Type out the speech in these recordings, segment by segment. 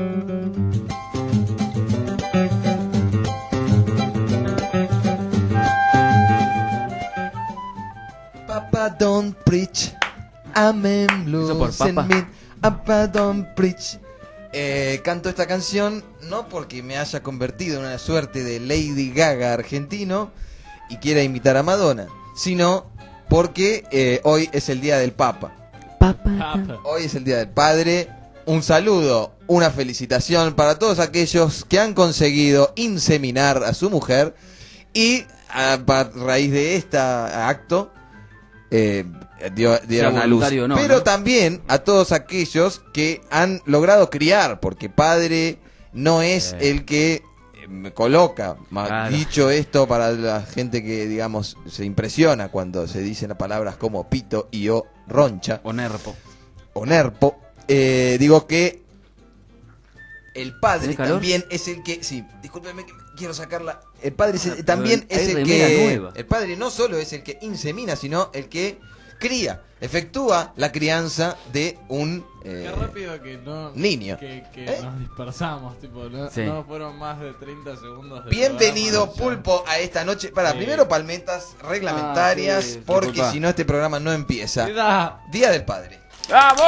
Papa don't preach, amen Eso por blues papa. and me. Papa don't preach. Canto esta canción no porque me haya convertido en una suerte de Lady Gaga argentino y quiera imitar a Madonna, sino porque hoy es el día del Papa. Hoy es el día del Padre. Un saludo, una felicitación para todos aquellos que han conseguido inseminar a su mujer y a raíz de este acto dieron a luz. voluntario o no, Pero ¿no? también a todos aquellos que han logrado criar, porque padre no es el que me coloca. Claro. Dicho esto, para la gente que, digamos, se impresiona cuando se dicen palabras como pito y o roncha O nerpo. o nerpo, digo que el padre ¿Tenés calor? también es el que, sí, discúlpeme que quiero sacarla. El padre pero también hay es el remera que nueva. el padre no solo es el que insemina, sino el que cría, efectúa la crianza de un Qué rápido que no, niño. que ¿Eh? nos dispersamos, tipo, no, Sí. no fueron más de 30 segundos de Bienvenido, programa, Pulpo, a esta noche. Para, Sí. primero palmetas reglamentarias, sí, porque disculpa. si no este programa no empieza. ya. Mira, Día del Padre. ¡Vamos!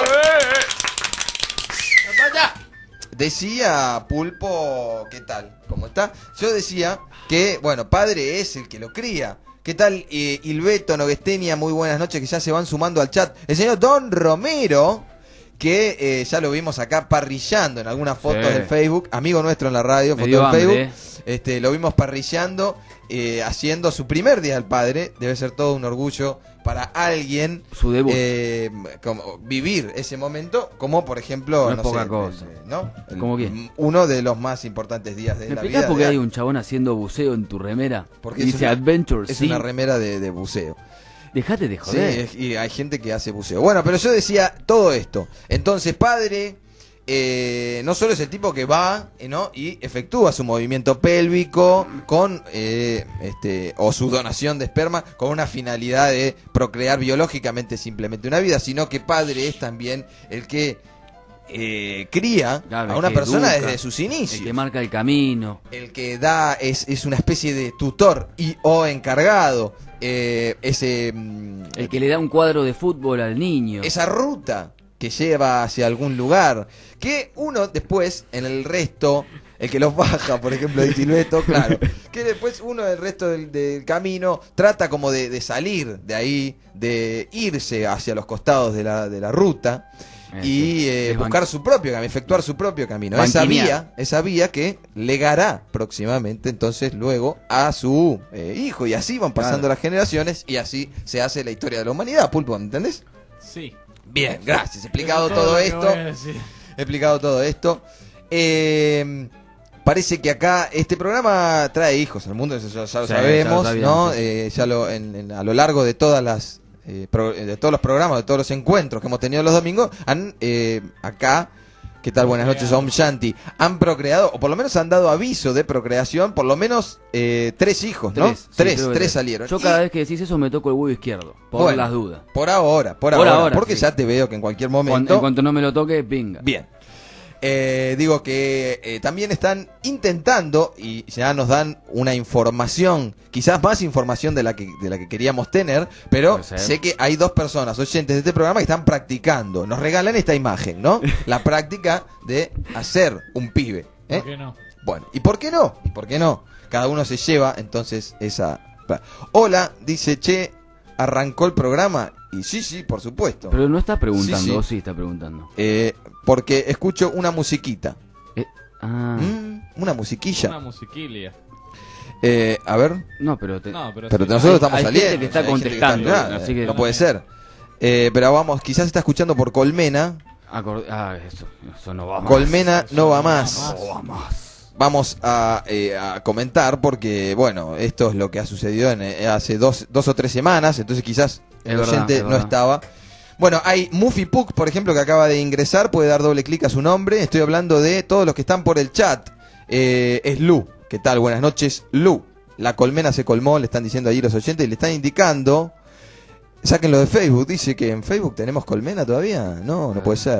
Decía Pulpo, ¿qué tal? ¿Cómo está? Yo decía que, bueno, padre es el que lo cría. ¿Qué tal, Ilbeto, Noguestenia? Muy buenas noches, que ya se van sumando al chat. El señor Don Romero, que ya lo vimos acá parrillando en algunas fotos Sí. del Facebook. Amigo nuestro en la radio, Me foto dio del hambre, Facebook. Lo vimos parrillando, haciendo su primer día del padre. Debe ser todo un orgullo para alguien Su debut. como vivir ese momento, como por ejemplo, No es no poca sé, cosa. ¿no? ¿Cómo quién? Uno de los más importantes días de ¿Me la explicás vida. por qué de- hay un chabón haciendo buceo en tu remera? Porque Y es dice una- Adventure Es Sea. una remera de buceo. Dejate de Sí, joder. y hay gente que hace buceo. Bueno, pero yo decía todo esto. Entonces, padre, no solo es el tipo que va, ¿no? Y efectúa su movimiento pélvico con, o su donación de esperma con una finalidad de procrear biológicamente simplemente una vida, sino que padre es también el que cría Claro, a el una que persona educa, desde sus El inicios. que marca el camino. El que da es una especie de tutor y o encargado, El que le da un cuadro de fútbol al niño. esa ruta que lleva hacia algún lugar, que uno después en el resto, el que los baja, por ejemplo, de Silveto, claro, que después uno del resto del camino trata como de salir de ahí, de irse hacia los costados de la ruta y Es buscar su propio camino, efectuar su propio camino. Banquinear. Esa vía que legará próximamente entonces luego a su hijo, y así van pasando Claro. las generaciones y así se hace la historia de la humanidad, Pulpo, ¿entendés? Sí. Bien, gracias. Explicado Es todo lo que esto. voy a decir. Explicado todo esto. Parece que acá este programa trae hijos al mundo, eso ya lo Sí, sabemos, ya lo ¿no? sabíamos, Ya a lo largo de todas las de todos los programas, de todos los encuentros que hemos tenido los domingos, han acá, ¿qué tal? Buenas noches, Om Shanti. Han procreado, o por lo menos han dado aviso de procreación, por lo menos 3 hijos, ¿no? Sí, creo que Tres salieron. Yo Y cada vez que decís eso me toco el huevo izquierdo. Por Bueno, las dudas. Por ahora, porque sí. ya te veo que en cualquier En momento. cuanto no me lo toque, pinga. Bien. Digo que también están intentando y ya nos dan una información, quizás más información de la que queríamos tener, pero Puede ser. sé que hay 2 personas oyentes de este programa que están practicando. Nos regalan esta imagen, ¿no? La práctica de hacer un pibe. ¿eh? ¿Por qué no? Bueno, ¿y por qué no? ¿Y por qué no? Cada uno se lleva entonces esa... Hola, dice, che, ¿arrancó el programa? Y sí, por supuesto. Pero no está preguntando, Sí, sí. o sí está preguntando. Porque escucho una musiquita. Ah. Una musiquilla. Una musiquilia. A ver, No, pero... No, pero pero sí. nosotros estamos hay saliendo. gente que está hay gente contestando, claro, así que- no puede ser. Pero vamos, quizás está escuchando por Colmena. Eso no va más. Colmena no va más. No va más. Vamos a comentar porque, bueno, esto es lo que ha sucedido hace dos o 3 semanas, entonces quizás el Es verdad, oyente es no verdad. estaba. Bueno, hay Muffy Puck, por ejemplo, que acaba de ingresar, puede dar doble clic a su nombre. Estoy hablando de todos los que están por el chat. Es Lu. ¿Qué tal? Buenas noches, Lu. La colmena se colmó, le están diciendo allí los oyentes y le están indicando. Sáquenlo de Facebook. Dice que en Facebook tenemos colmena todavía. No puede ser.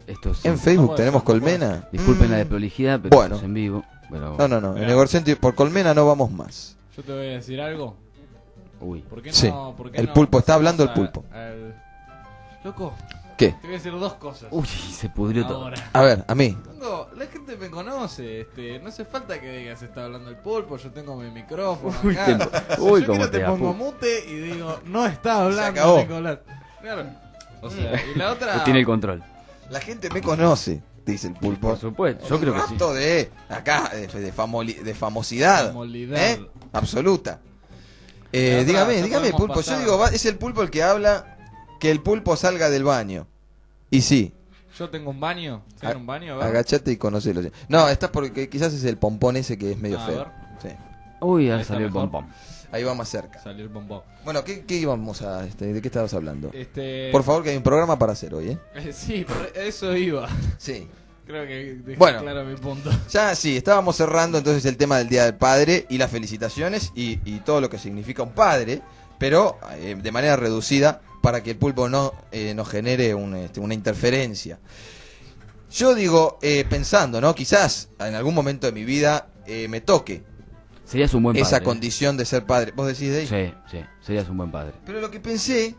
Esto es En Facebook puede tenemos ser, no puede colmena. Disculpen la desprolijidad, pero Bueno. esto es en vivo. Pero... No. En Egorcentro por colmena no vamos más. Yo te voy a decir algo. Uy. ¿Por qué Sí. no? ¿Por qué El no pulpo, está pasamos hablando el pulpo. Loco, ¿Qué? te voy a decir dos cosas. Uy, se pudrió todo. Ahora. A ver, a mí. La gente me conoce, no hace falta que digas está hablando el pulpo, yo tengo mi micrófono Uy, acá. uy, Yo cómo miro, te te pongo apu- mute y digo, no está hablando acabó. Nicolás. Claro. O sea, y la otra... Tiene el control. La gente me conoce, dice el pulpo. Por supuesto, yo creo que sí. Rato de acá, de famosidad. Famolidad. Absoluta. La otra, Dígame, ya podemos pulpo. pasar. Yo digo, es el pulpo el que habla que el pulpo salga del baño. Y sí, Yo tengo un baño, ¿tiene un baño? A ver. agachate y conocelo. No, está porque quizás es el pompón ese que es medio A feo. ver. Sí. Uy, Ahí ahora está salió el mejor. pom pom. Ahí va más cerca. Salió el bombón. Bueno, ¿qué íbamos a de qué estabas hablando? Por Por favor, que hay un programa para hacer hoy, ¿eh? Sí, por eso iba. Sí. Creo que dejé Bueno. claro mi punto. Ya sí, estábamos cerrando entonces el tema del Día del Padre y las felicitaciones y todo lo que significa un padre, pero de manera reducida para que el pulpo no nos genere una interferencia. Yo digo, pensando, ¿no? Quizás en algún momento de mi vida me toque Serías un buen padre. esa condición de ser padre. ¿Vos decís de ahí? Sí, serías un buen padre. Pero lo que pensé,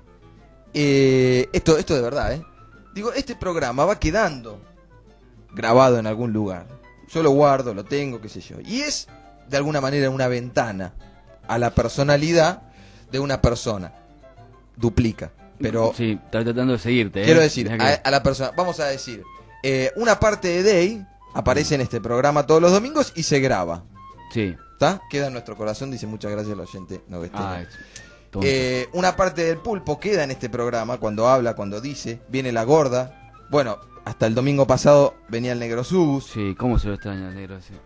esto de verdad, digo, este programa va quedando grabado en algún lugar. Yo lo guardo, lo tengo, qué sé yo. Y es, de alguna manera, una ventana a la personalidad de una persona. Duplica. Pero Sí, está tratando de seguirte. quiero decir, Mirá que- a la persona, vamos a decir, una parte de Day aparece en este programa todos los domingos y se graba. Sí. ¿Está? Queda en nuestro corazón, dice muchas gracias al oyente. No, Tonto. una parte del pulpo queda en este programa cuando habla, cuando dice, viene la gorda. Bueno, hasta el domingo pasado venía el negro Sus. Sí, cómo se lo extraña el negro ese.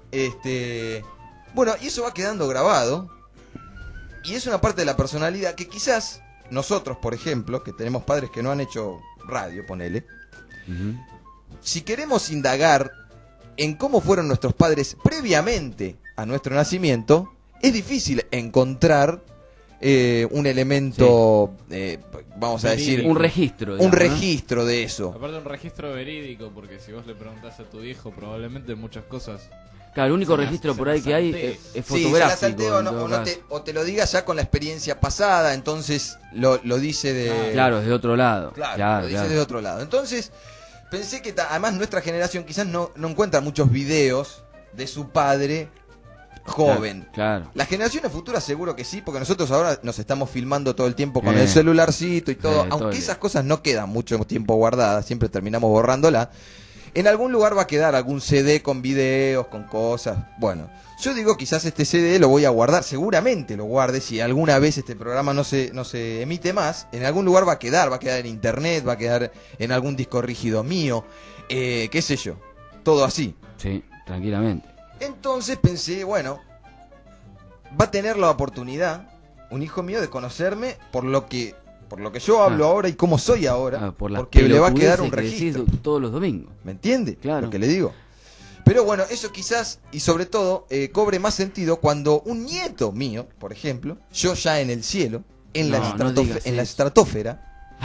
Bueno, y eso va quedando grabado. Y es una parte de la personalidad que quizás nosotros, por ejemplo, que tenemos padres que no han hecho radio, ponele, Ujú. si queremos indagar en cómo fueron nuestros padres previamente a nuestro nacimiento, es difícil encontrar un elemento, vamos a decir, Verídico. Un registro. un digamos, ¿no? registro de eso. Aparte un registro verídico, porque si vos le preguntás a tu hijo, probablemente muchas cosas... Claro, el único Se la- registro se por la ahí que hay salté. es Sí, se la fotográfico. salteo en todo caso. o te lo diga ya con la experiencia pasada, entonces lo dice de... Claro, es de otro lado. Claro, lo dice claro. de otro lado. Entonces, pensé que además nuestra generación quizás no encuentra muchos videos de su padre joven. Claro. Las generaciones futuras seguro que sí, porque nosotros ahora nos estamos filmando todo el tiempo con el Sí. celularcito y todo. Sí, todo Aunque el esas día. cosas no quedan mucho tiempo guardadas, siempre terminamos borrándola. En algún lugar va a quedar algún CD con videos, con cosas. Bueno, yo digo quizás este CD lo voy a guardar, seguramente lo guarde. Si alguna vez este programa no se emite más, en algún lugar va a quedar en internet, va a quedar en algún disco rígido mío, qué sé yo, todo así. Sí, tranquilamente. Entonces pensé, bueno, va a tener la oportunidad, un hijo mío, de conocerme por lo que yo hablo ahora y cómo soy ahora, Por las porque le va a quedar un pelotudeces que decís registro. todos los domingos. ¿Me entiende? Claro. Lo que le digo. Pero bueno, eso quizás, y sobre todo, cobre más sentido cuando un nieto mío, por ejemplo, yo ya en el cielo, en, No digas en la eso. estratosfera,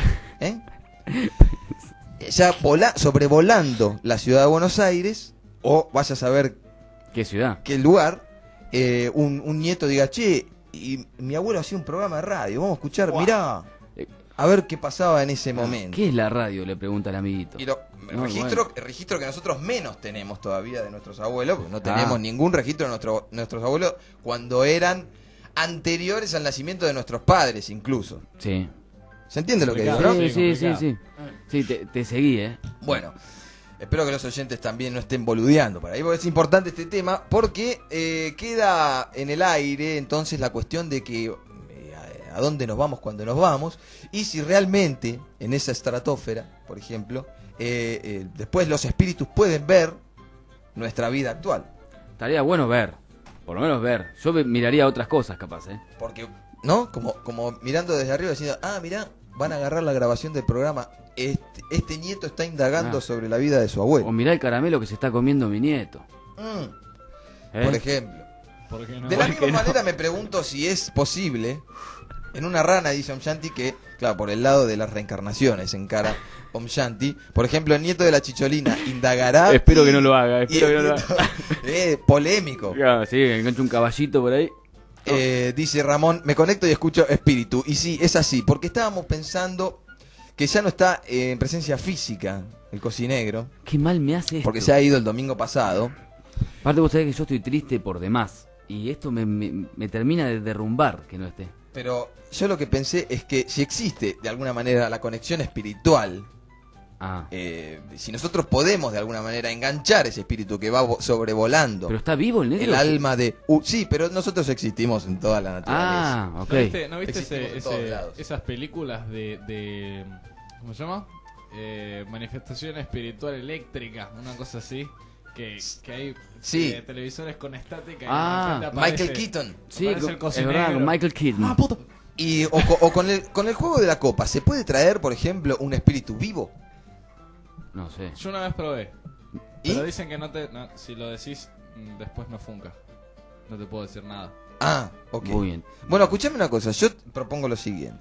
ya sobrevolando la ciudad de Buenos Aires, o vaya a saber ¿Qué ciudad? qué lugar, un nieto diga, che, y mi abuelo hacía un programa de radio, vamos a escuchar, Wow. mirá, a ver qué pasaba en ese momento. ¿Qué es la radio? Le pregunta el amiguito. Y No, el registro que nosotros menos tenemos todavía de nuestros abuelos, porque no tenemos Ah. ningún registro de nuestros abuelos cuando eran anteriores al nacimiento de nuestros padres, incluso. Sí. ¿Se entiende lo que digo, Complicado. no? Sí, sí, sí, complicado. sí. Sí, te seguí, Bueno, espero que los oyentes también no estén boludeando por ahí, porque es importante este tema, porque queda en el aire entonces la cuestión de que a dónde nos vamos cuando nos vamos, y si realmente en esa estratosfera, por ejemplo, después los espíritus pueden ver nuestra vida actual. Estaría bueno ver. Por lo menos ver. Yo miraría otras cosas, capaz, Porque, ¿no? Como mirando desde arriba diciendo, mirá, van a agarrar la grabación del programa, este nieto está indagando Ah. sobre la vida de su abuelo. O mirá el caramelo que se está comiendo mi nieto. Por ejemplo. ¿Por qué no? De la ¿Por misma qué no? manera me pregunto si es posible, en una rana, dice Om Shanti, que Claro, por el lado de las reencarnaciones encara Om Shanti. Por ejemplo, el nieto de la Chicholina indagará. Espero que no lo haga, y espero que el no lo nieto- haga. Polémico. Claro, sí, engancho un caballito por ahí. Dice Ramón, me conecto y escucho espíritu. Y sí, es así, porque estábamos pensando que ya no está en presencia física el cocinegro, Qué mal me hace esto. porque se ha ido el domingo pasado. Aparte vos sabés que yo estoy triste por demás. Y esto me termina de derrumbar que no esté. Pero yo lo que pensé es que si existe de alguna manera la conexión espiritual, Ah. si nosotros podemos de alguna manera enganchar ese espíritu que va sobrevolando ¿Pero está vivo el negro? el alma de... sí, pero nosotros existimos en toda la naturaleza. Ah, ok. ¿No viste Existimos en todos lados. esas películas de ¿cómo se llama? Manifestación espiritual eléctrica, una cosa así. Que hay Sí. televisores con estática y Ah, de repente aparece- Michael Keaton. Sí, aparece el es cocinegro. verdad, con Michael Keaton. Ah, puta. Y, o con el juego de la copa, ¿se puede traer, por ejemplo, un espíritu vivo? No sé. Yo una vez probé. ¿Y? Pero dicen que si lo decís, después no funca. No te puedo decir nada. Ah, ok. Muy bien. Bueno, escuchame una cosa, yo propongo lo siguiente.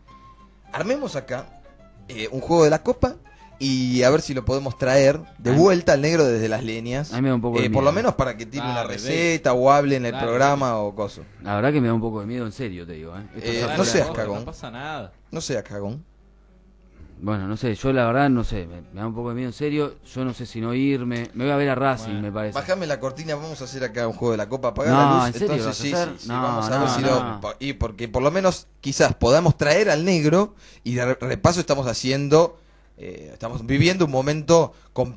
Armemos acá un juego de la copa y a ver si lo podemos traer de vuelta al negro desde las líneas. A mí me da un poco de Por miedo. lo menos para que tire una Dale, receta o hable en el Dale, programa o coso. La verdad que me da un poco de miedo, en serio, te digo. Esto está no fuera de seas joda. cagón. No pasa nada. No sea cagón. Bueno, no sé, yo la verdad no sé, me da un poco de miedo en serio. Yo no sé si no irme. Me voy a ver a Racing, Bueno, me parece. Bajame la cortina, vamos a hacer acá un juego de la copa, apagar No, la luz. ¿en serio Entonces vas a sí, hacer? sí, sí, No, vamos a no, ver si no. y porque por lo menos quizás podamos traer al negro y de repaso estamos haciendo, estamos viviendo un momento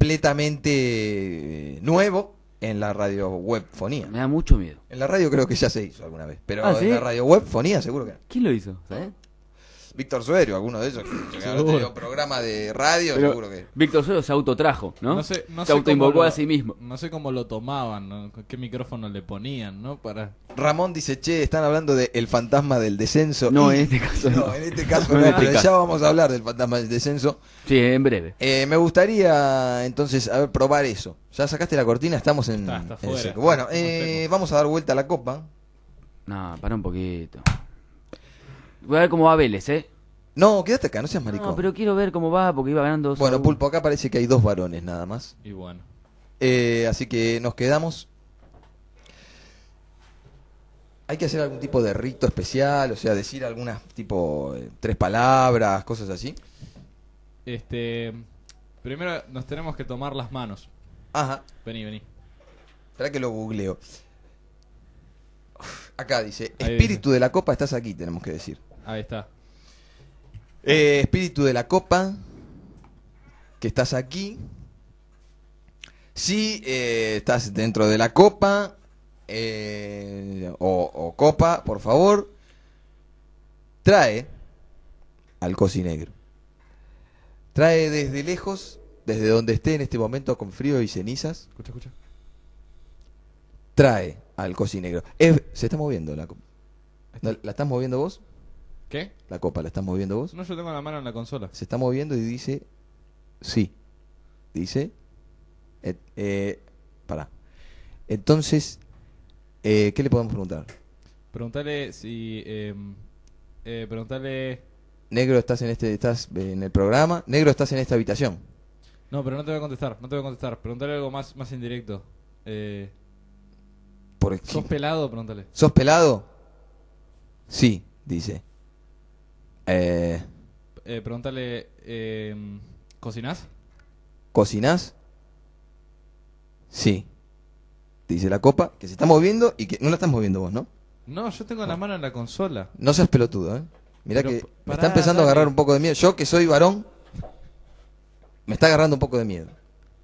completamente nuevo en la radio webfonía. Me da mucho miedo. En la radio creo que ya se hizo alguna vez, pero Ah, ¿sí? en la radio webfonía seguro que no. ¿Quién lo hizo? ¿Sabes? Víctor Suerio, alguno de ellos, que habrá tenido programa de radio, Pero seguro que... Víctor Suero se autotrajo, ¿no? No se cómo autoinvocó lo- a sí mismo. No sé cómo lo tomaban, ¿no? ¿Qué micrófono le ponían, no? Para... Ramón dice, che, están hablando de el fantasma del descenso. No, Y- en este caso no. No, en este caso No, no, en este pero caso. ya vamos a hablar del fantasma del descenso. Sí, en breve. Me gustaría entonces a ver, probar eso. Ya sacaste la cortina, estamos en, Está en fuera. seco. Bueno, Está seco. vamos a dar vuelta a la copa. No, para un poquito. Voy a ver cómo va Vélez, ¿eh? No, quédate acá, no seas maricón. No, pero quiero ver cómo va porque iba ganando 2 a Bueno, 1. Pulpo, acá parece que hay dos varones nada más. Y bueno. Así que nos quedamos. Hay que hacer algún tipo de rito especial, o sea, decir algunas tipo 3 palabras, cosas así. Primero nos tenemos que tomar las manos. Ajá. Vení. Espera que lo googleo. Acá dice, Ahí espíritu de la copa, estás aquí, tenemos que decir. Ahí está. Espíritu de la copa, que estás aquí. Si estás dentro de la copa, o copa, por favor, trae al cocinegro. Trae desde lejos, desde donde esté en este momento con frío y cenizas, Escucha. trae al cocinegro. Se está moviendo la copa. ¿La estás moviendo vos? ¿Qué? La copa, ¿la estás moviendo vos? No, yo tengo la mano en la consola. Se está moviendo y dice sí. Dice pará. Entonces, ¿qué le podemos preguntar? Preguntale si... preguntale... Negro, estás en el programa. Negro, estás en esta habitación. No, pero no te voy a contestar. Preguntale algo más indirecto. Por ¿Sos pelado? Preguntale. ¿Sos pelado? Sí, dice. Preguntale... ¿Cocinás? ¿Cocinás? Sí. Dice la copa, que se está moviendo y que no la estás moviendo vos, ¿no? No, yo tengo la mano en la consola. No seas pelotudo, ¿eh? Mirá Pero, que me pará, está empezando a dale. agarrar un poco de miedo. Yo, que soy varón, me está agarrando un poco de miedo.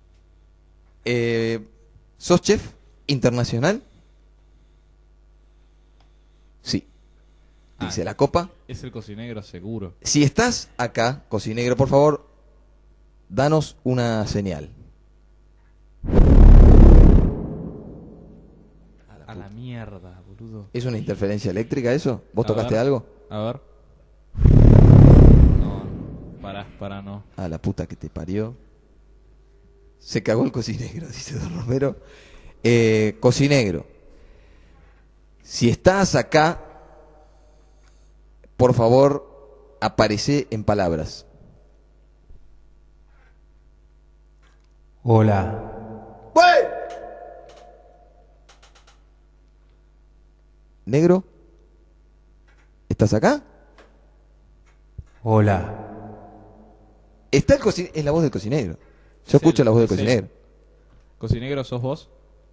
¿Sos chef internacional? Sí. Dice la copa. Es el cocinegro seguro. Si estás acá, cocinegro, por favor, danos una señal. A la mierda, boludo. ¿Es una interferencia eléctrica eso? ¿Vos A tocaste ver. algo? A ver. No, pará, no. A la puta que te parió. Se cagó el cocinegro, dice Don Romero. Cocinegro, si estás acá, por favor, aparece en palabras. Hola. Negro, ¿estás acá? Hola. Está el cocinero, es la voz del cocinero. Yo escucho la voz del cocinero. ¿Cocinegro sos vos?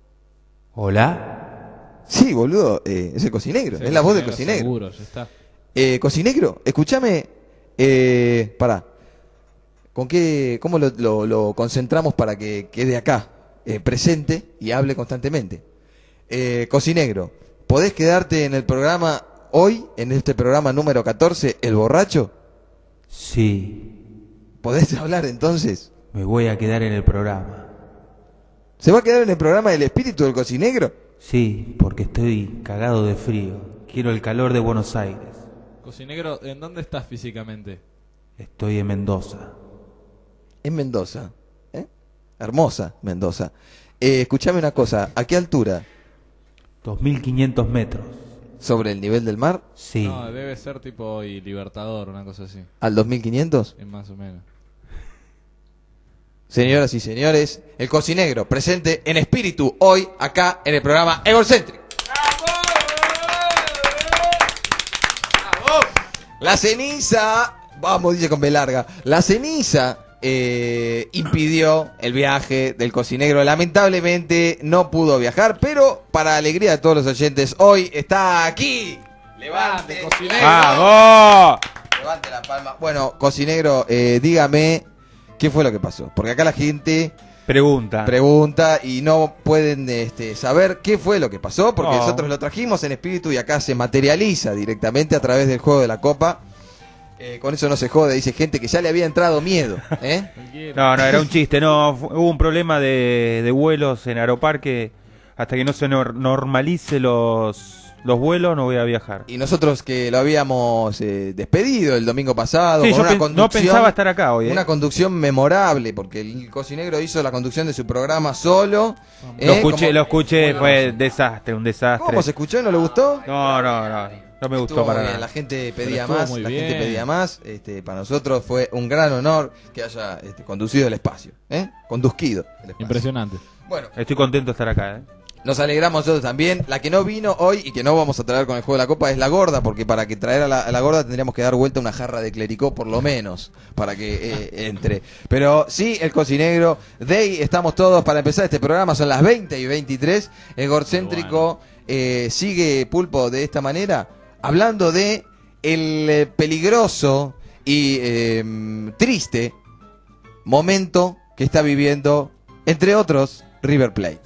Hola. Sí, boludo, es el cocinero, Sí, es la voz del cocinero. Seguro, ya está. Cocinegro, escúchame, pará, ¿cómo lo concentramos para que quede acá, presente y hable constantemente? Cocinegro, ¿podés quedarte en el programa hoy, en este programa número 14, El Borracho? Sí. ¿Podés hablar entonces? Me voy a quedar en el programa. ¿Se va a quedar en el programa del espíritu del cocinegro? Sí, porque estoy cagado de frío. Quiero el calor de Buenos Aires. Cocinegro, ¿en dónde estás físicamente? Estoy en Mendoza. En Mendoza, ¿eh? Hermosa Mendoza. Escuchame una cosa, ¿a qué altura? 2500 metros. ¿Sobre el nivel del mar? Sí. No, debe ser tipo y Libertador, una cosa así. ¿Al 2500? Es más o menos. Señoras y señores, el cocinegro presente en espíritu hoy acá en el programa Egocéntrico. La ceniza, vamos, dice con B larga, la ceniza impidió el viaje del cocinegro. Lamentablemente no pudo viajar, pero para alegría de todos los oyentes, hoy está aquí. Levante, cocinegro. ¡Vamos! Levante la palma. Bueno, cocinegro, dígame qué fue lo que pasó. Porque acá la gente Pregunta. pregunta y no pueden saber qué fue lo que pasó, porque No. nosotros lo trajimos en espíritu y acá se materializa directamente a través del juego de la copa. Con eso no se jode, dice gente que ya le había entrado miedo. Tranquilo. No, era un chiste. No, hubo un problema de vuelos en Aeroparque. Hasta que no se normalice los vuelos, no voy a viajar. Y nosotros que lo habíamos despedido el domingo pasado, Sí, con yo una no conducción, pensaba estar acá hoy. una conducción memorable, porque el cocinegro hizo la conducción de su programa solo. Lo escuché, Bueno, fue desastre, un desastre. ¿Cómo se escuchó? ¿No le gustó? No me gustó Estuvo para muy bien, nada. la gente pedía estuvo más, muy la bien. gente pedía más. Para nosotros fue un gran honor que haya conducido el espacio, conduzquido el espacio. Impresionante. Bueno, Estoy contento de estar acá. nos alegramos nosotros también. La que no vino hoy y que no vamos a traer con el juego de la copa es la gorda, porque para que traer a la gorda tendríamos que dar vuelta una jarra de clericó por lo menos, para que entre. Pero sí, el cocinegro, de ahí estamos todos para empezar este programa, son las 20:23. El Egocéntrico sigue, Pulpo, de esta manera, hablando de el peligroso y triste momento que está viviendo, entre otros, River Plate.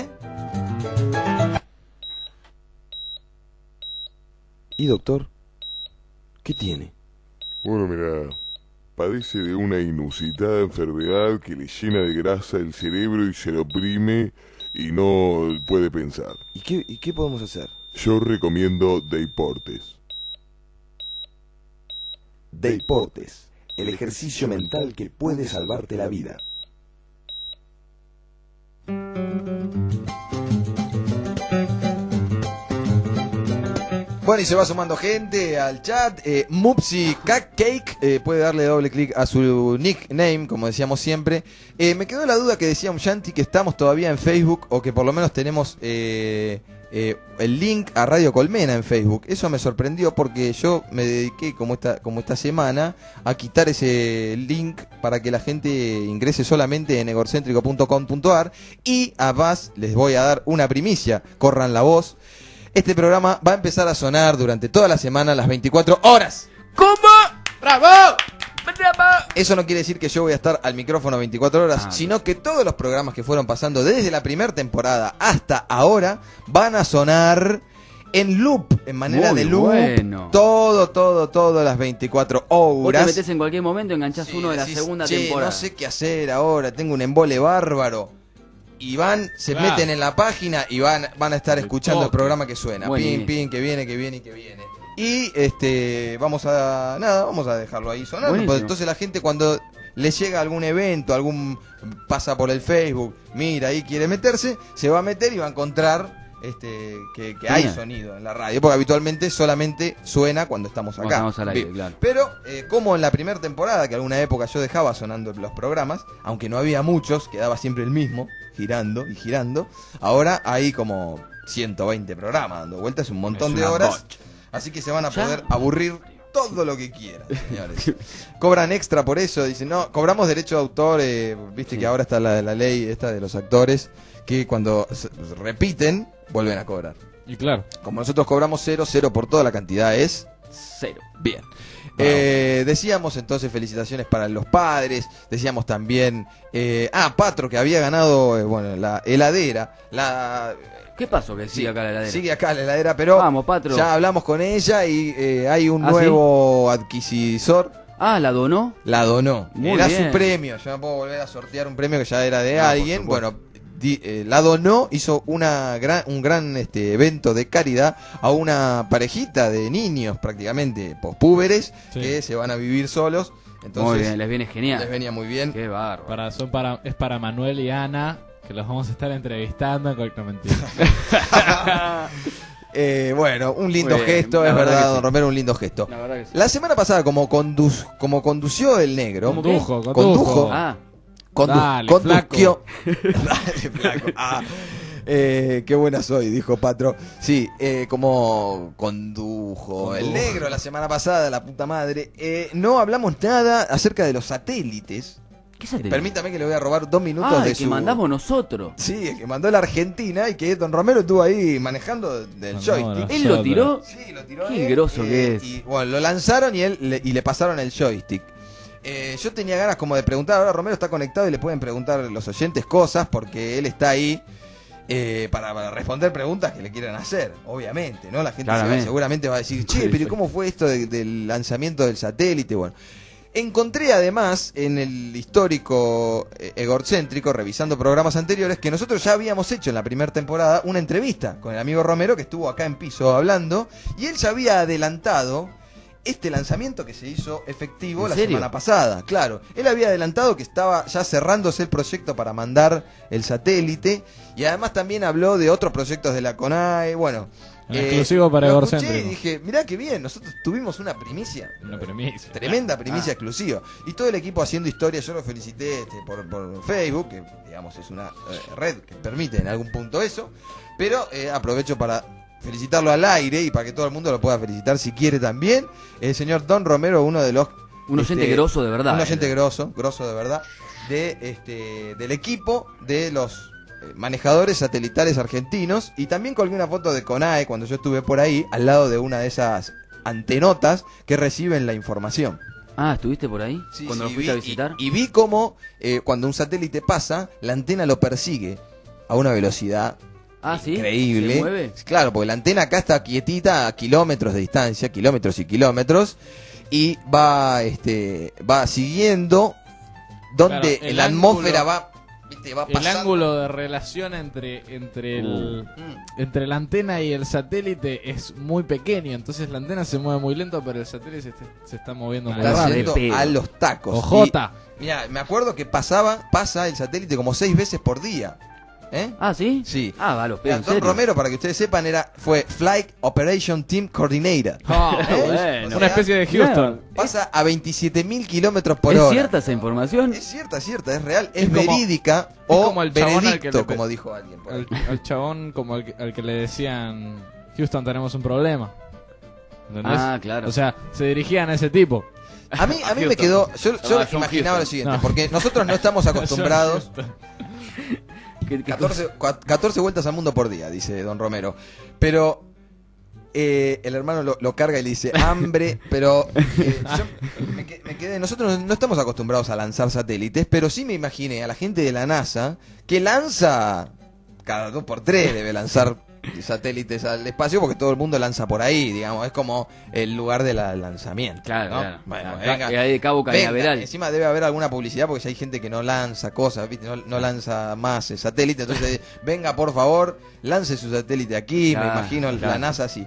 ¿Y doctor? ¿Qué tiene? Bueno, mira, padece de una inusitada enfermedad que le llena de grasa el cerebro y se lo oprime y no puede pensar. ¿Y qué podemos hacer? Yo recomiendo Deportes. Deportes, el ejercicio mental que puede salvarte la vida. Bueno, y se va sumando gente al chat. Mupsi Cake puede darle doble clic a su nickname, como decíamos siempre. Me quedó la duda que decía un Shanti que estamos todavía en Facebook, o que por lo menos tenemos el link a Radio Colmena en Facebook. Eso me sorprendió porque yo me dediqué, como esta semana, a quitar ese link para que la gente ingrese solamente en egorcéntrico.com.ar. Y además les voy a dar una primicia, corran la voz. Este programa va a empezar a sonar durante toda la semana a las 24 horas. ¿Cómo? ¡Bravo! Eso no quiere decir que yo voy a estar al micrófono 24 horas, sino que todos los programas que fueron pasando desde la primera temporada hasta ahora van a sonar en loop, en manera Muy de loop. bueno. Todas las 24 Vos te horas. metés en cualquier momento, enganchás Sí, uno de la decís, segunda "Che, temporada. no sé qué hacer ahora, tengo un embole bárbaro". Y se Claro. meten en la página y van a estar Al escuchando el toque. programa que suena. Buenísimo. Pin, que viene. Y vamos a dejarlo ahí sonando. Buenísimo. Porque entonces la gente, cuando le llega algún evento, pasa por el Facebook, mira ahí, quiere meterse, se va a meter y va a encontrar que hay sonido en la radio, porque habitualmente solamente suena cuando estamos acá. Cuando estamos al aire, Bien. claro. Pero como en la primera temporada, que alguna época yo dejaba sonando los programas, aunque no había muchos, quedaba siempre el mismo, girando y girando, ahora hay como 120 programas dando vueltas, un montón Es de una horas, bocha. así que se van a ¿Ya? poder aburrir todo lo que quieran, señores. Cobran extra por eso, dicen, no, cobramos derecho de autor, viste Sí. que ahora está la ley esta de los actores, que cuando repiten, vuelven a cobrar. Y claro. Como nosotros cobramos 0 por toda la cantidad es 0. bien. Decíamos entonces felicitaciones para los padres, decíamos también, Patro que había ganado, bueno, la heladera, ¿Qué pasó que sigue acá la heladera? sigue acá la heladera, pero Vamos, Patro. ya hablamos con ella y hay un ¿Ah, nuevo adquisidor. Ah, ¿la donó? La donó. Muy Era bien. su premio. Yo no puedo volver a sortear un premio que ya era de Ah, por alguien. supuesto. Bueno, la donó, hizo un gran evento de caridad a una parejita de niños prácticamente pospúberes Sí. que se van a vivir solos. Entonces, Muy bien, les viene genial. les venía muy bien. Qué bárbaro. Es para Manuel y Ana, que los vamos a estar entrevistando en No, mentira. Bueno, un lindo Muy bien, gesto, la es verdad verdad, que don sí. Romero, un lindo gesto. La verdad que sí. La semana pasada, como condució el negro, ¿Cómo qué? Condujo. Condujo. Ah, Dale, condució. Dale, flaco. Qué buena soy, dijo Patro. Sí, como condujo el negro la semana pasada, la puta madre. No hablamos nada acerca de los satélites. ¿qué satélite? Permítame que le voy a robar 2 minutos Ah, de el que su... mandamos nosotros. Sí, el que mandó la Argentina y que don Romero estuvo ahí manejando del Mandó joystick. la- ¿Él lo tiró? Sí, lo tiró Qué él, groso que es. Y bueno, lo lanzaron y le pasaron el joystick. Yo tenía ganas como de preguntar, ahora Romero está conectado y le pueden preguntar los oyentes cosas porque él está ahí para responder preguntas que le quieran hacer, obviamente, ¿no? La gente Claramente. seguramente va a decir, che, pero ¿cómo fue esto del lanzamiento del satélite? Bueno, encontré además en el histórico egocéntrico, revisando programas anteriores, que nosotros ya habíamos hecho en la primera temporada una entrevista con el amigo Romero que estuvo acá en piso hablando y él ya había adelantado este lanzamiento que se hizo efectivo ¿En la serio? semana pasada. Claro, él había adelantado que estaba ya cerrándose el proyecto para mandar el satélite y además también habló de otros proyectos de la CONAE. Bueno, En exclusivo para lo Egocéntrico. escuché y dije, mirá qué bien, nosotros tuvimos una primicia. Una premisa. Tremenda Ah. primicia exclusiva. Y todo el equipo haciendo historia, yo lo felicité por Facebook, que digamos es una red que permite en algún punto eso, pero aprovecho para felicitarlo al aire y para que todo el mundo lo pueda felicitar si quiere también. El señor Don Romero, uno de los... Un oyente grosso de verdad. Un oyente grosso de verdad, del equipo de los manejadores satelitales argentinos, y también colgué una foto de CONAE cuando yo estuve por ahí, al lado de una de esas antenotas que reciben la información. Ah, ¿estuviste por ahí? Sí, Cuando sí, lo fuiste vi- a visitar. Y vi cómo cuando un satélite pasa, la antena lo persigue a una velocidad Ah, ¿sí? increíble. ¿Se mueve? Claro, porque la antena acá está quietita a kilómetros de distancia, kilómetros y kilómetros, y va siguiendo donde Claro, el la atmósfera ángulo- va, ¿viste? Va El pasando. ángulo de relación entre la antena y el satélite es muy pequeño, entonces la antena se mueve muy lento, pero el satélite se está moviendo muy Está Claro, yendo de pedo. a los tacos. Ojota. Mira, me acuerdo que pasa el satélite como 6 veces por día. ¿Eh? Ah, ¿sí? Sí. Ah, va, los Mira, pedos, ¿en Don serio? Romero, para que ustedes sepan, fue Flight Operation Team Coordinator. Ah, bueno. una especie de Houston. Pasa a 27.000 kilómetros por ¿Es hora. cierta esa información? Es cierta, es real, es como- verídica es o como el chabón al que veredicto, le como dijo alguien por ahí. Al chabón como al que le decían, Houston, tenemos un problema. ¿Entendés? Ah, claro. O sea, se dirigían a ese tipo. A mí me Houston. quedó, yo Ah, John imaginaba Houston. lo siguiente, No. porque nosotros no estamos acostumbrados. ¿Qué 14 vueltas al mundo por día, dice Don Romero. Pero el hermano lo carga y le dice hambre, pero yo me quedé. Nosotros no estamos acostumbrados a lanzar satélites, pero sí me imaginé a la gente de la NASA que lanza cada 2x3, debe lanzar satélites al espacio porque todo el mundo lanza por ahí, digamos, es como el lugar del lanzamiento. Claro, ¿no? claro. Bueno, Acá, venga, ahí de Cabo venga, Cañaveral. encima debe haber alguna publicidad porque ya hay gente que no lanza cosas, ¿viste? No lanza más satélite, entonces venga por favor, lance su satélite aquí, me Claro, imagino la claro. NASA así.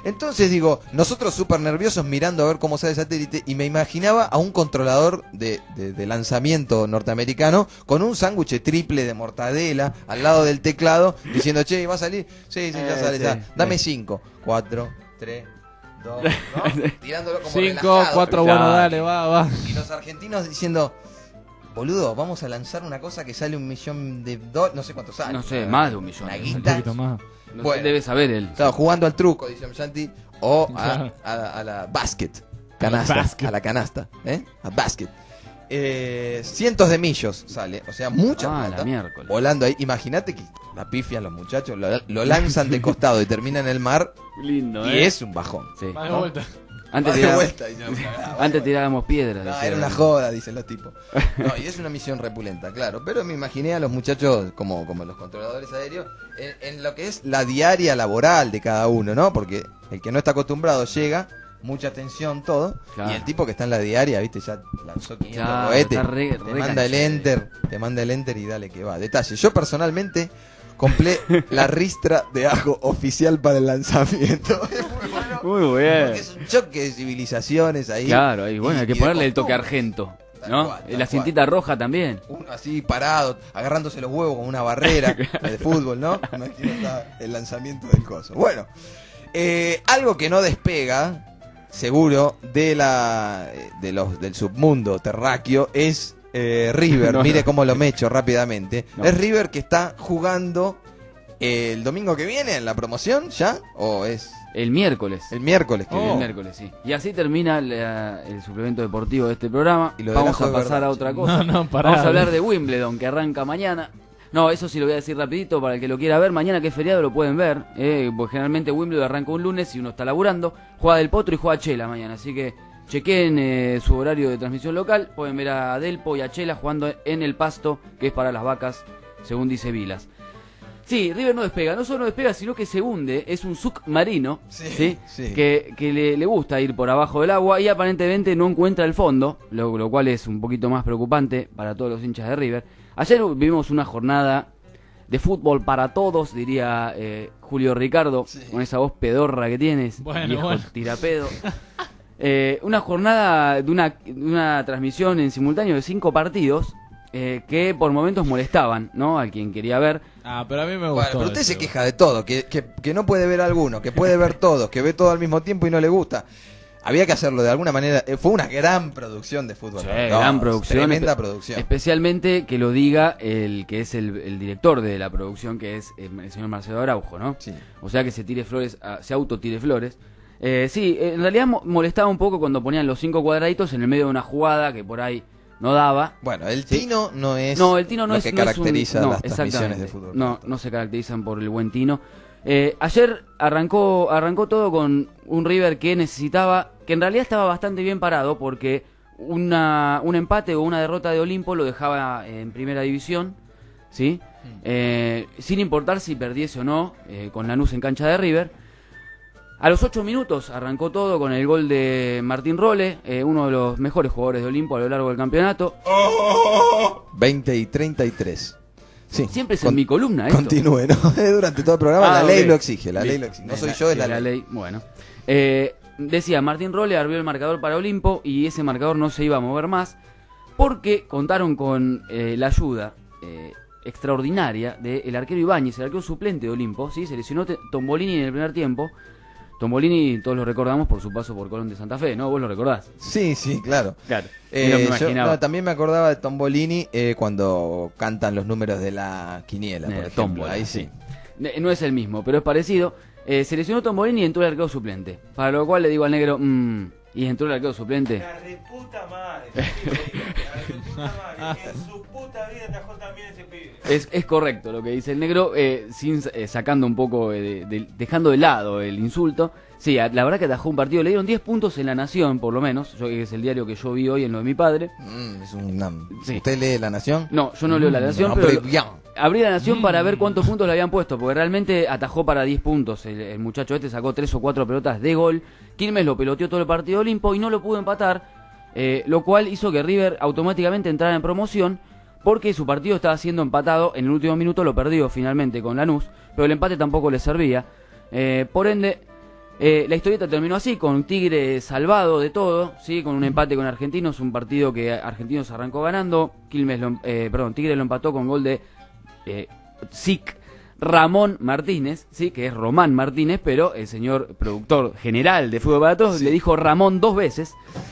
Entonces digo, nosotros súper nerviosos mirando a ver cómo sale el satélite y me imaginaba a un controlador de lanzamiento norteamericano con un sándwich triple de mortadela al lado del teclado diciendo, che, ¿va a salir? Sí, ya sale, sí, ya. Dame sí. 5, 4, 3, 2, ¿no? Tirándolo como 5, relajado. 4, Claro. bueno, dale, va. Y los argentinos diciendo, boludo, vamos a lanzar una cosa que sale $1.000.000, no sé cuánto sale. No sé, más de 1 millón. Una debe Un guita. poquito más. No sé, Bueno. debe saber él. Claro, jugando al truco, dice Santi, o Claro. a la basket, canasta, basket. a la canasta, a basket. Cientos de millos sale, o sea, mucha Ah, plata la miércoles. volando ahí. Imagínate que la pifian los muchachos, lo lanzan de costado y termina en el mar Lindo, y es un bajón. Sí. Más de ¿no? vuelta. Antes, Va de tiraba- vuelta, y no, antes tirábamos piedras. no, decía. era una joda, dicen los tipos. No, y es una misión repulenta, claro. Pero me imaginé a los muchachos como los controladores aéreos en lo que es la diaria laboral de cada uno, ¿no? Porque el que no está acostumbrado llega, mucha tensión, todo. Claro. Y el tipo que está en la diaria, ¿viste? Ya lanzó 500 Claro, cohetes. está re te manda el canchero. enter y dale que va. Detalle. Yo personalmente compré la ristra de ajo oficial para el lanzamiento. Es muy bueno. Muy bien. Porque es un choque de civilizaciones ahí. Claro, ahí bueno, hay que y de ponerle el toque costumbre. argento. Tal ¿no? cual, tal La cual. cintita roja también. Uno así parado, agarrándose los huevos con una barrera de fútbol, ¿no? Imagino está el lanzamiento del coso. Bueno, algo que no despega, seguro, del submundo terráqueo es River. No, Mire no. cómo lo mecho rápidamente. No. ¿Es River que está jugando el domingo que viene en la promoción ya? ¿O es El miércoles. el miércoles que El viene? miércoles, sí. Y así termina el suplemento deportivo de este programa. Y lo del Vamos ajo a es pasar verdad. a otra cosa. No, pará. Vamos a hablar de Wimbledon, que arranca mañana. No, eso sí lo voy a decir rapidito para el que lo quiera ver. Mañana que es feriado lo pueden ver. Porque generalmente Wimbledon arranca un lunes y uno está laburando. Juega Del Potro y juega Chela mañana. Así que chequen su horario de transmisión local. Pueden ver a Delpo y a Chela jugando en el pasto, que es para las vacas, según dice Vilas. Sí, River no despega, no solo no despega, sino que se hunde, es un submarino, Sí, ¿sí? sí. Que le gusta ir por abajo del agua y aparentemente no encuentra el fondo, lo cual es un poquito más preocupante para todos los hinchas de River. Ayer vivimos una jornada de fútbol para todos, diría Julio Ricardo, Sí. con esa voz pedorra que tienes, Bueno, viejo bueno. tirapedo. Una jornada de una transmisión en simultáneo de 5 partidos que por momentos molestaban, ¿no? Al quien quería ver. Ah, pero a mí me Bueno, gustó. pero usted ese. se queja de todo, que no puede ver alguno, que puede ver todos, que ve todo al mismo tiempo y no le gusta. Había que hacerlo de alguna manera. Fue una gran producción de fútbol. Sí, para gran todos, producción. Tremenda producción. Especialmente que lo diga el que es el director de la producción, que es el señor Marcelo Araujo, ¿no? Sí. O sea que se tire flores, se autotire flores. Sí, en realidad molestaba un poco cuando ponían los 5 cuadraditos en el medio de una jugada que por ahí no daba. Bueno, el Sí. tino no es No, el tino no lo es que no es un- caracteriza no, las transmisiones de exactamente. fútbol. No se caracterizan por el buen tino. Ayer arrancó todo con un River que necesitaba, que en realidad estaba bastante bien parado porque un empate o una derrota de Olimpo lo dejaba en primera división, ¿sí? Sin importar si perdiese o no, con Lanús en cancha de River. A los 8 minutos arrancó todo con el gol de Martín Rolle, uno de los mejores jugadores de Olimpo a lo largo del campeonato. 20 y 33. Sí. Siempre es en mi columna esto. Continúe, ¿no? Durante todo el programa Ah, la ley ok. lo exige, la Bien. ley lo exige. No soy yo, es Sí, la ley. Bueno. Decía, Martín Rolle abrió el marcador para Olimpo y ese marcador no se iba a mover más porque contaron con la ayuda extraordinaria del arquero Ibáñez, el arquero suplente de Olimpo, ¿sí? Se lesionó Tombolini en el primer tiempo. Tombolini todos lo recordamos por su paso por Colón de Santa Fe, ¿no? ¿Vos lo recordás? Sí, sí, claro. Claro. Es lo que me Yo imaginaba. también me acordaba de Tombolini cuando cantan los números de la quiniela, por ejemplo. Tómbola, Ahí sí. No es el mismo, pero es parecido. Se lesionó Tombolini y entró el arquero suplente. Para lo cual le digo al negro, y entró el arquero suplente. La reputa madre. La reputa madre. En su puta vida atajó también ese pibe. Es correcto lo que dice el negro, sacando un poco, dejando de lado el insulto. Sí, la verdad que atajó un partido, le dieron 10 puntos en La Nación, por lo menos, que es el diario que yo vi hoy en lo de mi padre. Es una... Sí. ¿Usted lee La Nación? No, yo no leo La Nación, Hombre, pero bien. abrí La Nación para ver cuántos puntos le habían puesto, porque realmente atajó para 10 puntos. El muchacho este sacó 3 o 4 pelotas de gol. Quilmes lo peloteó todo el partido de Olimpo y no lo pudo empatar, lo cual hizo que River automáticamente entrara en promoción, porque su partido estaba siendo empatado. En el último minuto lo perdió finalmente con Lanús, pero el empate tampoco le servía. Por ende, La historieta terminó así, con Tigre salvado de todo, ¿sí? Con un empate con Argentinos, un partido que Argentinos arrancó ganando. Tigre lo empató con gol de Sic Ramón Martínez, ¿sí? Que es Román Martínez, pero el señor productor general de Fútbol para Todos le dijo Ramón 2 veces.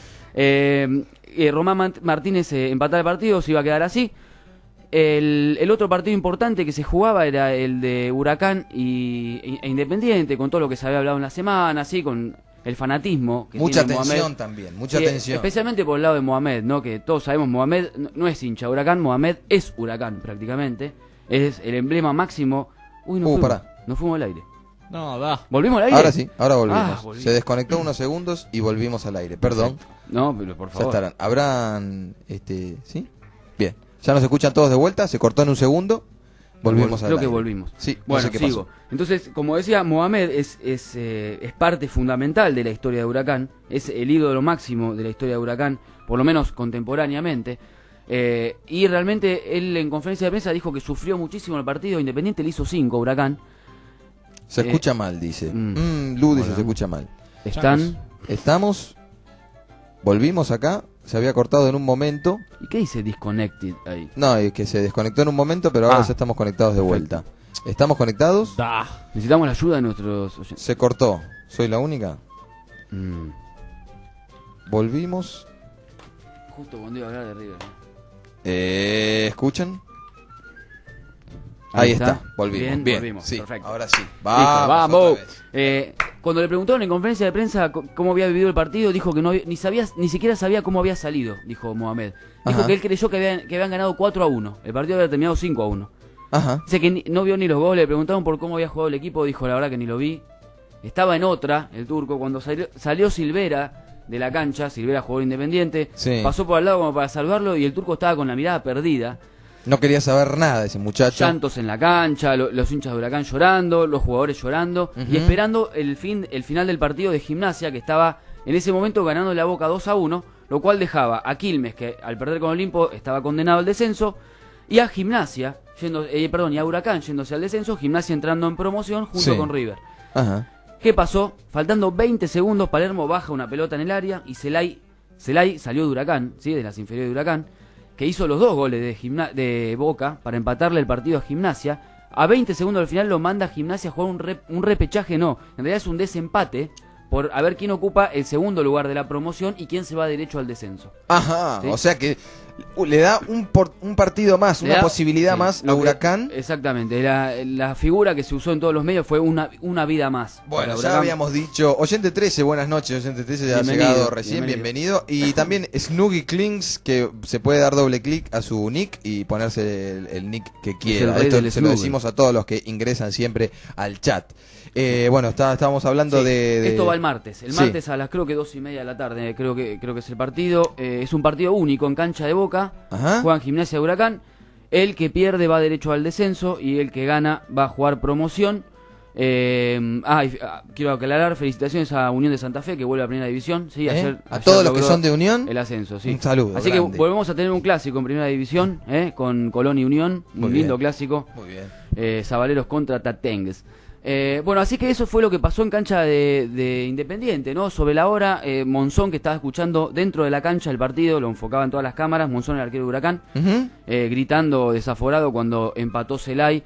Román Martínez empataba el partido, se iba a quedar así. El otro partido importante que se jugaba era el de Huracán e Independiente, con todo lo que se había hablado en la semana, así, con el fanatismo que Mucha tiene tensión Mohamed. también, mucha Sí, tensión. especialmente por el lado de Mohamed, ¿no? Que todos sabemos, Mohamed no es hincha de Huracán, Mohamed es Huracán prácticamente. Es el emblema máximo. Uy, no fuimos, pará. no fuimos al aire. No, da. ¿Volvimos al aire? Ahora sí, ahora volvimos. volvimos. Se desconectó unos segundos y volvimos al aire. Perdón, No, pero por ya favor. estarán. ¿Habrán, ¿sí? Bien. ¿Ya nos escuchan todos de vuelta? ¿Se cortó en un segundo? Volvimos al Creo que aire. volvimos. Sí, no Bueno, sé qué sigo. pasó. Entonces, como decía, Mohamed es parte fundamental de la historia de Huracán, es el ídolo máximo de la historia de Huracán, por lo menos contemporáneamente. Y realmente él en conferencia de prensa dijo que sufrió muchísimo el partido. Independiente le hizo 5 a Huracán. Se escucha mal, dice. mm. Lu dice, Hola. se escucha mal. Están... Estamos, volvimos acá, se había cortado en un momento. ¿Y qué dice disconnected ahí? No, es que se desconectó en un momento, pero ahora Ah, ya estamos conectados de vuelta. ¿Estamos conectados? Da. Necesitamos la ayuda de nuestros oyentes. Se cortó. ¿Soy la única? Mm. Volvimos. Justo cuando iba a hablar de River, ¿no? ¿Escuchan? Ahí está, volvimos. Bien, volvimos, sí, perfecto. ahora sí. Listo, Vamos. vamos. Otra vez. Cuando le preguntaron en conferencia de prensa cómo había vivido el partido, dijo que no había- ni siquiera sabía cómo había salido, dijo Mohamed. Dijo Ajá. que él creyó que habían ganado 4-1. El partido había terminado 5-1. Ajá. Dice que no vio ni los goles, le preguntaron por cómo había jugado el equipo, dijo la verdad que ni lo vi. Estaba en otra, el turco, cuando salió Silvera de la cancha, Silvera jugador Independiente, Sí. pasó por al lado como para salvarlo y el turco estaba con la mirada perdida. No quería saber nada ese muchacho. Llantos en la cancha, los hinchas de Huracán llorando, los jugadores llorando y Ujú. esperando el final del partido de Gimnasia, que estaba en ese momento ganando la Boca 2-1, lo cual dejaba a Quilmes, que al perder con Olimpo estaba condenado al descenso, y a Gimnasia, y a Huracán yéndose al descenso, Gimnasia entrando en promoción junto Sí. con River. Ajá. ¿Qué pasó? Faltando 20 segundos, Palermo baja una pelota en el área y Celay salió de Huracán, ¿sí? De las inferiores de Huracán, que hizo los 2 goles de Boca para empatarle el partido a Gimnasia. A 20 segundos del final lo manda a Gimnasia a jugar un repechaje, no, en realidad es un desempate por a ver quién ocupa el segundo lugar de la promoción y quién se va derecho al descenso. Ajá. Sí. O sea que le da un partido más, Le una da- posibilidad sí, más a lo que- Huracán. Exactamente, la figura que se usó en todos los medios fue una vida más. Bueno, para ya Huracán. habíamos dicho, oyente 13, buenas noches, oyente 13 ya ha Bienvenido, llegado recién, bienvenido. Y también Snuggy Clinks, que se puede dar doble clic a su nick y ponerse el nick que quiera. rey Esto del se lo Snuggy. decimos a todos los que ingresan siempre al chat. Bueno, estábamos hablando Sí, de... Esto va el martes. El Sí. martes a las creo que 2:30 de la tarde, creo que es el partido. Es un partido único en cancha de Boca. Ajá. Juegan Gimnasia de Huracán. El que pierde va derecho al descenso y el que gana va a jugar promoción. Quiero aclarar, felicitaciones a Unión de Santa Fe que vuelve a Primera División. Sí, ayer A todos los que logró son de Unión, el ascenso, sí. un saludo Así grande. que volvemos a tener un clásico en Primera División, con Colón y Unión. Muy Un lindo bien. clásico. Muy bien. Zabaleros contra Tatengues. Bueno, así que eso fue lo que pasó en cancha de Independiente, ¿no? Sobre la hora, Monzón, que estaba escuchando dentro de la cancha el partido, lo enfocaban todas las cámaras, Monzón, el arquero de Huracán, Ujú. gritando desaforado cuando empató Celay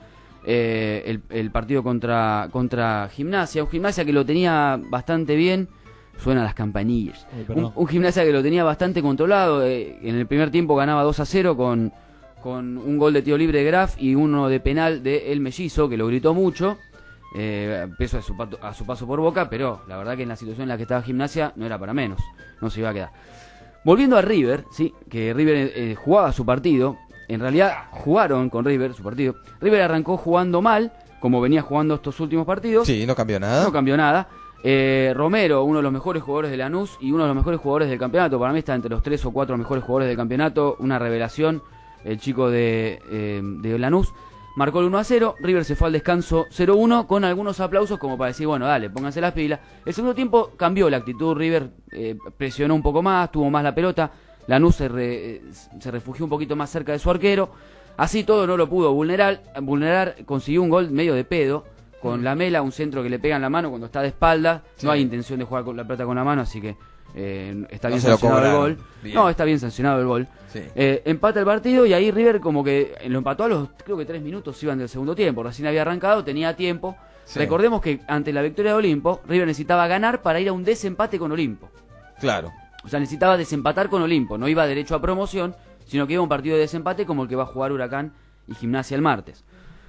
el partido contra Gimnasia. Un Gimnasia que lo tenía bastante bien. Suenan las campanillas. Uy, perdón. Un Gimnasia que lo tenía bastante controlado. En el primer tiempo ganaba 2-0 con un gol de tiro libre de Graf y uno de penal de El Mellizo, que lo gritó mucho. Peso a su paso por Boca, pero la verdad que en la situación en la que estaba Gimnasia no era para menos. No se iba a quedar. Volviendo a River, sí, que River jugaba su partido. En realidad jugaron con River su partido. River arrancó jugando mal, como venía jugando estos últimos partidos. Sí, no cambió nada. No cambió nada. Romero, uno de los mejores jugadores de Lanús y uno de los mejores jugadores del campeonato. Para mí está entre los 3 o 4 mejores jugadores del campeonato. Una revelación, el chico de Lanús. Marcó el 1-0, River se fue al descanso 0-1 con algunos aplausos como para decir, bueno, dale, pónganse las pilas. El segundo tiempo cambió la actitud, River presionó un poco más, tuvo más la pelota. Lanús se refugió un poquito más cerca de su arquero. Así todo no lo pudo vulnerar, consiguió un gol medio de pedo, con la Mela, un centro que le pega en la mano cuando está de espalda. Sí. No hay intención de jugar con la pelota con la mano, así que está No bien se lo sancionado el cobraron. gol. Bien. No, está bien sancionado el gol. Sí. Empata el partido y ahí River como que lo empató a los, creo que 3 minutos iban del segundo tiempo. Recién había arrancado, tenía tiempo. Sí. Recordemos que ante la victoria de Olimpo, River necesitaba ganar para ir a un desempate con Olimpo. Claro. O sea, necesitaba desempatar con Olimpo. No iba derecho a promoción, sino que iba a un partido de desempate como el que va a jugar Huracán y Gimnasia el martes.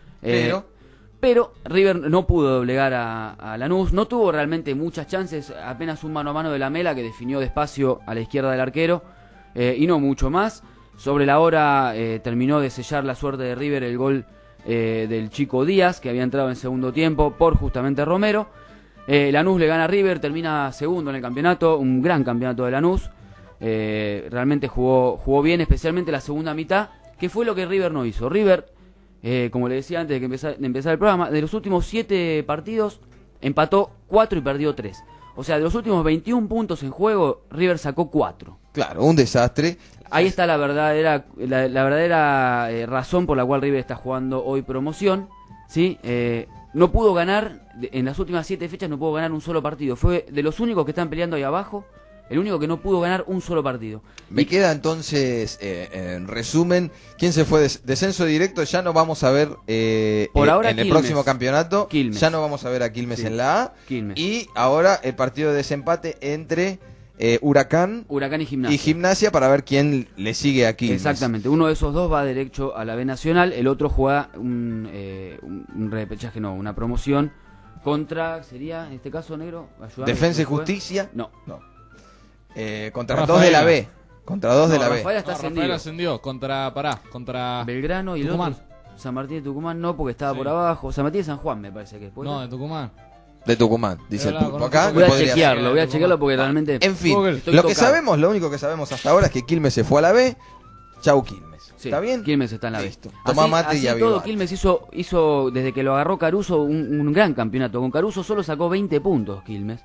Pero River no pudo doblegar a Lanús, no tuvo realmente muchas chances, apenas un mano a mano de la Mela que definió despacio a la izquierda del arquero, y no mucho más. Sobre la hora terminó de sellar la suerte de River el gol del Chico Díaz, que había entrado en segundo tiempo por justamente Romero. Lanús le gana a River, termina segundo en el campeonato, un gran campeonato de Lanús. Realmente jugó bien, especialmente la segunda mitad, que fue lo que River no hizo. River, como le decía antes de empezar el programa, de los últimos 7 partidos empató 4 y perdió 3. O sea, de los últimos 21 puntos en juego, River sacó 4. Claro, un desastre. Ahí está la verdadera razón por la cual River está jugando hoy promoción, ¿sí? No pudo ganar, en las últimas 7 fechas no pudo ganar un solo partido. Fue de los únicos que están peleando ahí abajo, el único que no pudo ganar un solo partido. Me queda entonces, en resumen, ¿quién se fue? Descenso directo, ya no vamos a ver Por ahora, en el Quilmes. próximo campeonato, Quilmes. ya no vamos a ver a Quilmes Sí. en la A. Quilmes. Y ahora el partido de desempate entre Huracán Huracán y Gimnasia. y Gimnasia para ver quién le sigue a Quilmes. Exactamente, uno de esos dos va derecho a la B Nacional, el otro juega un repechaje, no, una promoción contra, sería en este caso, negro, ayúdame. Defensa y ¿Quién fue? Justicia. No, Contra Rafaela. 2 de la B. Contra 2 de No, la B. Rafaela está Rafael ascendido. ascendió contra Belgrano y Tucumán. el otro San Martín de Tucumán no, porque estaba Sí. por abajo. San Martín de San Juan me parece que es. ¿puede No, ser? de Tucumán. De Tucumán, dice el Hablaba pulpo con acá. un Voy a podría ser. chequearlo, voy a ser. chequearlo porque realmente En fin, Google. Estoy lo que tocado. sabemos, lo único que sabemos hasta ahora es que Quilmes se fue a la B. Chau Quilmes. sí, ¿Está bien? Quilmes está en la B. Listo. Tomá mate y así avivate. todo, Quilmes hizo desde que lo agarró Caruso un gran campeonato. Con Caruso solo sacó 20 puntos Quilmes.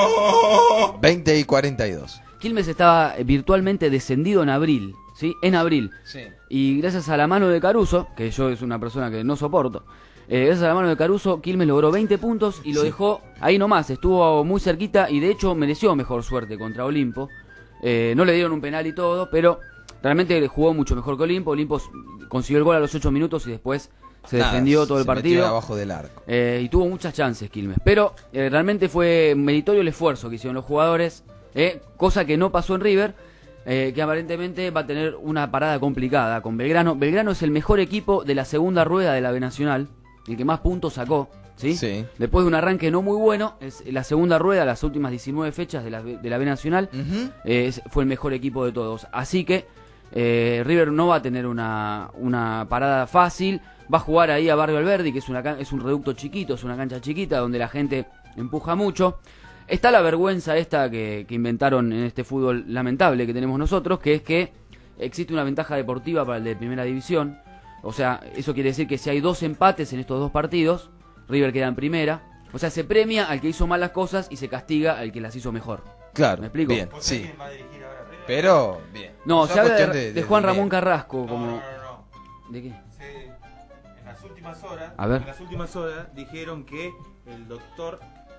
20 y 42. Quilmes estaba virtualmente descendido en abril, ¿sí? En abril. Sí. Y gracias a la mano de Caruso, que yo es una persona que no soporto, gracias a la mano de Caruso, Quilmes logró 20 puntos y lo dejó ahí nomás. Estuvo muy cerquita y de hecho mereció mejor suerte contra Olimpo. No le dieron un penal y todo, pero realmente jugó mucho mejor que Olimpo. Olimpo consiguió el gol a los 8 minutos y después se defendió todo el se metió partido. abajo del arco. Y tuvo muchas chances Quilmes. Pero realmente fue meritorio el esfuerzo que hicieron los jugadores, cosa que no pasó en River, que aparentemente va a tener una parada complicada con Belgrano. Belgrano es el mejor equipo de la segunda rueda de la B Nacional, el que más puntos sacó, ¿sí? Sí. Después de un arranque no muy bueno, es la segunda rueda, las últimas 19 fechas de la B Nacional, fue el mejor equipo de todos. Así que River no va a tener una parada fácil. Va a jugar ahí a Barrio Alberdi, que es un reducto chiquito, es una cancha chiquita donde la gente empuja mucho. Está la vergüenza esta que inventaron en este fútbol lamentable que tenemos nosotros, que es que existe una ventaja deportiva para el de primera división. O sea, eso quiere decir que si hay 2 empates en estos 2 partidos, River queda en primera. O sea, se premia al que hizo mal las cosas y se castiga al que las hizo mejor. Claro. ¿Me explico? Bien, sí. Pero, bien. No, Esa se habla cuestión de Juan Ramón de- Carrasco como... No. ¿De qué? En las últimas horas, A ver. en las últimas horas dijeron que el doctor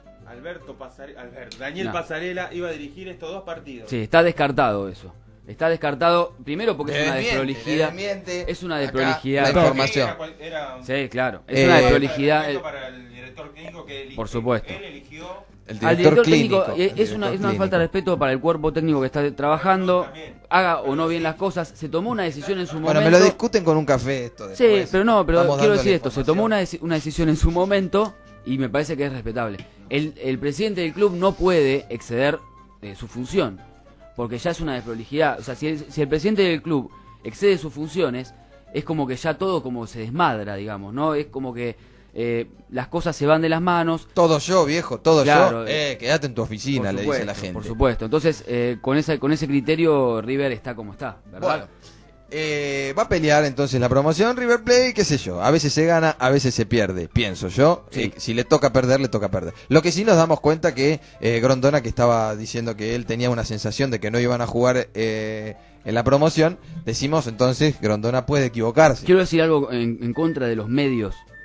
Daniel No. Pasarela iba a dirigir estos 2 partidos. Sí, está descartado eso. Está descartado, primero porque es una desprolijidad. desmiente. Es una Acá desprolijidad. la información. Era un Sí, claro. Es una desprolijidad. argumento para el director clínico que eligió. Por supuesto. Él eligió. El Al director técnico clínico, el es una director falta de clínico. respeto para el cuerpo técnico que está trabajando, También. haga o no bien las cosas. Se tomó una decisión en su Bueno, momento. me lo discuten con un café esto Sí, después. pero no, pero Vamos quiero dándole decir esto, se tomó información. una decisión en su momento y me parece que es respetable. El presidente del club no puede exceder su función, porque ya es una desprolijidad. O sea, si el presidente del club excede sus funciones, es como que ya todo como se desmadra, digamos, ¿no? Es como que las cosas se van de las manos. Todo yo, viejo, todo Claro, yo. Quédate en tu oficina, Por le dice la gente. Por supuesto. Entonces, con ese criterio, River está como está, ¿verdad? Bueno, va a pelear entonces la promoción River Plate, qué sé yo. A veces se gana, a veces se pierde, pienso yo. Sí. Si le toca perder, le toca perder. Lo que sí nos damos cuenta que Grondona, que estaba diciendo que él tenía una sensación de que no iban a jugar en la promoción, decimos entonces Grondona puede equivocarse. Quiero decir algo en contra de los medios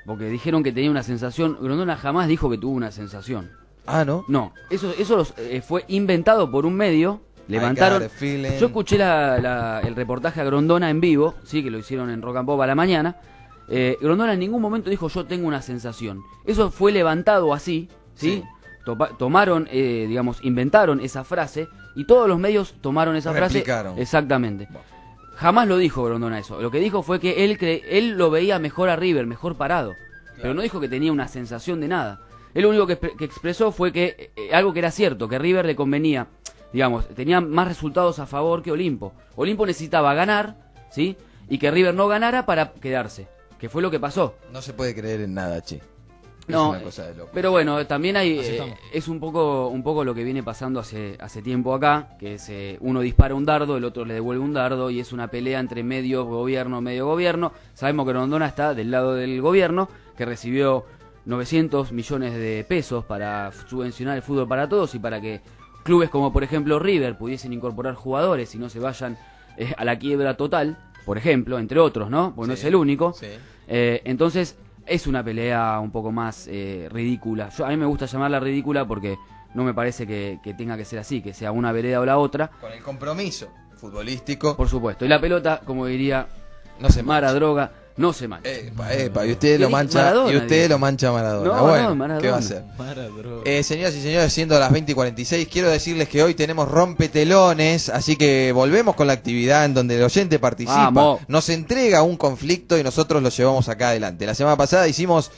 porque dijeron que tenía una sensación. Grondona jamás dijo que tuvo una sensación. Ah, ¿no? No, eso fue inventado por un medio. Levantaron. Yo escuché el reportaje a Grondona en vivo, sí, que lo hicieron en Rock and Pop a la mañana. Grondona en ningún momento dijo yo tengo una sensación. Eso fue levantado así, ¿sí? Tomaron, digamos, inventaron esa frase y todos los medios tomaron esa frase. Exactamente. Bueno. Jamás lo dijo Grondona eso. Lo que dijo fue que él lo veía mejor a River, mejor parado. Claro. Pero no dijo que tenía una sensación de nada. Él lo único que expresó fue que algo que era cierto, que River le convenía, digamos, tenía más resultados a favor que Olimpo. Olimpo necesitaba ganar, ¿sí? Y que River no ganara para quedarse, que fue lo que pasó. No se puede creer en nada, che. No, es una cosa de loco. Pero bueno, también hay es un poco lo que viene pasando hace tiempo acá, que es uno dispara un dardo, el otro le devuelve un dardo y es una pelea entre medio gobierno. Sabemos que Grondona está del lado del gobierno, que recibió 900 millones de pesos para subvencionar el fútbol para todos y para que clubes como por ejemplo River pudiesen incorporar jugadores y no se vayan a la quiebra total, por ejemplo, entre otros, ¿no? Porque no es el único. Sí. Entonces es una pelea un poco más ridícula. A mí me gusta llamarla ridícula porque no me parece que tenga que ser así, que sea una vereda o la otra. Con el compromiso futbolístico. Por supuesto. Y la pelota, como diría no se Mara Droga, no se mancha. Y usted lo mancha Maradona, y usted lo mancha Maradona. No, bueno, Maradona. ¿qué va a hacer? Señoras y señores, siendo las 20:46, quiero decirles que hoy tenemos rompetelones, así que volvemos con la actividad en donde el oyente participa, nos entrega un conflicto y nosotros lo llevamos acá adelante. La semana pasada hicimos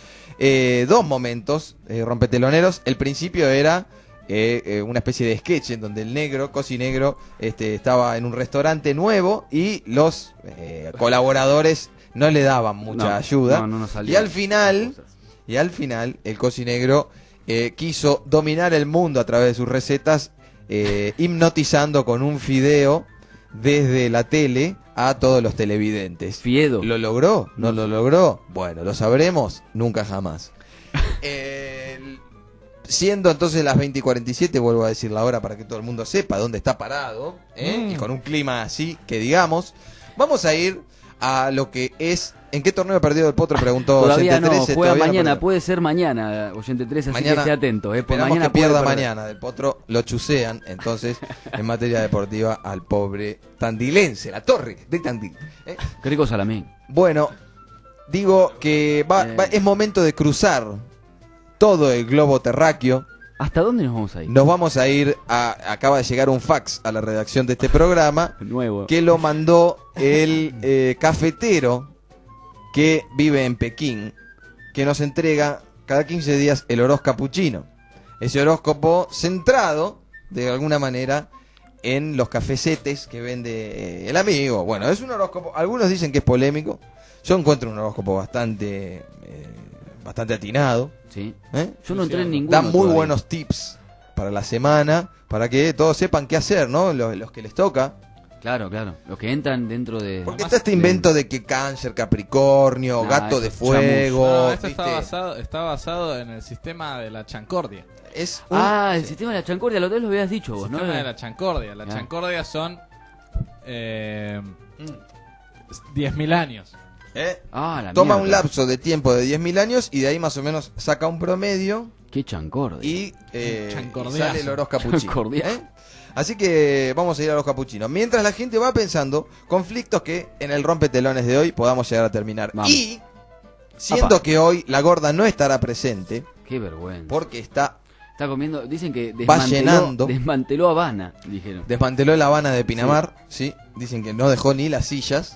2 momentos rompeteloneros. El principio era una especie de sketch en donde el negro, Cosi Negro, estaba en un restaurante nuevo y los colaboradores no le daban mucha ayuda. No y al final el Cosi Negro quiso dominar el mundo a través de sus recetas, hipnotizando con un fideo desde la tele a todos los televidentes. Fiedo. ¿Lo logró? ¿No lo logró? Bueno, lo sabremos nunca jamás. Siendo entonces las 20:47, vuelvo a decir la hora para que todo el mundo sepa dónde está parado, y con un clima así que digamos, vamos a ir a lo que es. ¿En qué torneo perdido el Potro? Preguntó todavía Oyente 13. Juega mañana, puede ser mañana, Oyente 13, así mañana, que esté atento. Mañana que pierda mañana. Del Potro lo chusean, entonces, en materia deportiva, al pobre tandilense, la torre de Tandil. Qué rico salamín. Bueno, digo que es momento de cruzar todo el globo terráqueo. ¿Hasta dónde nos vamos a ir? Nos vamos a ir acaba de llegar un fax a la redacción de este programa nuevo, que lo mandó el cafetero que vive en Pekín, que nos entrega cada 15 días el horóscopo capuchino. Ese horóscopo centrado, de alguna manera, en los cafecetes que vende el amigo. Bueno, es un horóscopo, algunos dicen que es polémico. Yo encuentro un horóscopo bastante atinado. Sí. Yo no entré en ninguno. Da muy buenos tips para la semana, para que todos sepan qué hacer, ¿no? Los que les toca. Claro, los que entran dentro de... Porque está este invento de que Cáncer, Capricornio, Gato de Fuego... No, esto está basado en el sistema de la chancordia. El sistema de la chancordia, lo habías dicho vos, ¿no? El sistema de la chancordia. La chancordia son 10.000 años. Toma un lapso de tiempo de 10.000 años y de ahí más o menos saca un promedio. ¡Qué chancordia! Y sale el horóscopo capuchino. Así que vamos a ir a los capuchinos. Mientras la gente va pensando conflictos que en el rompetelones de hoy podamos llegar a terminar. Vamos. Y siendo que hoy la gorda no estará presente. ¡Qué vergüenza! Porque está comiendo, dicen que desmanteló Habana, dijeron. Desmanteló la Habana de Pinamar, sí. Dicen que no dejó ni las sillas.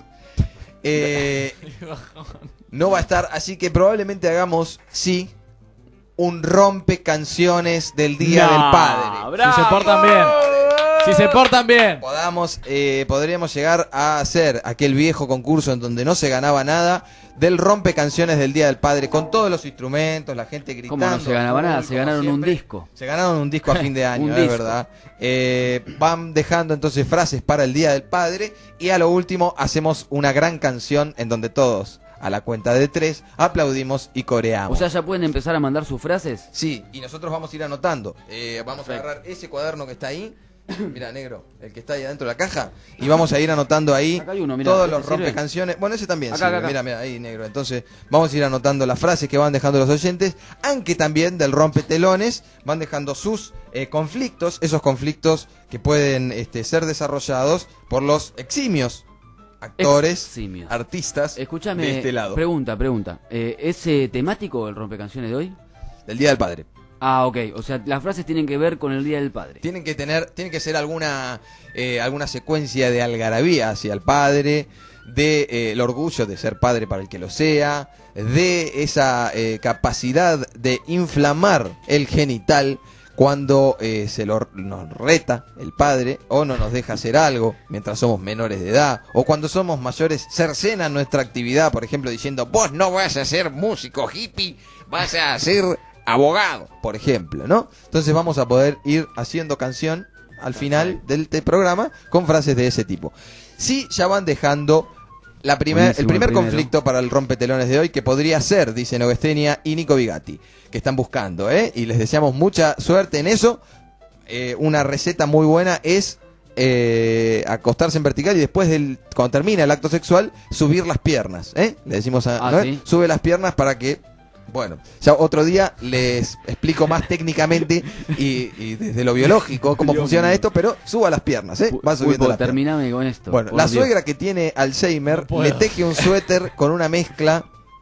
No va a estar, así que probablemente hagamos, un rompe canciones del Día del Padre. ¡Bravo! Si se portan bien. Podríamos llegar a hacer aquel viejo concurso en donde no se ganaba nada, del rompe canciones del Día del Padre, con todos los instrumentos, la gente gritando. ¿Cómo no se ganaba nada? Se ganaron un disco. Se ganaron un disco a fin de año, es verdad. Van dejando entonces frases para el Día del Padre y a lo último hacemos una gran canción en donde todos, a la cuenta de 3, aplaudimos y coreamos. O sea, ¿ya pueden empezar a mandar sus frases? Sí, y nosotros vamos a ir anotando. Vamos a agarrar ese cuaderno que está ahí Mira, negro, el que está ahí adentro de la caja. Y vamos a ir anotando ahí Acá hay uno, mirá, todos ¿este los sirve? rompecanciones. Bueno, ese también Acá, sirve. acá. Mira, mira, ahí, negro. Entonces, vamos a ir anotando las frases que van dejando los oyentes, aunque también del rompetelones van dejando sus conflictos, esos conflictos que pueden ser desarrollados por los eximios actores, Eximios. artistas Escúchame, de este lado. pregunta. ¿Es temático el rompecanciones de hoy? Del Día del Padre. Ah, ok. O sea, las frases tienen que ver con el Día del Padre. Tiene que ser alguna secuencia de algarabía hacia el padre, de el orgullo de ser padre para el que lo sea, de esa capacidad de inflamar el genital cuando nos reta el padre o no nos deja hacer algo mientras somos menores de edad, o cuando somos mayores cercenan nuestra actividad, por ejemplo diciendo vos no vas a ser músico hippie, vas a ser abogado, por ejemplo, ¿no? Entonces vamos a poder ir haciendo canción al final del programa con frases de ese tipo. Sí, ya van dejando el primer Buenísimo, conflicto para el rompetelones de hoy, que podría ser, dice Novestenia y Nico Vigatti, que están buscando, y les deseamos mucha suerte en eso. Una receta muy buena es acostarse en vertical y después cuando termina el acto sexual, subir las piernas, Le decimos a Noé, ¿sí? sube las piernas para que... Bueno, ya otro día les explico más técnicamente y desde lo biológico cómo funciona esto, pero suba las piernas, va subiendo Pulpo, las piernas. terminame con esto. Bueno, por la Dios. suegra que tiene Alzheimer No puedo. le teje un suéter con una mezcla,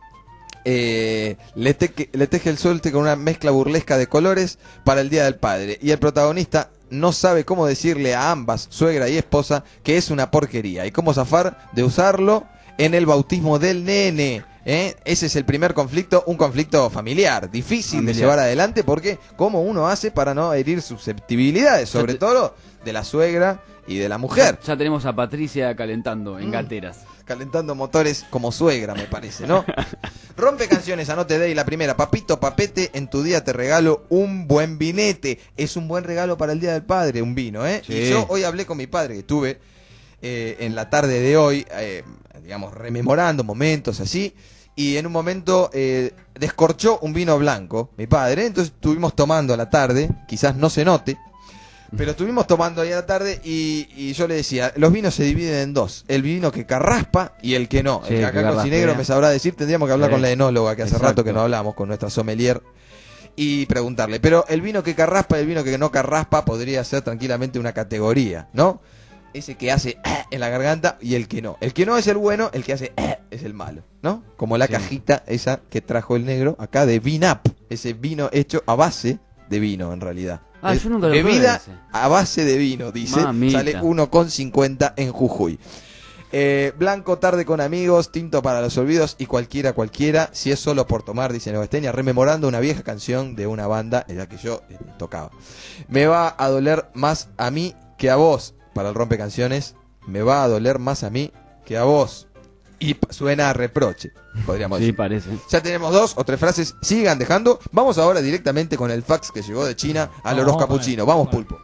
le teje el suéter con una mezcla burlesca de colores para el Día del Padre. Y el protagonista no sabe cómo decirle a ambas, suegra y esposa, que es una porquería y cómo zafar de usarlo en el bautismo del nene. Ese es el primer conflicto, un conflicto familiar, difícil de llevar adelante, porque cómo uno hace para no herir susceptibilidades, sobre todo de la suegra y de la mujer. Ya tenemos a Patricia calentando en gateras. Calentando motores como suegra, me parece, ¿no? Rompe canciones, anote de ahí la primera. Papito, papete, en tu día te regalo un buen vinete. Es un buen regalo para el Día del Padre, un vino, Sí. Y yo hoy hablé con mi padre, que tuve en la tarde de hoy, digamos, rememorando momentos así, y en un momento descorchó un vino blanco, mi padre, entonces estuvimos tomando a la tarde, quizás no se note, pero estuvimos tomando ahí a la tarde y yo le decía, los vinos se dividen en dos, el vino que carraspa y el que no. Sí, El que que acá carraspea. Cocinegro me sabrá decir, tendríamos que hablar Sí. con la enóloga, que hace Exacto. rato que no hablamos, con nuestra sommelier, y preguntarle, pero el vino que carraspa y el vino que no carraspa podría ser tranquilamente una categoría, ¿no? Ese que hace en la garganta y el que no. El que no es el bueno, el que hace es el malo, ¿no? Como la cajita esa que trajo el negro acá de Vinap, ese vino hecho a base de vino en realidad. Ah, Es yo nunca lo bebida probé ese. a base de vino, dice. Mamita. Sale 1,50 en Jujuy. Blanco, tarde con amigos, tinto para los olvidos y cualquiera, si es solo por tomar, dice Novesteña, rememorando una vieja canción de una banda en la que yo tocaba. Me va a doler más a mí que a vos, para el rompecanciones, me va a doler más a mí que a vos. Y suena a reproche, podríamos Sí, decir. parece. Ya tenemos 2 o 3 frases, sigan dejando. Vamos ahora directamente con el fax que llegó de China a Loros Capuchino. Vamos, Pulpo.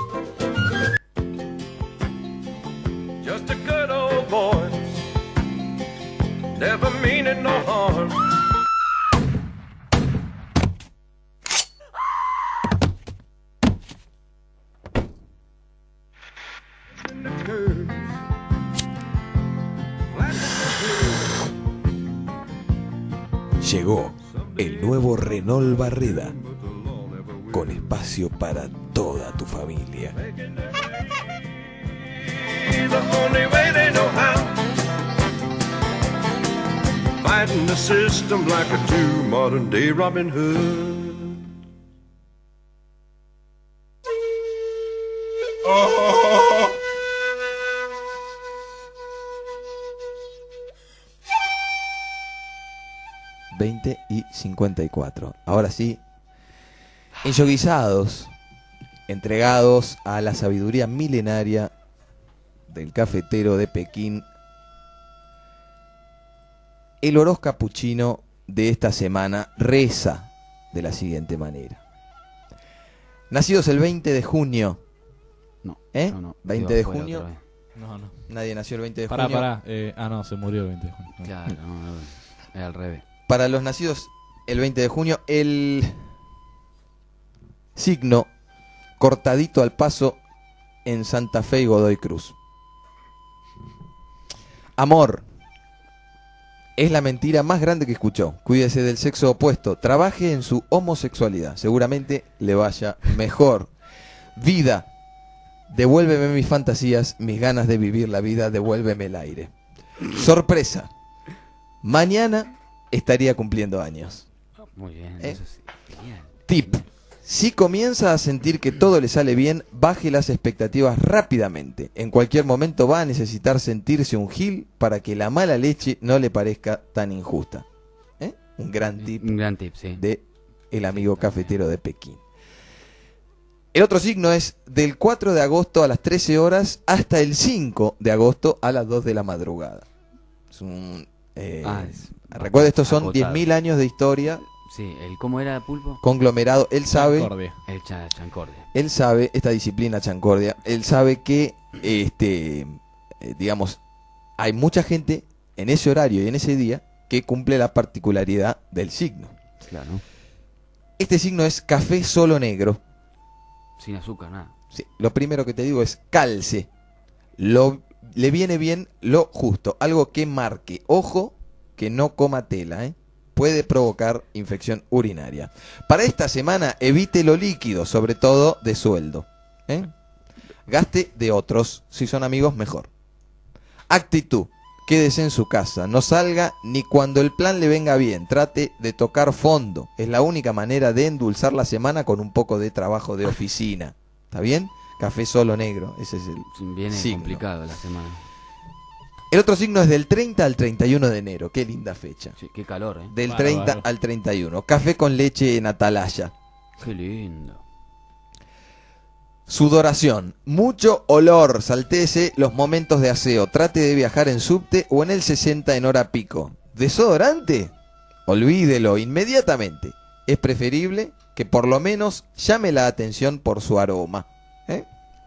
Just a good old boy, never meaning no harm. Llegó el nuevo Renault Barreda, con espacio para toda tu familia. The only way they know how. Fighting the system like a true modern day Robin Hood. Oh. 20:54. Ahora sí, enyoguizados, entregados a la sabiduría milenaria del cafetero de Pekín, el Oroz Capuchino de esta semana reza de la siguiente manera. Nacidos el 20 de junio. No, ¿Eh? no, no, 20 iba de fuera junio. otra vez. No, no. Nadie nació el 20 de Pará, junio. pará. No, se murió el 20 de junio. Claro, no, es al revés. Para los nacidos el 20 de junio, el signo cortadito al paso en Santa Fe y Godoy Cruz. Amor es la mentira más grande que escuchó. Cuídese del sexo opuesto. Trabaje en su homosexualidad. Seguramente le vaya mejor. Vida. Devuélveme mis fantasías, mis ganas de vivir la vida. Devuélveme el aire. Sorpresa. Mañana estaría cumpliendo años. Muy bien, ¿Eh? eso sí. Genial. Tip. Si comienza a sentir que todo le sale bien, baje las expectativas rápidamente. En cualquier momento va a necesitar sentirse un gil para que la mala leche no le parezca tan injusta. ¿Eh? Un gran tip Un gran tip, sí. de el amigo cafetero de Pekín. El otro signo es del 4 de agosto a las 13 horas hasta el 5 de agosto a las 2 de la madrugada. Es un... recuerda, estos son acotado. 10.000 años de historia, Sí, ¿cómo era Pulpo? conglomerado. Él sabe... Concordia. El Chancordia. Él sabe, esta disciplina Chancordia, él sabe que, digamos, hay mucha gente en ese horario y en ese día que cumple la particularidad del signo. Claro. Este signo es café solo negro. Sin azúcar, nada. Sí, lo primero que te digo es calce. Le viene bien lo justo, algo que marque. Ojo, que no coma tela, ¿eh? Puede provocar infección urinaria. Para esta semana evite lo líquido, sobre todo de sueldo, ¿eh? Gaste de otros, si son amigos mejor. Actitud, quédese en su casa, no salga ni cuando el plan le venga bien, trate de tocar fondo. Es la única manera de endulzar la semana con un poco de trabajo de oficina. ¿Está bien? Café solo negro, ese es el Viene signo. complicado la semana. El otro signo es del 30 al 31 de enero, qué linda fecha. Sí, qué calor, ¿eh? Del Bárbaro. 30 al 31. Café con leche en atalaya. Qué lindo. Sudoración. Mucho olor. Saltéese los momentos de aseo. Trate de viajar en subte o en el 60 en hora pico. ¿Desodorante? Olvídelo inmediatamente. Es preferible que por lo menos llame la atención por su aroma. ¿Eh?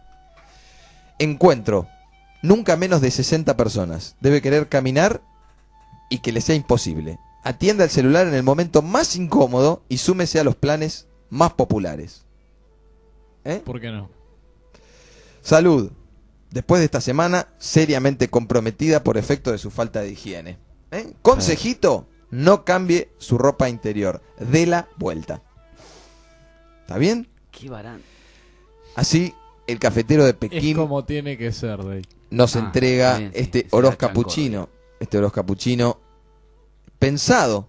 Encuentro. Nunca menos de 60 personas. Debe querer caminar y que le sea imposible. Atienda el celular en el momento más incómodo y súmese a los planes más populares. ¿Eh? ¿Por qué no? Salud. Después de esta semana, seriamente comprometida por efecto de su falta de higiene. ¿Eh? Consejito, no cambie su ropa interior. Dela vuelta. ¿Está bien? Qué barán. Así, el cafetero de Es Pekín como tiene que ser, Dey. nos Ah, entrega bien, sí, este será oroz Chancordia. capuchino. Este oroz capuchino pensado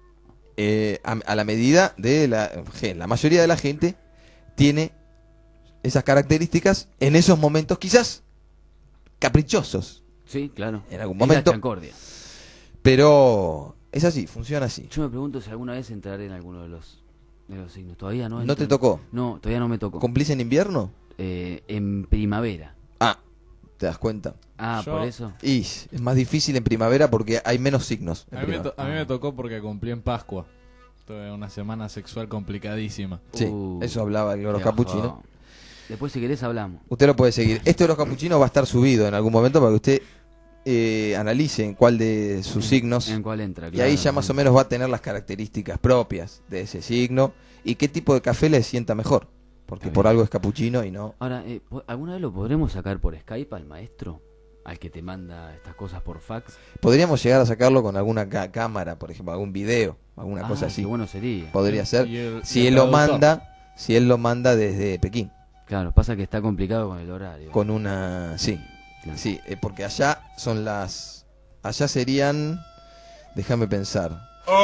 a la medida de la mayoría de la gente tiene esas características en esos momentos quizás caprichosos, Sí, claro. En algún Es la momento. Chancordia. pero es así, funciona así. Yo me pregunto si alguna vez entraré en alguno de los signos. Todavía no. ¿No te entro. tocó? No, todavía no me tocó. ¿Cumplís en invierno? En primavera. Ah, ¿te das cuenta? Ah, Yo- por eso. Y es más difícil en primavera porque hay menos signos. en A mí, me primavera. a mí me tocó porque cumplí en Pascua. Tuve una semana sexual complicadísima. Sí, eso hablaba el oroz qué capuchino. bajón. Después, si querés, hablamos. Usted lo puede seguir. Este oroz capuchino va a estar subido en algún momento para que usted analice en cuál de sus signos. ¿En cuál entra? Y ahí ya más o menos va a tener las características propias de ese signo y qué tipo de café le sienta mejor. Porque Está por bien. algo es capuchino y no. Ahora, ¿alguna vez lo podremos sacar por Skype al maestro? Al que te manda estas cosas por fax. Podríamos llegar a sacarlo con alguna cámara, por ejemplo, algún video, alguna cosa así. Qué bueno sería. Podría ser. Y el- Si y el él lo traductor. manda, si él lo manda desde Pekín. Claro, pasa que está complicado con el horario. Con una. Sí. Claro. Sí, porque allá son las. Allá serían. Déjame pensar.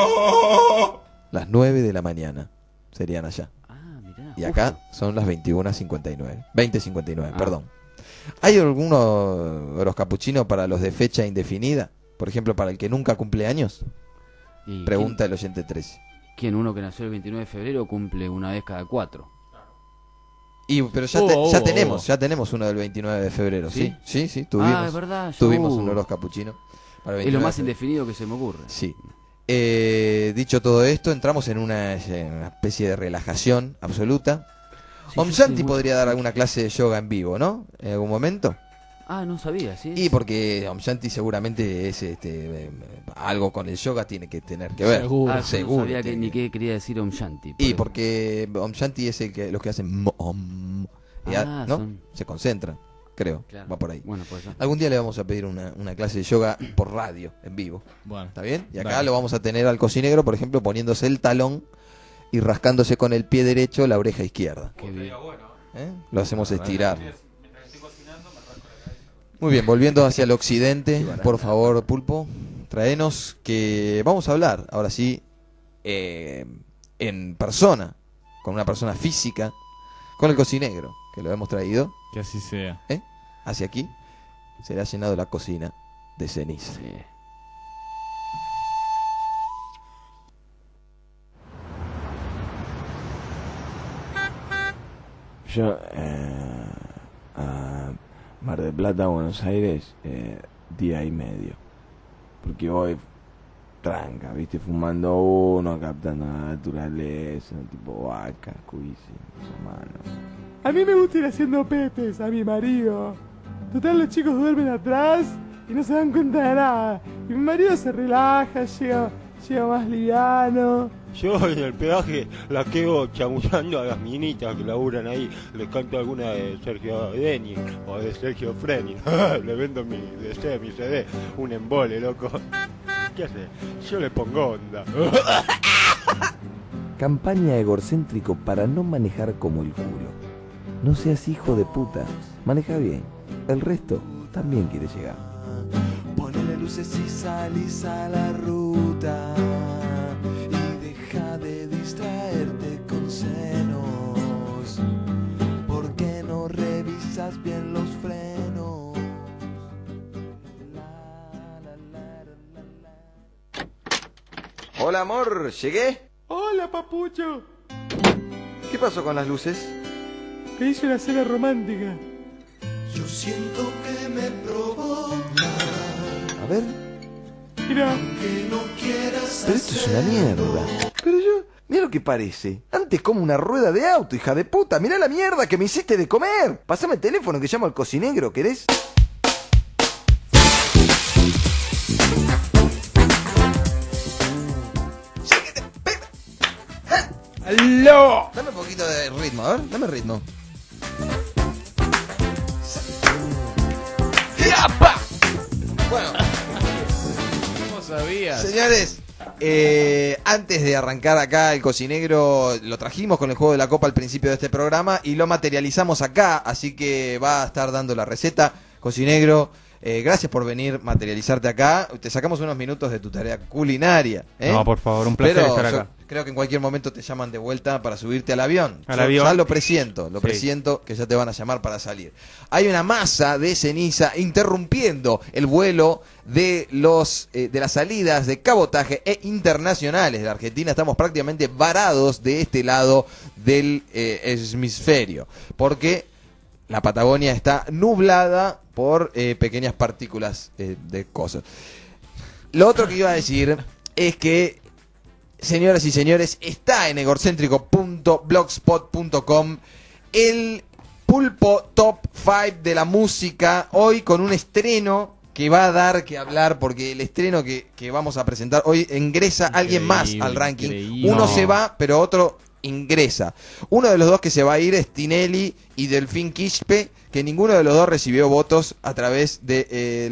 Las 9 de la mañana serían allá. Ah, mirá. Y acá son las 21:59. 20:59, Ah. perdón. ¿Hay alguno oroz capuchino para los de fecha indefinida? Por ejemplo, para el que nunca cumple años. ¿Y Pregunta el oyente 13. ¿quién uno que nació el 29 de febrero cumple una vez cada 4? Pero ya tenemos uno del 29 de febrero, ¿sí? Sí, tuvimos. Ah, es verdad. ya Tuvimos hubo. un oroz capuchino. Para el Es lo 29 más de febrero. indefinido que se me ocurre. Sí. Dicho todo esto, entramos en una especie de relajación absoluta. Sí, Om yo Shanti soy muy- podría dar alguna clase de yoga en vivo, ¿no? En algún momento. Ah, no sabía, ¿sí? Y porque Om Shanti seguramente es algo con el yoga tiene que tener que ver. Seguro. Ah, yo seguro no sabía tiene ni que- qué quería decir Om Shanti. Y pero- porque Om Shanti es los que hacen Om, ¿no? son- Se concentran, creo. Claro. Va por ahí. Bueno, pues Algún día le vamos a pedir una clase de yoga por radio, en vivo. Bueno, ¿Está bien? Y acá Dale. lo vamos a tener al cocinegro, por ejemplo, poniéndose el talón y rascándose con el pie derecho la oreja izquierda. qué bien. ¿Eh? Lo hacemos estirar. Muy bien, volviendo hacia el occidente, por favor, Pulpo, traenos que vamos a hablar, ahora sí, en persona, con una persona física, con el cocinegro, que lo hemos traído que así sea. hacia aquí. Será llenado la cocina de ceniza. Sí. Yo, a Mar del Plata, Buenos Aires, día y medio. Porque voy tranca, viste, fumando uno, captando la naturaleza, tipo vaca, cuísimo, hermano. A mí me gusta ir haciendo pepes a mi marido. Total, los chicos duermen atrás y no se dan cuenta de nada. Y mi marido se relaja, llega más liviano. Yo en el peaje la quedo chamullando a las minitas que laburan ahí. Les canto alguna de Sergio Deni o de Sergio Freni. Le vendo mi CD, un embole, loco. ¿Qué hace? Yo le pongo onda. Campaña egocéntrico para no manejar como el culo. No seas hijo de puta, maneja bien. El resto también quiere llegar. Ponele luces y salís a la ruta y deja de distraerte con senos. ¿Por qué no revisas bien los frenos? Hola amor, ¿llegué? Hola, papucho. ¿Qué pasó con las luces? Que hice una cena romántica. Yo siento que me provoca. A ver. Mira, Pero esto es una mierda. Pero mira lo que parece. Antes como una rueda de auto, hija de puta. Mirá la mierda que me hiciste de comer. Pásame el teléfono que llamo al cocinegro, ¿querés? ¡Aló! Dame un poquito de ritmo, a ver, dame ritmo. ¡Yapa! Bueno, ¿Cómo sabías? señores, antes de arrancar acá el cocinegro, lo trajimos con el juego de la copa al principio de este programa y lo materializamos acá, así que va a estar dando la receta. Cocinegro, gracias por venir, materializarte acá. Te sacamos unos minutos de tu tarea culinaria. No, por favor, un placer Pero estar yo acá. creo que en cualquier momento te llaman de vuelta para subirte al avión. ¿Al Yo avión? ya lo presiento Sí. presiento que ya te van a llamar para salir. Hay una masa de ceniza interrumpiendo el vuelo de de las salidas de cabotaje e internacionales de la Argentina. Estamos prácticamente varados de este lado del hemisferio, porque la Patagonia está nublada por pequeñas partículas de cosas. Lo otro que iba a decir es que, señoras y señores, está en egorcéntrico.blogspot.com el Pulpo Top 5 de la música, hoy con un estreno que va a dar que hablar, porque el estreno que vamos a presentar hoy ingresa alguien más Increíble, al ranking. increíble. Uno No. se va, pero otro ingresa. Uno de los dos que se va a ir es Tinelli y Delfín Quispe, que ninguno de los dos recibió votos a través de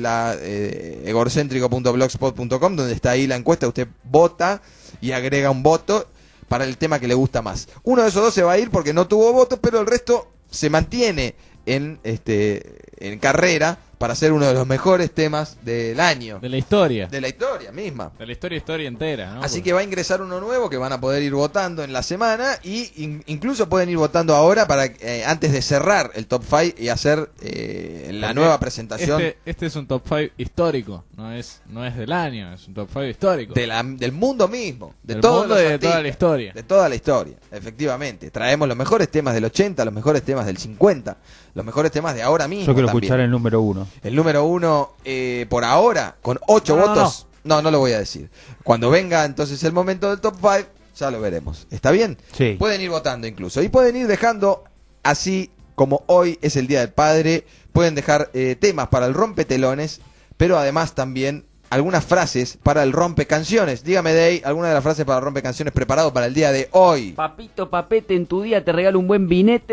egorcéntrico.blogspot.com, donde está ahí la encuesta. Usted vota y agrega un voto para el tema que le gusta más. Uno de esos dos se va a ir porque no tuvo votos, pero el resto se mantiene en carrera para ser uno de los mejores temas del año, De la historia. de la historia misma. De la historia entera, ¿no? Así Porque- que va a ingresar uno nuevo que van a poder ir votando en la semana y incluso pueden ir votando ahora para antes de cerrar el top 5 y hacer la porque nueva presentación Este es un top 5 histórico, no es del año, es un top 5 histórico. del mundo mismo, de Del todos mundo los y de toda artistas, la historia. de toda la historia, efectivamente. Traemos los mejores temas del 80, los mejores temas del 50, los mejores temas de ahora mismo. Yo quiero también. escuchar el número 1. El número 1, por ahora, con 8 No, votos. No lo voy a decir. Cuando venga entonces el momento del top 5, ya lo veremos. ¿Está bien? Sí. Pueden ir votando incluso. Y pueden ir dejando, así como hoy es el Día del Padre, pueden dejar temas para el rompetelones, pero además también algunas frases para el rompecanciones. Dígame, Dey, alguna de las frases para el rompecanciones preparado para el día de hoy. Papito, papete, en tu día te regalo un buen vinete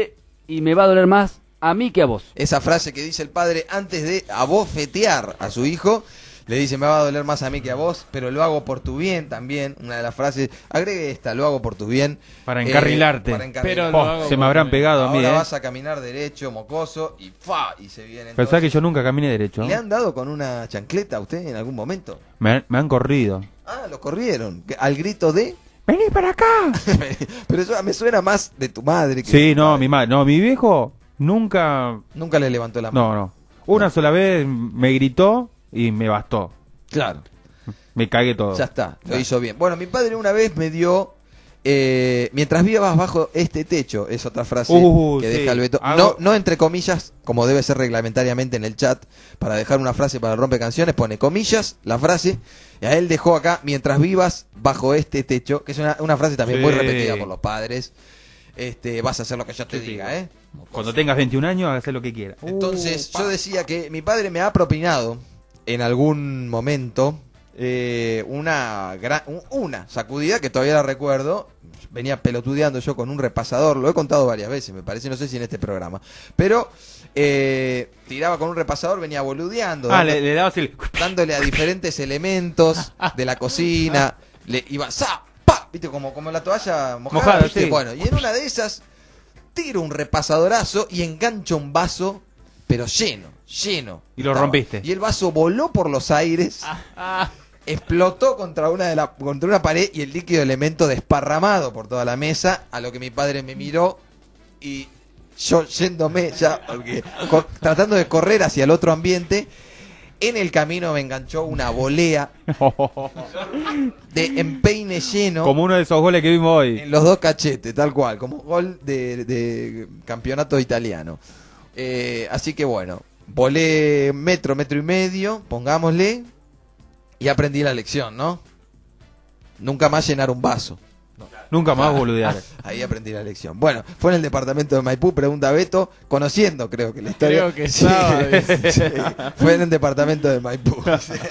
y me va a doler más a mí que a vos. Esa frase que dice el padre antes de abofetear a su hijo, le dice, me va a doler más a mí que a vos, pero lo hago por tu bien también. Una de las frases, agregue esta, lo hago por tu bien. Para encarrilarte. Pero lo hago se me por habrán mí. pegado a mí, Ahora vas a caminar derecho, mocoso, y se viene. Pensá que yo nunca caminé derecho. ¿Le han dado con una chancleta a usted en algún momento? Me han corrido. Ah, lo corrieron. Al grito de... ¡Vení para acá! Pero eso me suena más de tu madre. Que Sí, de tu no, padre. mi madre. No, mi viejo nunca... Nunca le levantó la mano. No. Una sola vez me gritó y me bastó. Claro. Me cagué todo. Ya está, lo hizo bien. Bueno, mi padre una vez me dio... mientras vivas bajo este techo, es otra frase que sí. deja el Beto. No entre comillas, como debe ser reglamentariamente en el chat, para dejar una frase para el rompecanciones, pone comillas, la frase, y a él dejó acá, mientras vivas bajo este techo, que es una frase también Sí. muy repetida por los padres. Vas a hacer lo que yo te diga, ¿eh? Cuando tengas 21 años, hagas lo que quieras. Entonces, yo decía que mi padre me ha propinado en algún momento una sacudida que todavía la recuerdo. Venía pelotudeando yo con un repasador, lo he contado varias veces, me parece, no sé si en este programa. Pero tiraba con un repasador, venía boludeando, le dabas el... dándole a diferentes elementos de la cocina. Le iba, ¡sa! ¡Pa! ¿Viste? Como la toalla mojada. ¿Viste? Sí. Bueno, y en una de esas tiro un repasadorazo y engancho un vaso, pero lleno. Y lo rompiste. Y el vaso voló por los aires, explotó contra una pared y el líquido elemento desparramado por toda la mesa, a lo que mi padre me miró y yo yéndome ya, porque, tratando de correr hacia el otro ambiente, en el camino me enganchó una volea de empeine lleno. Como uno de esos goles que vimos hoy. En los dos cachetes, tal cual, como gol de campeonato italiano. Así que bueno, volé metro y medio, pongámosle, y aprendí la lección, ¿no? Nunca más llenar un vaso. Nunca más boludear. Ahí aprendí la lección. Bueno, fue en el departamento de Maipú, pregunta Beto, conociendo creo que la historia. Creo que estaba, dice. Sí, fue en el departamento de Maipú.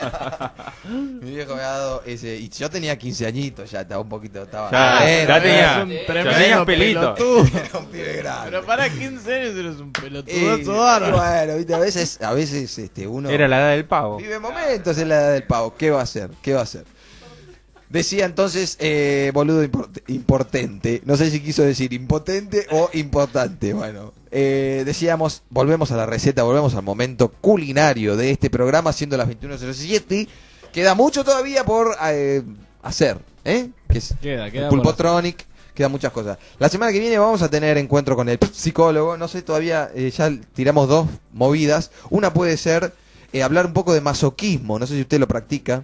Mi viejo me ha dado ese, y yo tenía 15 añitos, ya estaba un poquito, Ya tenía- Eres un ya tremendo tenías pelito. pelotudo. era un pibe grande. Pero para 15 años eres un Y pelotudazo bárbaro. bueno, viste, a veces uno Era la edad del pavo. vive momentos en la edad del pavo. ¿Qué va a hacer? Decía entonces, boludo importante. No sé si quiso decir impotente o importante. Bueno, decíamos, volvemos a la receta, volvemos al momento culinario de este programa, siendo las 21:07. Queda mucho todavía por hacer, ¿eh? Que es Queda el por Pulpotronic, quedan muchas cosas. La semana que viene vamos a tener encuentro con el psicólogo. No sé, todavía ya tiramos dos movidas. Una puede ser hablar un poco de masoquismo. No sé si usted lo practica.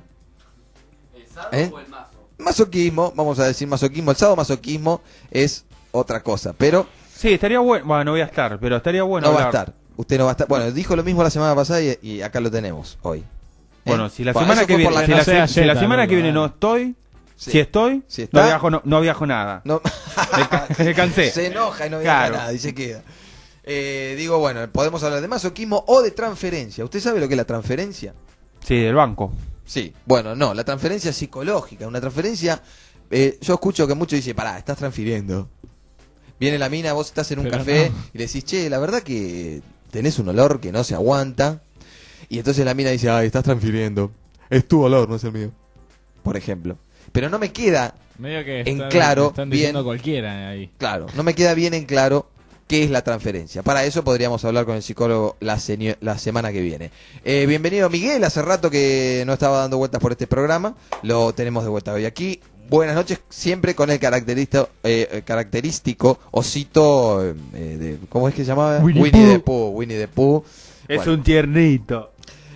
¿Eh? Masoquismo, vamos a decir masoquismo. El sadomasoquismo es otra cosa, pero Sí, estaría bueno. Bueno, no voy a estar, pero estaría bueno no va a hablar. estar. Usted no va a estar. Bueno, dijo lo mismo la semana pasada y acá lo tenemos hoy. Bueno, si la Bueno, semana eso que fue por viene, la- si no la, sea si la Jetta, semana no, que viene no. no estoy, Sí. si estoy, Si está- no viajo nada. No. Me cansé. Se enoja y no viaja Claro. nada y se queda. Digo, bueno, podemos hablar de masoquismo o de transferencia. ¿Usted sabe lo que es la transferencia? Sí, del banco. Sí. Bueno, no, la transferencia psicológica. Una transferencia, yo escucho que muchos dicen, pará, estás transfiriendo. Viene la mina, vos estás en un Pero café no. y le decís, che, la verdad que tenés un olor que no se aguanta. Y entonces la mina dice, ay, estás transfiriendo. Es tu olor, no es el mío. Por ejemplo. Pero no me queda Medio que en están, claro, están diciendo bien. cualquiera ahí. claro, no me queda bien en claro qué es la transferencia. Para eso podríamos hablar con el psicólogo la semana que viene. Bienvenido Miguel, hace rato que no estaba dando vueltas por este programa, lo tenemos de vuelta hoy aquí. Buenas noches, siempre con el característico osito, ¿cómo es que se llamaba? Winnie the Pooh. Winnie the Pooh. Es Bueno. un tiernito.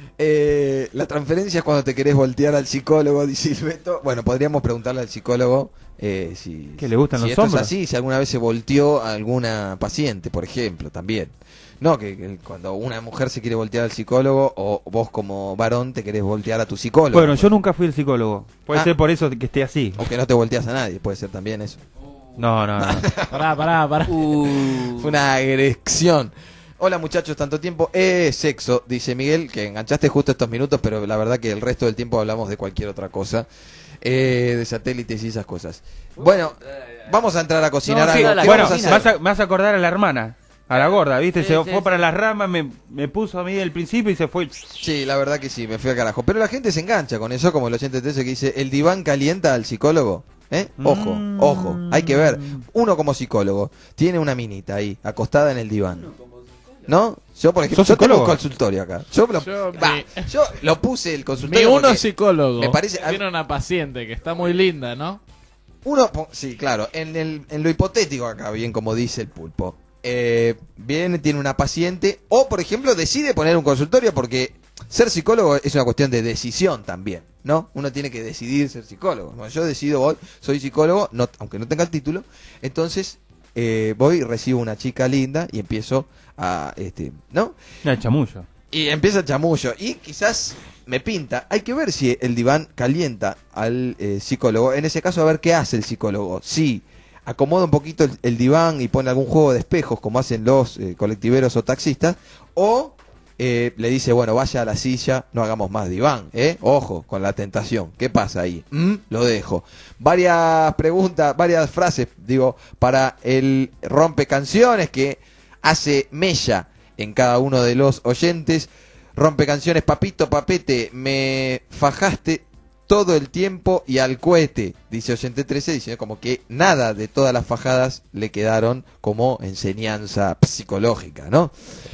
La transferencia es cuando te querés voltear al psicólogo, dice Silveto. Bueno, podríamos preguntarle al psicólogo si ¿Que le gustan si los esto hombros? es así, si alguna vez se volteó a alguna paciente, por ejemplo, también. No, que cuando una mujer se quiere voltear al psicólogo o vos como varón te querés voltear a tu psicólogo. Bueno, yo nunca fui el psicólogo. Puede Ah. ser por eso que esté así. O que no te volteas a nadie, puede ser también eso. No. Pará. Fue una agresión. Hola muchachos, tanto tiempo. Sexo, dice Miguel, que enganchaste justo estos minutos, pero la verdad que el resto del tiempo hablamos de cualquier otra cosa. De satélites y esas cosas. Bueno, vamos a entrar a cocinar No, sí, algo. dale, ¿Qué Bueno, vamos a hacer? vas a acordar a la hermana. A la gorda, ¿viste? Sí, Se sí, fue sí. para las ramas, me puso a mí del principio y se fue. Sí, la verdad que sí, me fui al carajo. Pero la gente se engancha con eso, como el 83 que dice, el diván calienta al psicólogo. Ojo, ojo, hay que ver. Uno como psicólogo tiene una minita ahí, acostada en el diván. ¿No? Yo, por ejemplo, ¿Sos yo tengo un psicólogo? consultorio acá. Yo lo puse el Mi consultorio. uno porque psicólogo. me parece- Tiene una paciente que está muy linda, ¿no? Sí, claro, en lo hipotético acá, bien como dice el pulpo. Viene, tiene una paciente, o por ejemplo decide poner un consultorio, porque ser psicólogo es una cuestión de decisión también, ¿no? Uno tiene que decidir ser psicólogo. Bueno, yo decido hoy, soy psicólogo, aunque no tenga el título, entonces voy, recibo una chica linda y empiezo a, ¿no? El chamullo. Y empieza el chamullo. Y quizás me pinta. Hay que ver si el diván calienta al psicólogo. En ese caso, a ver qué hace el psicólogo. Si acomoda un poquito el diván y pone algún juego de espejos, como hacen los colectiveros o taxistas. O le dice, bueno, vaya a la silla, no hagamos más diván. Ojo con la tentación. ¿Qué pasa ahí? Lo dejo. Varias preguntas, varias frases, digo, para el rompecanciones que hace mella en cada uno de los oyentes. Rompecanciones, papito, papete, me fajaste todo el tiempo y al cohete, dice oyente 13, dice como que nada de todas las fajadas le quedaron como enseñanza psicológica, ¿no?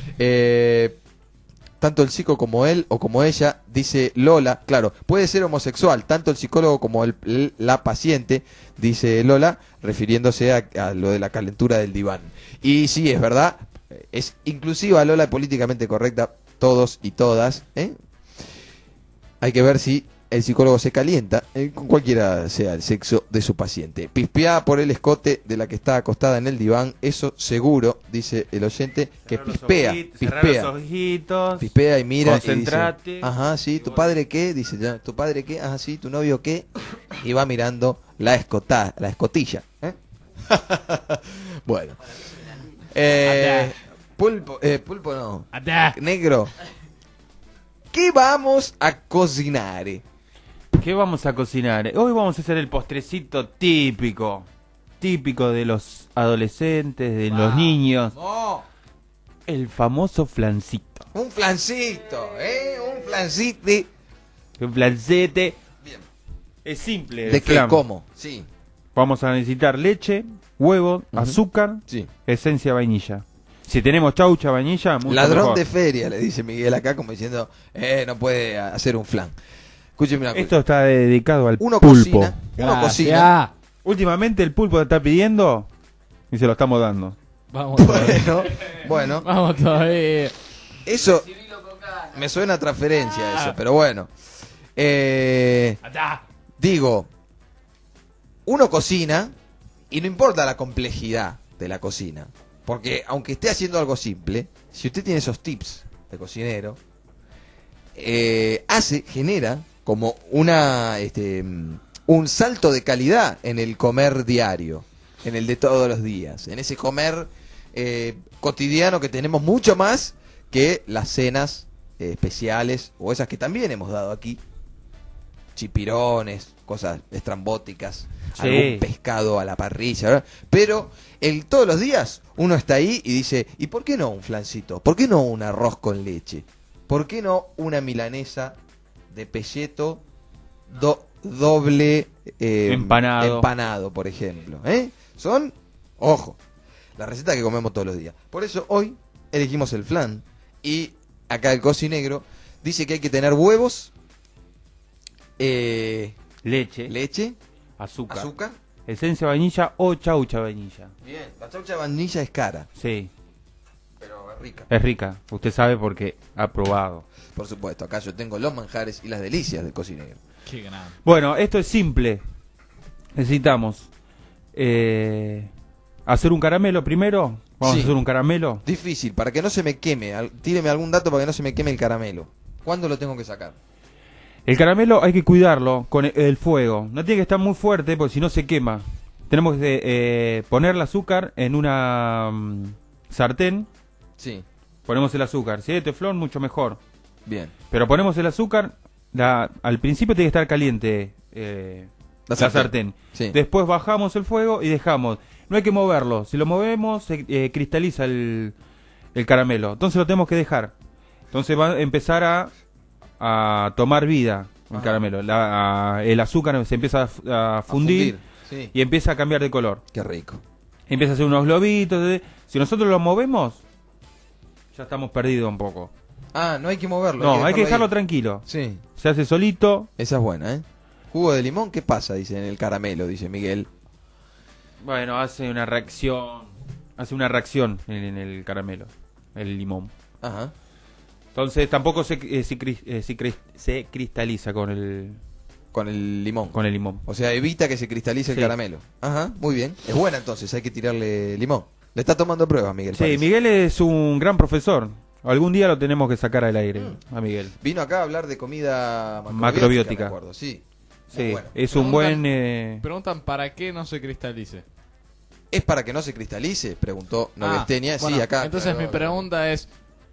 Tanto el psico como él o como ella, dice Lola, claro, puede ser homosexual, tanto el psicólogo como la paciente, dice Lola, refiriéndose a lo de la calentura del diván. Y sí, es verdad, es inclusiva Lola, políticamente correcta, todos y todas. Hay que ver si el psicólogo se calienta, con cualquiera sea el sexo de su paciente. Pispea por el escote de la que está acostada en el diván, eso seguro, dice el oyente, que pispea, Cerrar pispea. los ojitos. Pispea y mira Concentrate. y dice, ajá, sí, ¿tu padre qué? Dice ya, ¿tu padre qué? Ajá, sí, ¿tu novio qué? Y va mirando la escotilla. Bueno. Pulpo no. Negro. ¿Qué vamos a cocinar? ¿Qué vamos a cocinar? Hoy vamos a hacer el postrecito típico de los adolescentes, de los niños. El famoso flancito. Un flancito, un flancito. Un flancete. Bien. Es simple. ¿De el qué? flan. ¿Cómo? Sí. Vamos a necesitar leche, huevo, azúcar, Sí. esencia de vainilla. Si tenemos chaucha, vainilla, mucho Ladrón mejor. de feria, le dice Miguel acá, como diciendo, no puede hacer un flan. Escúcheme una cosa. Esto está dedicado al Uno pulpo. cocina. Últimamente el pulpo te está pidiendo y se lo estamos dando. Vamos todavía. Bueno, Vamos todavía. eso me suena a transferencia eso, pero bueno. Digo, uno cocina y no importa la complejidad de la cocina. Porque aunque esté haciendo algo simple, si usted tiene esos tips de cocinero, genera como un salto de calidad en el comer diario, en el de todos los días, en ese comer cotidiano que tenemos mucho más que las cenas especiales o esas que también hemos dado aquí, chipirones, cosas estrambóticas, Sí. algún pescado a la parrilla, ¿verdad? Pero todos los días uno está ahí y dice, ¿y por qué no un flancito? ¿Por qué no un arroz con leche? ¿Por qué no una milanesa de pelleto doble empanado, por ejemplo? Son, ojo, la receta que comemos todos los días. Por eso hoy elegimos el flan y acá el cocinegro dice que hay que tener huevos, Leche, azúcar. esencia de vainilla o chaucha de vainilla. Bien, la chaucha de vainilla es cara, Sí, pero es rica. es rica. Usted sabe porque ha probado. Por supuesto, acá yo tengo los manjares y las delicias del cocinero. Qué grande. Bueno, esto es simple. Necesitamos hacer un caramelo primero. Vamos Sí. a hacer un caramelo. Difícil, para que no se me queme. Tíreme algún dato para que no se me queme el caramelo. ¿Cuándo lo tengo que sacar? El caramelo hay que cuidarlo con el fuego. No tiene que estar muy fuerte porque si no se quema. Tenemos que poner el azúcar en una sartén. Sí, Ponemos el azúcar. Si es de teflón, mucho mejor. bien. Pero ponemos el azúcar. Al principio tiene que estar caliente La la sartén. sartén. Sí. Después bajamos el fuego y dejamos. No hay que moverlo. Si lo movemos, se cristaliza el caramelo. Entonces lo tenemos que dejar. Entonces va a empezar a tomar vida el caramelo. El azúcar se empieza a fundir, Sí. y empieza a cambiar de color. Qué rico. Empieza a hacer unos globitos. Si nosotros lo movemos, ya estamos perdidos un poco. Ah, no hay que moverlo. No, hay que dejarlo ahí. tranquilo. Sí. Se hace solito. Esa es buena, ¿eh? Jugo de limón, ¿qué pasa? Dice en el caramelo, dice Miguel. Bueno, hace una reacción. Hace una reacción en el caramelo, el limón. Ajá. Entonces tampoco se cristaliza con el limón. Con el limón. O sea, evita que se cristalice el Sí. caramelo. Ajá, muy bien. Es buena entonces, hay que tirarle limón. Le está tomando pruebas, Miguel. Sí, parece. Miguel es un gran profesor. Algún día lo tenemos que sacar al aire a Miguel. Vino acá a hablar de comida Macrobiótica. me acuerdo, sí. Sí, Muy bueno. es un buen... Preguntan para qué no se cristalice. ¿Es para que no se cristalice? Preguntó Novestenia. Bueno, Sí, acá. entonces claro, mi pregunta es,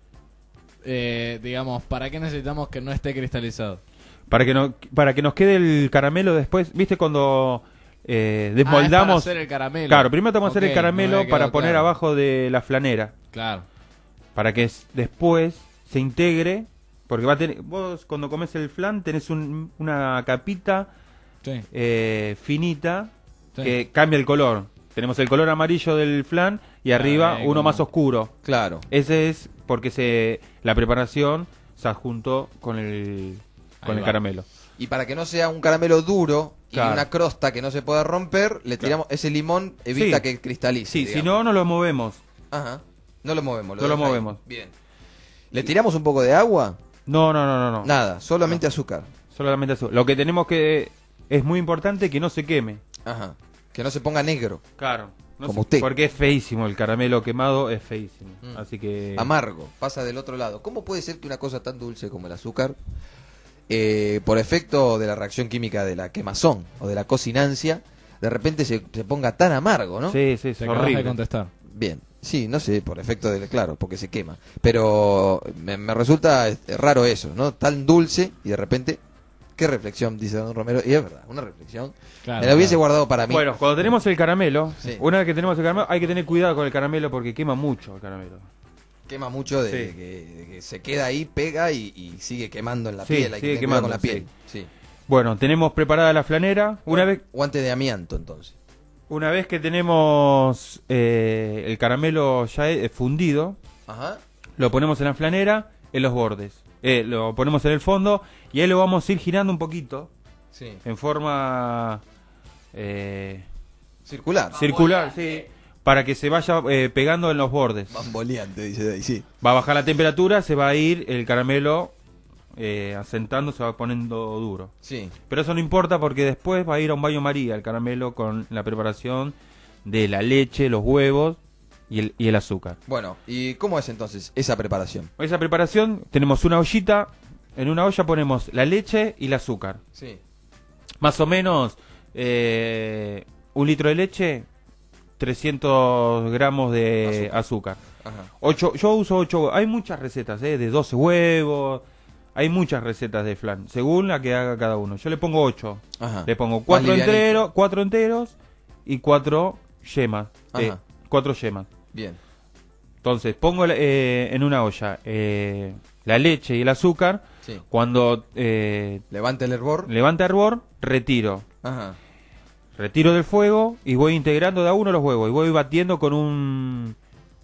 digamos, ¿para qué necesitamos que no esté cristalizado? Para que nos quede el caramelo después. ¿Viste cuando desmoldamos? Es para hacer el caramelo. Claro, primero tenemos que hacer el Ok, caramelo no me para quedó poner claro. abajo de la flanera. Claro. Para que después se integre. Porque va a tener, vos cuando comes el flan tenés una capita Sí. finita Sí. que cambia el color. Tenemos el color amarillo del flan y arriba uno como- más oscuro. Claro. Ese es porque la preparación se adjuntó con el Ahí va. caramelo. Y para que no sea un caramelo duro y Claro. una crosta que no se pueda romper, le tiramos ese limón, evita Sí. que cristalice. Sí, si digamos. no, no lo movemos. Ajá. No lo movemos. No lo deja ahí. movemos. Bien. ¿Le tiramos un poco de agua? No. Nada, solamente azúcar. Solamente azúcar. Lo que tenemos que... Es muy importante que no se queme. Ajá. Que no se ponga negro. Claro. Como usted. Porque es feísimo. El caramelo quemado es feísimo. Así que... Amargo, pasa del otro lado. ¿Cómo puede ser que una cosa tan dulce como el azúcar, por efecto de la reacción química de la quemazón o de la cocinancia, de repente se ponga tan amargo, ¿no? Sí, es Te acabas de horrible. contestar. Bien, sí, no sé, por efecto del, claro, porque se quema. Pero me resulta raro eso, ¿no? Tan dulce y de repente, qué reflexión, dice don Romero. Y es verdad, una reflexión. Claro, Me la hubiese claro. guardado para mí. Bueno, cuando tenemos el caramelo, Sí. una vez que tenemos el caramelo, hay que tener cuidado con el caramelo porque quema mucho el caramelo. Quema mucho de, Sí. de que se queda ahí, pega y sigue quemando en la Sí, piel. Hay que sigue tener cuidado con la quemando, piel. Sí. Bueno, tenemos preparada la flanera. Guante de amianto, entonces. Una vez que tenemos el caramelo ya fundido, Ajá. lo ponemos en la flanera, en los bordes. Lo ponemos en el fondo y ahí lo vamos a ir girando un poquito Sí. en forma Circular. circular, sí, para que se vaya pegando en los bordes. Bamboleante, dice de ahí, sí. Va a bajar la temperatura, se va a ir el caramelo asentando, se va poniendo duro. Sí. Pero eso no importa porque después va a ir a un baño María el caramelo con la preparación de la leche, los huevos y el azúcar. Bueno, ¿y cómo es entonces esa preparación? Esa preparación tenemos una ollita, en una olla ponemos la leche y el azúcar. Sí. Más o menos 1 litro de leche, 300 gramos de azúcar. Ajá. Yo uso 8 huevos. Hay muchas recetas, de 12 huevos. Hay muchas recetas de flan, según la que haga cada uno. Yo le pongo 8. Ajá. Le pongo Más 4 livianito. 4 enteros y 4 yemas. Ajá. 4 yemas. Bien. Entonces, pongo en una olla la leche y el azúcar. Sí. Cuando Levanta el hervor. levanta hervor, retiro. Ajá. Retiro del fuego y voy integrando de a uno los huevos. Y voy batiendo con un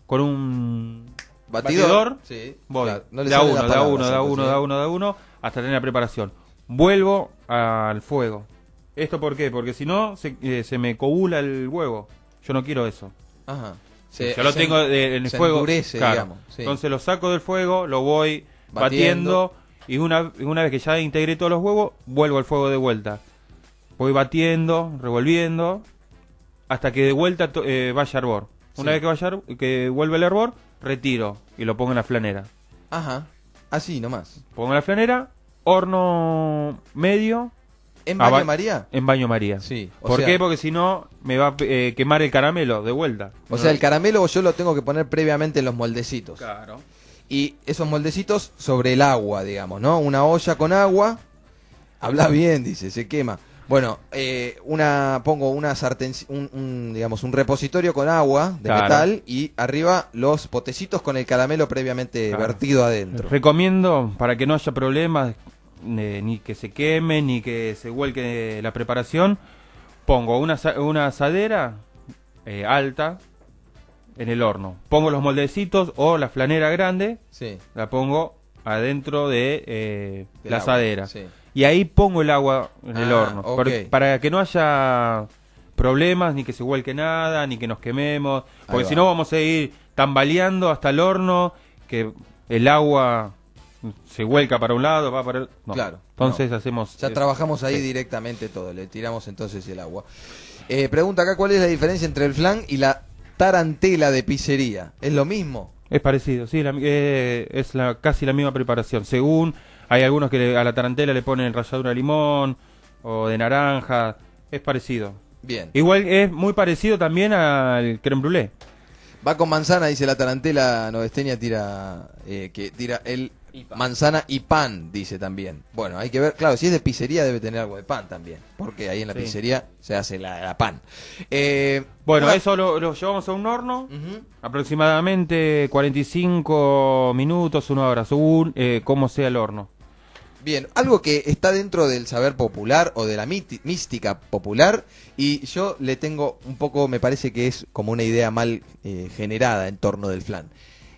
batidor. Sí. Voy, Claro, no le de a sale uno, la de a palabra, uno, de a Santos, uno, ¿sí? de a uno, de a uno, hasta tener la preparación. Vuelvo al fuego. ¿Esto por qué? Porque si no, se me coagula el huevo. Yo no quiero eso. Ajá. Yo lo tengo en el se fuego. endurece, claro. digamos. Sí. Entonces lo saco del fuego, lo voy batiendo y una vez que ya integré todos los huevos, vuelvo al fuego de vuelta. Voy batiendo, revolviendo, hasta que de vuelta vaya hervor. Una Sí. vez que vuelve el hervor, retiro y lo pongo en la flanera. Ajá. Así nomás. Pongo en la flanera, horno medio. ¿En baño María? En baño María. Sí. O ¿Por sea- qué? Porque si no, me va a quemar el caramelo de vuelta. O sea, el caramelo yo lo tengo que poner previamente en los moldecitos. Claro. Y esos moldecitos sobre el agua, digamos, ¿no? Una olla con agua. Habla bien, dice, se quema. Bueno, pongo una sartén, digamos, un repositorio con agua de Claro. metal y arriba los potecitos con el caramelo previamente Claro. vertido adentro. Recomiendo, para que no haya problemas, ni que se queme, ni que se vuelque la preparación, pongo una asadera alta en el horno. Pongo los moldecitos o la flanera grande, Sí, la pongo adentro de del la agua, asadera. sí. Y ahí pongo el agua en el Ah, horno. ok. Para que no haya problemas, ni que se vuelque nada, ni que nos quememos. Porque va. si no vamos a ir tambaleando hasta el horno, que el agua se vuelca para un lado, va para el... No. Claro, Entonces hacemos... Ya trabajamos ahí directamente todo, le tiramos entonces el agua. Pregunta acá, ¿cuál es la diferencia entre el flan y la tarantela de pizzería? ¿Es lo mismo? Es parecido, sí, es casi la misma preparación. Según, hay algunos que a la tarantela le ponen ralladura de limón o de naranja, es parecido. Bien. Igual es muy parecido también al crème brûlée. Va con manzana, dice la tarantela Novesteña, tira el manzana y pan, dice también. Bueno, hay que ver, claro, si es de pizzería debe tener algo de pan también, porque ahí en la Sí. pizzería se hace la pan. Bueno, una- eso lo llevamos a un horno, Ujú. aproximadamente 45 minutos, 1 hora, según cómo sea el horno. Bien, algo que está dentro del saber popular o de la mística popular, y yo le tengo un poco, me parece que es como una idea mal generada en torno del flan.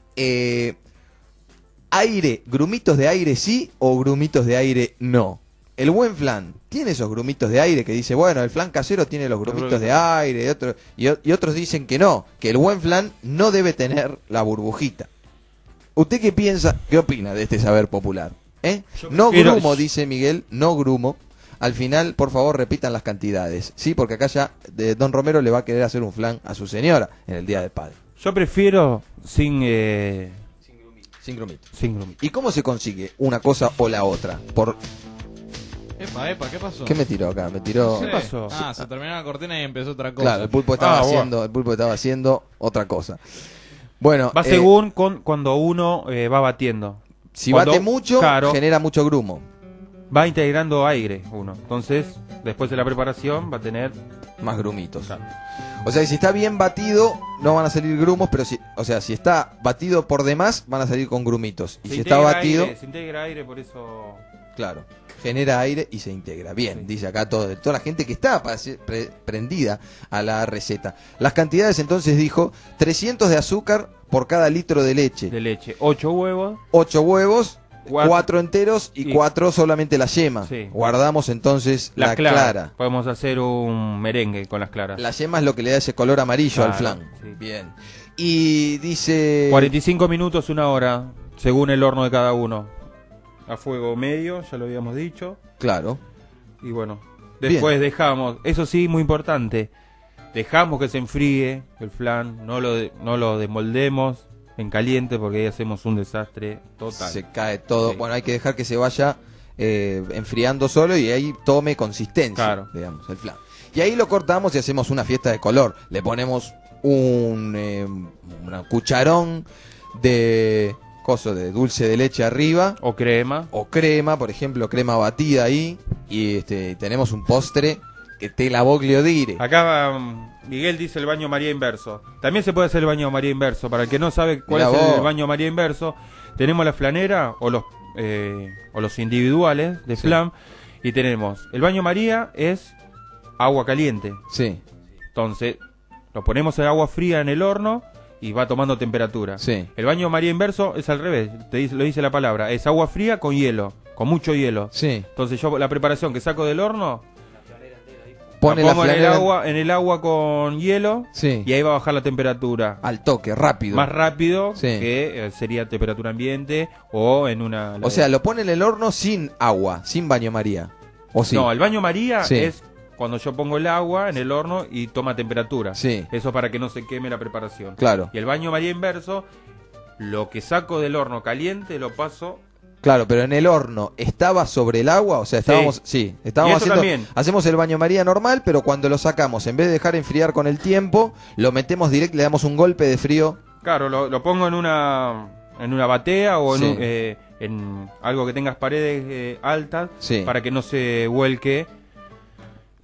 Aire, grumitos de aire sí o grumitos de aire no. El buen flan tiene esos grumitos de aire que dice, bueno, el flan casero tiene los grumitos de aire, y otros dicen que no, que el buen flan no debe tener la burbujita. ¿Usted qué piensa, qué opina de este saber popular? No prefiero- grumo, dice Miguel, no grumo. Al final, por favor, repitan las cantidades. Sí, porque acá ya Don Romero le va a querer hacer un flan a su señora en el Día del Padre. Yo prefiero sin Sin grumito. sin grumito. ¿Y cómo se consigue una cosa o la otra? Epa, ¿qué pasó? ¿Qué me tiró acá? Me tiró... Sí. ¿Qué pasó? Ah, se terminó la cortina y empezó otra cosa. Claro, el pulpo estaba bueno. haciendo otra cosa. Bueno, Va según cuando uno va batiendo. si cuando- bate mucho, claro. genera mucho grumo. Va integrando aire uno. Entonces, después de la preparación va a tener... Más grumitos. Claro. O sea, si está bien batido, no van a salir grumos, pero si está batido por demás, van a salir con grumitos. Y Se si está integra batido, aire, se integra aire, por eso... claro, genera aire y se integra. Bien, dice acá toda la gente que está prendida a la receta. Las cantidades entonces dijo 300 de azúcar por cada litro de leche, De leche. 8 huevos. 8 huevos, Cuatro- 4 enteros y y- 4 solamente la yema. Sí. Guardamos entonces la clara. Podemos hacer un merengue con las claras. La yema es lo que le da ese color amarillo al Claro, flan. sí. Bien. Y dice 45 minutos, 1 hora, según el horno de cada uno. A fuego medio, ya lo habíamos dicho. Claro. Y bueno, después dejamos, eso sí, muy importante, dejamos que se enfríe el flan, no lo desmoldemos en caliente porque ahí hacemos un desastre total. Se cae todo. Sí. Bueno, hay que dejar que se vaya enfriando solo y ahí tome consistencia, Claro. digamos, el flan. Y ahí lo cortamos y hacemos una fiesta de color. Le ponemos un cucharón de de dulce de leche arriba O crema. o crema, por ejemplo, crema batida ahí, y tenemos un postre que te la voglio dire. Acá Miguel dice el baño María inverso. También se puede hacer el baño María inverso. Para el que no sabe cuál Mirá es vos. el baño María inverso, tenemos la flanera o los individuales de Sí. flan y tenemos el baño María es agua caliente. Sí, Entonces lo ponemos en agua fría en el horno y va tomando temperatura. sí. El baño María inverso es al revés, lo dice la palabra, es agua fría con hielo, con mucho hielo. Sí. Entonces yo la preparación que saco del horno Pone la la pongo flanera en el agua con hielo Sí. y ahí va a bajar la temperatura. Al toque, rápido. Más rápido Sí. que sería temperatura ambiente o en una... O sea, lo pone en el horno sin agua, sin baño María. ¿O sí? No, el baño María Sí. es cuando yo pongo el agua en el horno y toma temperatura. Sí. Eso para que no se queme la preparación. Claro. Y el baño María inverso, lo que saco del horno caliente lo paso... Claro, pero en el horno estaba sobre el agua, o sea, estábamos, Sí. estábamos Y eso haciendo, también. hacemos el baño María normal, pero cuando lo sacamos, en vez de dejar enfriar con el tiempo, lo metemos directo, le damos un golpe de frío. Claro, lo pongo en una batea o Sí. en algo que tengas paredes altas Sí. para que no se vuelque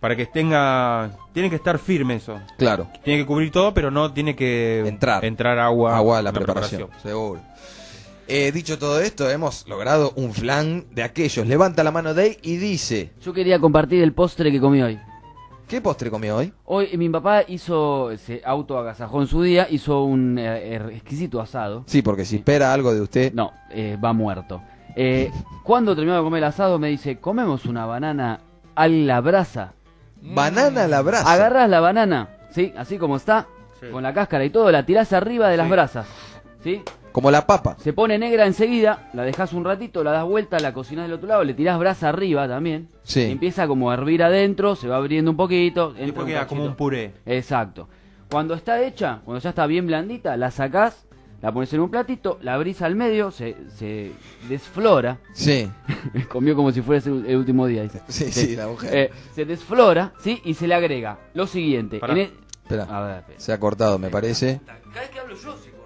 Para que tiene que estar firme eso. Claro. Tiene que cubrir todo, pero no tiene que entrar agua a la en preparación. Seguro. Dicho todo esto, hemos logrado un flan de aquellos. Levanta la mano Day y dice... Yo quería compartir el postre que comí hoy. ¿Qué postre comió hoy? Hoy mi papá se autoagasajó en su día, hizo un exquisito asado. Sí, porque si espera algo de usted... No, va muerto. Cuando terminó de comer el asado me dice, comemos una banana a la brasa. Banana a la brasa. Agarrás la banana, ¿sí? Así como está, con la cáscara y todo, la tirás arriba de las brasas, ¿sí? Como la papa. Se pone negra enseguida, la dejás un ratito, la das vuelta, la cocinás del otro lado, le tirás brasa arriba también. Sí. Y empieza como a hervir adentro, se va abriendo un poquito. Y después queda como un puré. Exacto. Cuando está hecha, cuando ya está bien blandita, la sacás, la pones en un platito, la abrís al medio, se desflora. Sí. Comió como si fuera el último día, dice. Sí, la mujer. Se desflora, ¿sí? Y se le agrega lo siguiente. Espera, A ver. se ha cortado, me parece. Cada vez que hablo yo se corta.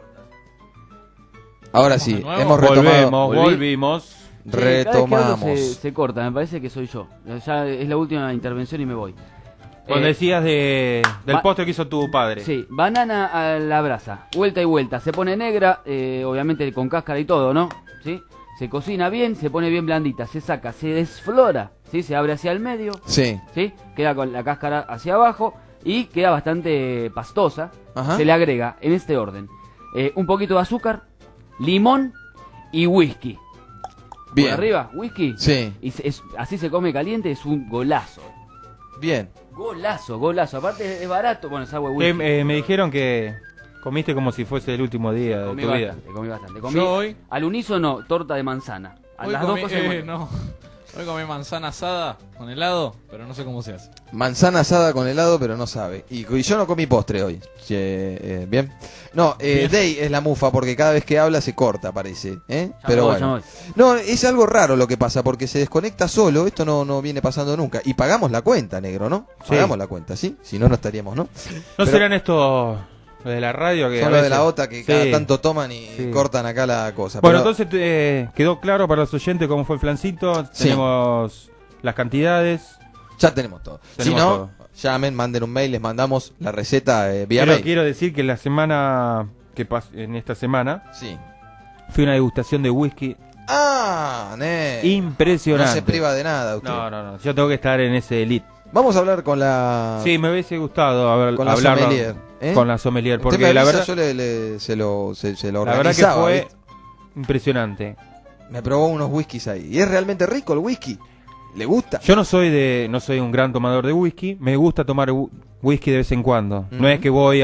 Ahora sí, hemos retomado. Volvimos. Retomamos. Cada vez que hablo se corta, me parece que soy yo. Ya es la última intervención y me voy. Cuando decías del postre que hizo tu padre. Sí, banana a la brasa, vuelta y vuelta. Se pone negra, obviamente con cáscara y todo, ¿no? ¿Sí? Se cocina bien, se pone bien blandita, se saca, se desflora, ¿sí? Se abre hacia el medio. Sí. ¿Sí? Queda con la cáscara hacia abajo y queda bastante pastosa. Ajá. Se le agrega, en este orden, un poquito de azúcar, limón y whisky. Bien. Por arriba, whisky. Sí. Y así se come caliente, es un golazo. Bien. Golazo. Aparte es barato, bueno, es agua de whisky. Me dijeron que comiste como si fuese el último día de tu vida. Comí bastante. Comí Yo hoy... al unísono torta de manzana. A Hoy las comí, dos cosas. no. Hoy comí manzana asada con helado, pero no sé cómo se hace. Manzana asada con helado, pero no sabe. Y yo no comí postre hoy. Bien. No, Day es la mufa porque cada vez que habla se corta, parece. Pero bueno. No, es algo raro lo que pasa porque se desconecta solo. Esto no viene pasando nunca. Y pagamos la cuenta, negro, ¿no? Sí. Pagamos la cuenta, ¿sí? Si no, no estaríamos, ¿no? ¿No Pero serán estos los de la radio que son los de la OTA que cada tanto toman y Sí. cortan acá la cosa? Bueno, Pero- entonces quedó claro para los oyentes cómo fue el flancito. Sí. Tenemos las cantidades. Ya tenemos todo. Tenemos si no, todo. llamen, manden un mail, les mandamos la receta vía mail. Quiero decir que la semana que en esta semana Sí. fue una degustación de whisky Ah, impresionante. No se priva de nada usted. No. Yo tengo que estar en ese elite. Vamos a hablar con la... Sí, me hubiese gustado con la hablarlo sommelier. con la sommelier. Usted Porque me la avisa, verdad, yo se lo la verdad que organizaba, fue ¿viste? impresionante. Me probó unos whiskies ahí. Y es realmente rico el whisky. ¿Le gusta? Yo no soy un gran tomador de whisky. Me gusta tomar whisky de vez en cuando. No es que voy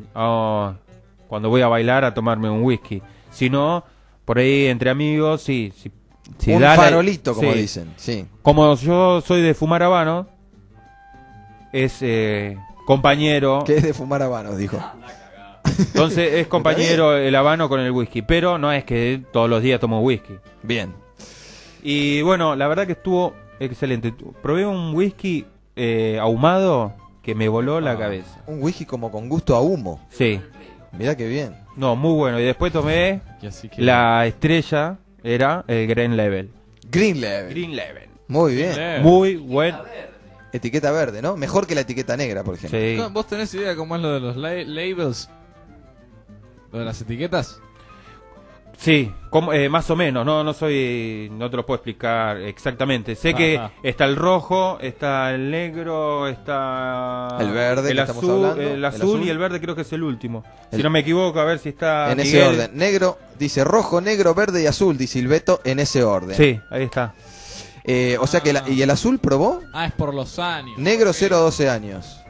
cuando voy a bailar a tomarme un whisky, sino por ahí entre amigos, sí. Si un da farolito, como sí. dicen. Sí. Como yo soy de fumar habano, es compañero. Que es de fumar habanos, dijo. Entonces es compañero el habano con el whisky, pero no es que todos los días tomo whisky. Bien. Y bueno, la verdad que estuvo excelente. Probé un whisky ahumado que me voló la cabeza. Un whisky como con gusto a humo. Sí. Mirá qué bien. No, muy bueno. Y después tomé Y así que... la estrella, era el Green Label. Green Label. Green Label. Muy bien. Muy bueno. Etiqueta verde, ¿no? Mejor que la etiqueta negra, por ejemplo. Sí. ¿Vos tenés idea cómo es lo de los labels? ¿Lo de las etiquetas? Sí, más o menos, no te lo puedo explicar exactamente. Sé que está el rojo, está el negro, está el verde, el que azul, estamos hablando, el azul y el verde creo que es el último. Si El- no me equivoco, a ver si está En ese Miguel. orden. Negro, dice rojo, negro, verde y azul, dice Silveto, en ese orden. Sí, ahí está. O sea que ¿y el azul probó? Ah, es por los años. Negro 0 a 12 años.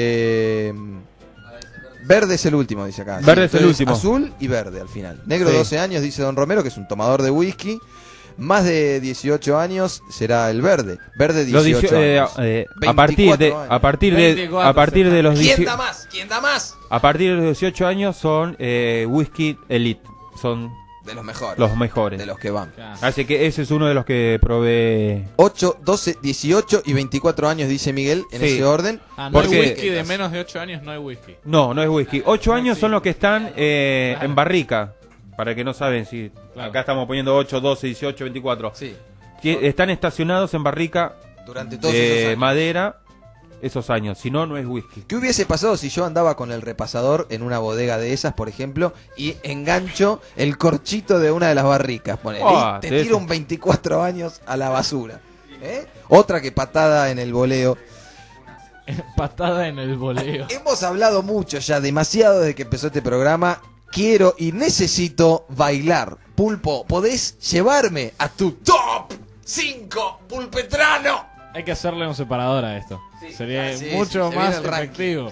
Verde es el último, dice acá. Verde es el entonces, último. Azul y verde al final. Negro Sí. 12 años, dice Don Romero, que es un tomador de whisky. Más de 18 años será el verde. Verde 18 años. A partir de 24 años. a partir de 24, a partir de los ¿Quién 18 da más? ¿Quién da más? a partir de los 18 años son whisky elite, son De los mejores. los mejores. De los que van. Así que ese es uno de los que probé. 8, 12, 18 y 24 años, dice Miguel, en Sí. ese orden. Ah, no Porque- hay whisky de menos de 8 años, no hay whisky. No es whisky. 8 años son los que están en barrica. Para que no saben si Claro. acá estamos poniendo 8, 12, 18, 24. Sí. Están estacionados en barrica Durante todos esos de años. madera esos años. Si no, no es whisky. ¿Qué hubiese pasado si yo andaba con el repasador en una bodega de esas, por ejemplo, y engancho el corchito de una de las barricas? Ponele, y te tiro un 24 años a la basura. Otra que patada en el voleo. Patada en el voleo. Hemos hablado mucho ya, demasiado desde que empezó este programa. Quiero y necesito bailar. Pulpo, ¿podés llevarme a tu top 5 pulpetrano? Hay que hacerle un separador a esto. Sería mucho más efectivo.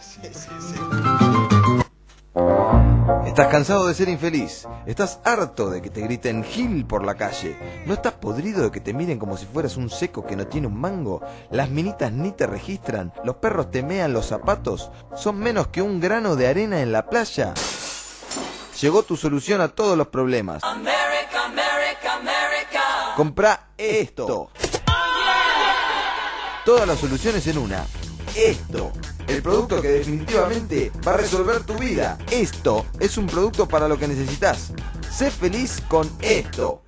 ¿Estás cansado de ser infeliz? ¿Estás harto de que te griten Gil por la calle? ¿No estás podrido de que te miren como si fueras un seco que no tiene un mango? ¿Las minitas ni te registran? ¿Los perros te mean los zapatos? ¿Son menos que un grano de arena en la playa? Llegó tu solución a todos los problemas. America, America, America. Comprá esto. Todas las soluciones en una. Esto. El producto que definitivamente va a resolver tu vida. Esto es un producto para lo que necesitas. Sé feliz con esto.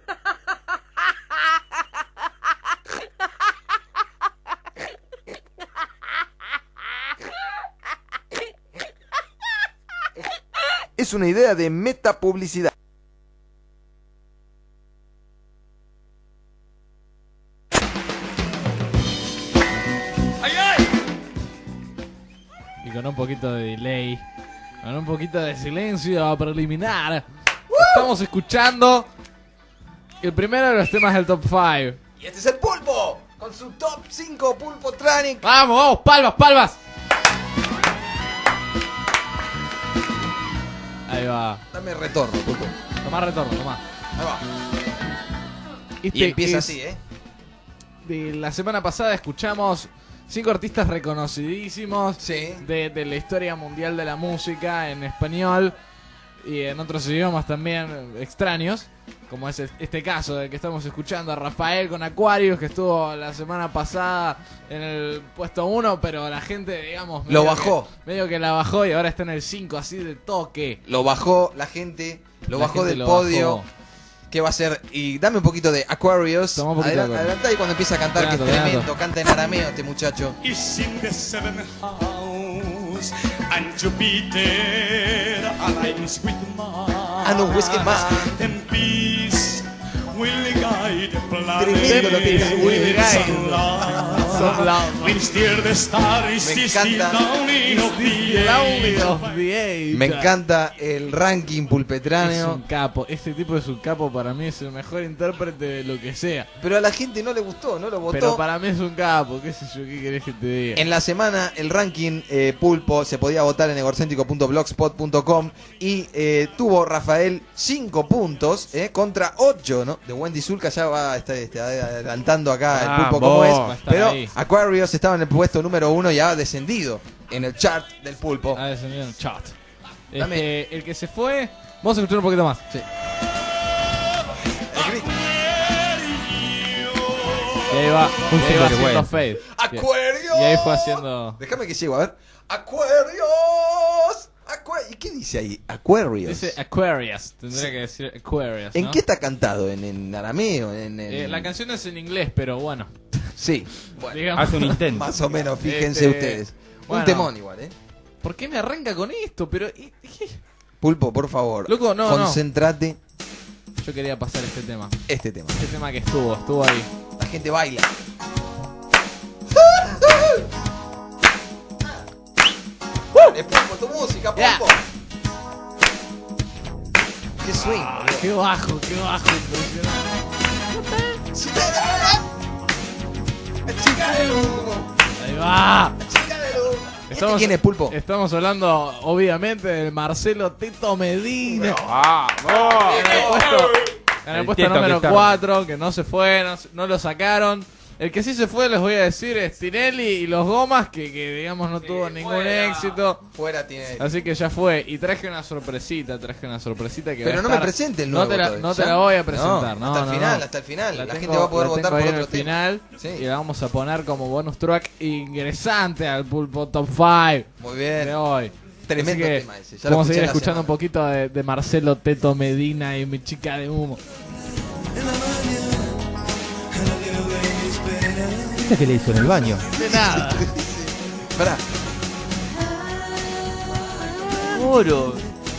Es una idea de metapublicidad. Y con un poquito de delay, con un poquito de silencio preliminar, estamos escuchando el primero de los temas del top 5. Y este es el Pulpo, con su top 5 Pulpo Tranic. Vamos, vamos, palmas, palmas. Ahí va. Dame retorno, Pulpo. Tomá retorno, tomá. Ahí va. Este Y empieza es así, de la semana pasada escuchamos 5 artistas reconocidísimos de la historia mundial de la música en español y en otros idiomas también extraños, como es este caso del que estamos escuchando, a Rafael con Aquarius, que estuvo la semana pasada en el puesto 1, pero la gente, digamos, lo bajó. Medio que la bajó y ahora está en el 5, así de toque. Lo bajó la gente, lo bajó del podio. Bajó. ¿Qué va a ser? Y dame un poquito de Aquarius. Adelanta y cuando empieza a cantar, que es tremendo. Canta en arameo este muchacho. Is in the seventh house, and Jupiter aligns with Mars. And un whisky más. And peace will guide the Tremendo lo que planet with sunlight. Steer the stars, Me encanta. Me encanta el ranking pulpetráneo. Es un capo, este tipo es un capo, para mí es el mejor intérprete de lo que sea. Pero a la gente no le gustó, no lo votó. Pero para mí es un capo, qué sé yo, qué querés que te diga. En la semana el ranking Pulpo se podía votar en egorcéntrico.blogspot.com y tuvo Rafael 5 puntos contra 8, ¿no? De Wendy Zulka ya va está adelantando acá el Pulpo como es. Pero ahí. Aquarius estaba en el puesto número 1 y ha descendido en el chart del Pulpo. Ha descendido en el chart. El que se fue, vamos a escuchar un poquito más. Sí. El grito. Y ahí va, haciendo fade. Aquarius. Y ahí fue haciendo. Déjame que llego, a ver. Aquarius. ¿Y qué dice ahí? Aquarius. Dice Aquarius, tendría que decir Aquarius, ¿no? ¿En qué está cantado? ¿En arameo? La canción es en inglés, pero bueno. Sí, bueno, digamos, hace un intento. Más o menos, fíjense ustedes. Bueno, un temón igual, ¿Por qué me arranca con esto? Pero Pulpo, por favor, loco, no, concéntrate. Yo quería pasar este tema. Este tema que estuvo ahí. La gente baila. Es Pulpo, tu música, Pulpo. Yeah. Qué swing, boludo. Qué bajo, impresionante. Chica del humo. Ahí va. Chica del humo. ¿Quién es, Pulpo? Estamos hablando, obviamente, del Marcelo Teto Medina. En el puesto número 4, que no se fue, no lo sacaron. El que sí se fue, les voy a decir, es Tinelli y los Gomas, que digamos no tuvo ningún éxito. Fuera Tinelli. Así que ya fue. Y traje una sorpresita que pero no me presente el nuevo. No te la voy a presentar. No, hasta el final. La gente va a poder votar por otro final. Sí. Y la vamos a poner como bonus track ingresante al Pulpo Top 5. Muy bien. De hoy. Tremendo tema ese. Ya vamos a seguir escuchando un poquito de Marcelo Teto Medina y mi chica de humo. ¿Qué le hizo en el baño? De nada. Pará. Oro.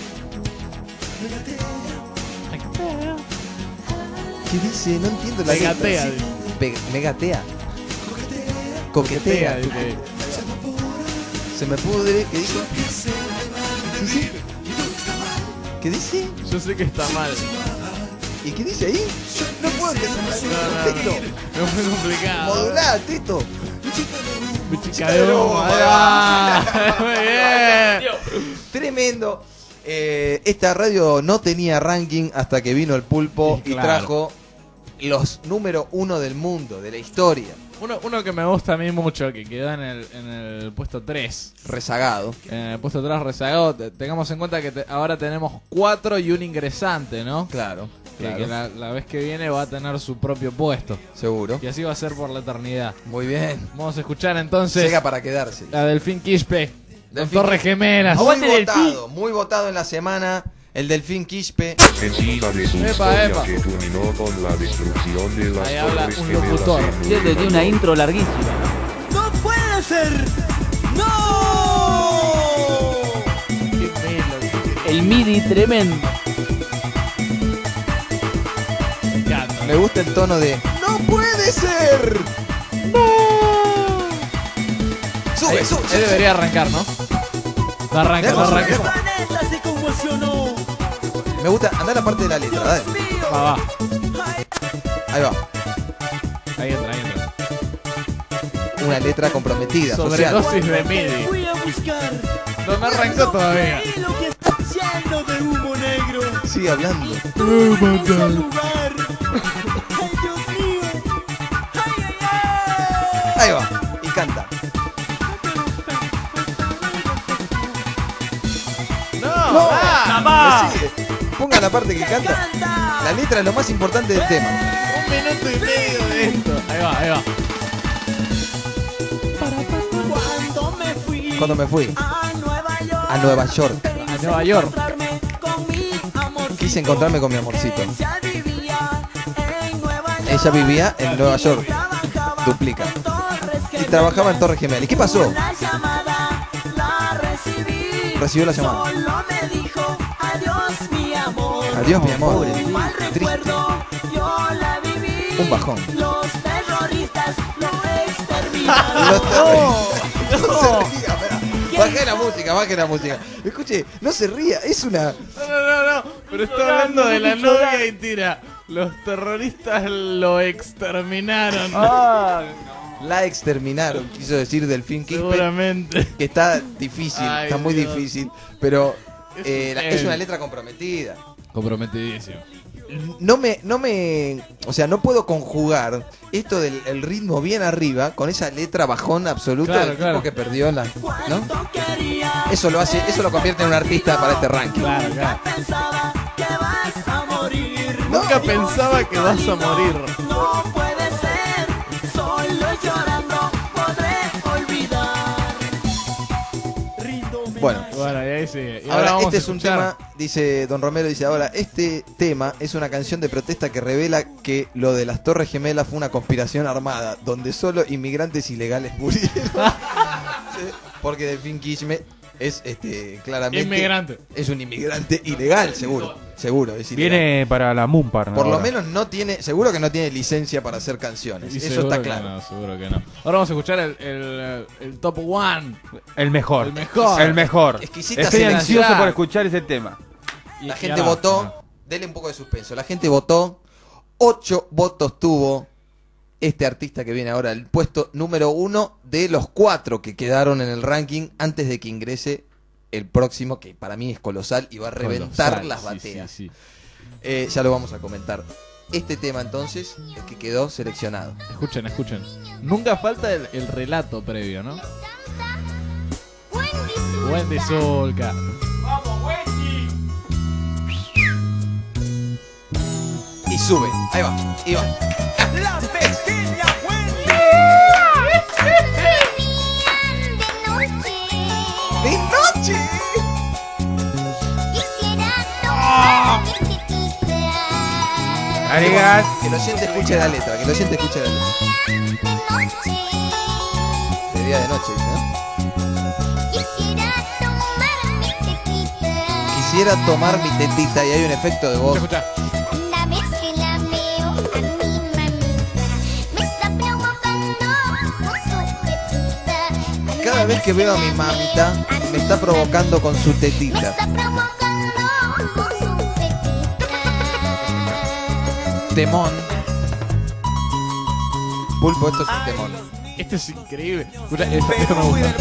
¿Qué dice? No entiendo la Megatea, letra. dice. Megatea. Coquetea. dice. Se me pudre. ¿Qué dijo? ¿Sí, sí? ¿Qué dice? Yo sé que está mal. ¿Y qué dice ahí? No puedo entender la letra. Teto. Es muy complicado. Modulá, Teto. Mi chica de humo. Ahí va. Muy bien. Tremendo. Esta radio no tenía ranking hasta que vino el Pulpo Sí, y claro. trajo los número 1 del mundo, de la historia. Uno que me gusta a mí mucho, que quedó en el puesto 3. Rezagado. En el puesto 3 rezagado. Tengamos en cuenta que ahora tenemos 4 y un ingresante, ¿no? Claro. Que la vez que viene va a tener su propio puesto. Seguro. Y así va a ser por la eternidad. Muy bien. Vamos a escuchar entonces Llega para quedarse. la Delfín Quispe. Delfín Torres Gemelas. Muy votado en la semana. El Delfín Quispe. Mentira de su Epa, historia epa. que culminó con la destrucción de las Ahí habla Torres un Gemelas locutor. en Cierto, tiene una intro larguísima. ¡No puede ser! ¡No! El MIDI tremendo. Me gusta el tono de ¡No puede ser! Sube, Ahí, sube, ahí sube. debería arrancar, ¿no? No arranca, no arranca. ¡El planeta se conmocionó! Me gusta, anda a la parte de la letra, dale. Va. Ahí va. Ahí entra. Una letra comprometida, social. Sobredosis de MIDI. Voy a buscar. No me arrancó todavía. Y lo que está lleno de humo negro. Sigue hablando. Vamos a jugar. ¡Ay, Dios mío! ¡Ay, ay, ay! Ahí va. Y canta. No, No sigue. Ponga la parte que canta. La letra es lo más importante del tema. 1 minuto y medio de esto. Ahí va. Cuando me fui Cuando me fui a Nueva York. a Nueva York, A Nueva York. Encontrarme con mi amorcito. quise encontrarme con mi amorcito. Ella vivía en Nueva York. Ella vivía en Nueva York. Duplica. Y trabajaba en Torres Gemelas. ¿Y qué pasó? La llamada la recibí. Recibió la llamada. Solo me dijo adiós mi amor. Adiós, mi amor. Un mal recuerdo yo la viví. Un bajón. Los terroristas lo exterminaron. Los terroristas. No se ría, pará. Baje la música. Escuche, no se ría, es una... No. Pero está hablando de la novia y tira. Los terroristas lo exterminaron. La exterminaron, quiso decir Delfín Quispe. Seguramente. Que está difícil, Ay, está muy Dios. difícil. Pero Es es una letra comprometida. Comprometidísimo. O sea, no puedo conjugar esto del el ritmo bien arriba con esa letra bajón absoluta Claro, del claro. tipo que perdió ¿no? Eso lo convierte en un artista para este ranking. Claro. Pensaba que vas a morir. Nunca pensaba que vas a morir. No puede ser. Solo llorando podré olvidar. Bueno, y ahí sigue. Y ahora vamos este a es un escuchar. tema, dice Don Romero, dice ahora, este tema es una canción de protesta que revela que lo de las Torres Gemelas fue una conspiración armada, donde solo inmigrantes ilegales murieron. Sí, porque Delfín Quispe es claramente Inmigrante. es un inmigrante ilegal, seguro, es ilegal. Viene para la Mumpar. Por lo ahora. menos no tiene, seguro que no tiene licencia para hacer canciones, Y eso seguro está que claro. no, seguro que no. Ahora vamos a escuchar el top one. El mejor. El mejor. El mejor. Exquisita Estoy selección. ansioso por escuchar ese tema. Y La gente ahora, votó, dele un poco de suspenso. La gente votó, 8 votos tuvo este artista que viene ahora, el puesto número 1 de los 4 que quedaron en el ranking antes de que ingrese el próximo, que para mí es colosal y va a reventar Colosal, las sí, bateas. sí. Ya lo vamos a comentar. Este tema entonces, el que quedó seleccionado. Escuchen. Nunca falta el relato previo, ¿no? Wendy Zulka. Y sube, ahí va. La pequeña ¡De noche! Arigas. Que el oyente escuche la letra, De día de noche, dice, ¿no? quisiera tomar mi tetita y hay un efecto de voz. Escucha. Una vez que la veo a mi mamita, me está provocando con su tetita. Cada vez que veo a mi mamita, me está provocando con su tetita. Está provocando con su tetita. Temón. Pulpo, esto es un temón. Este es increíble. Escucha, esto me gusta.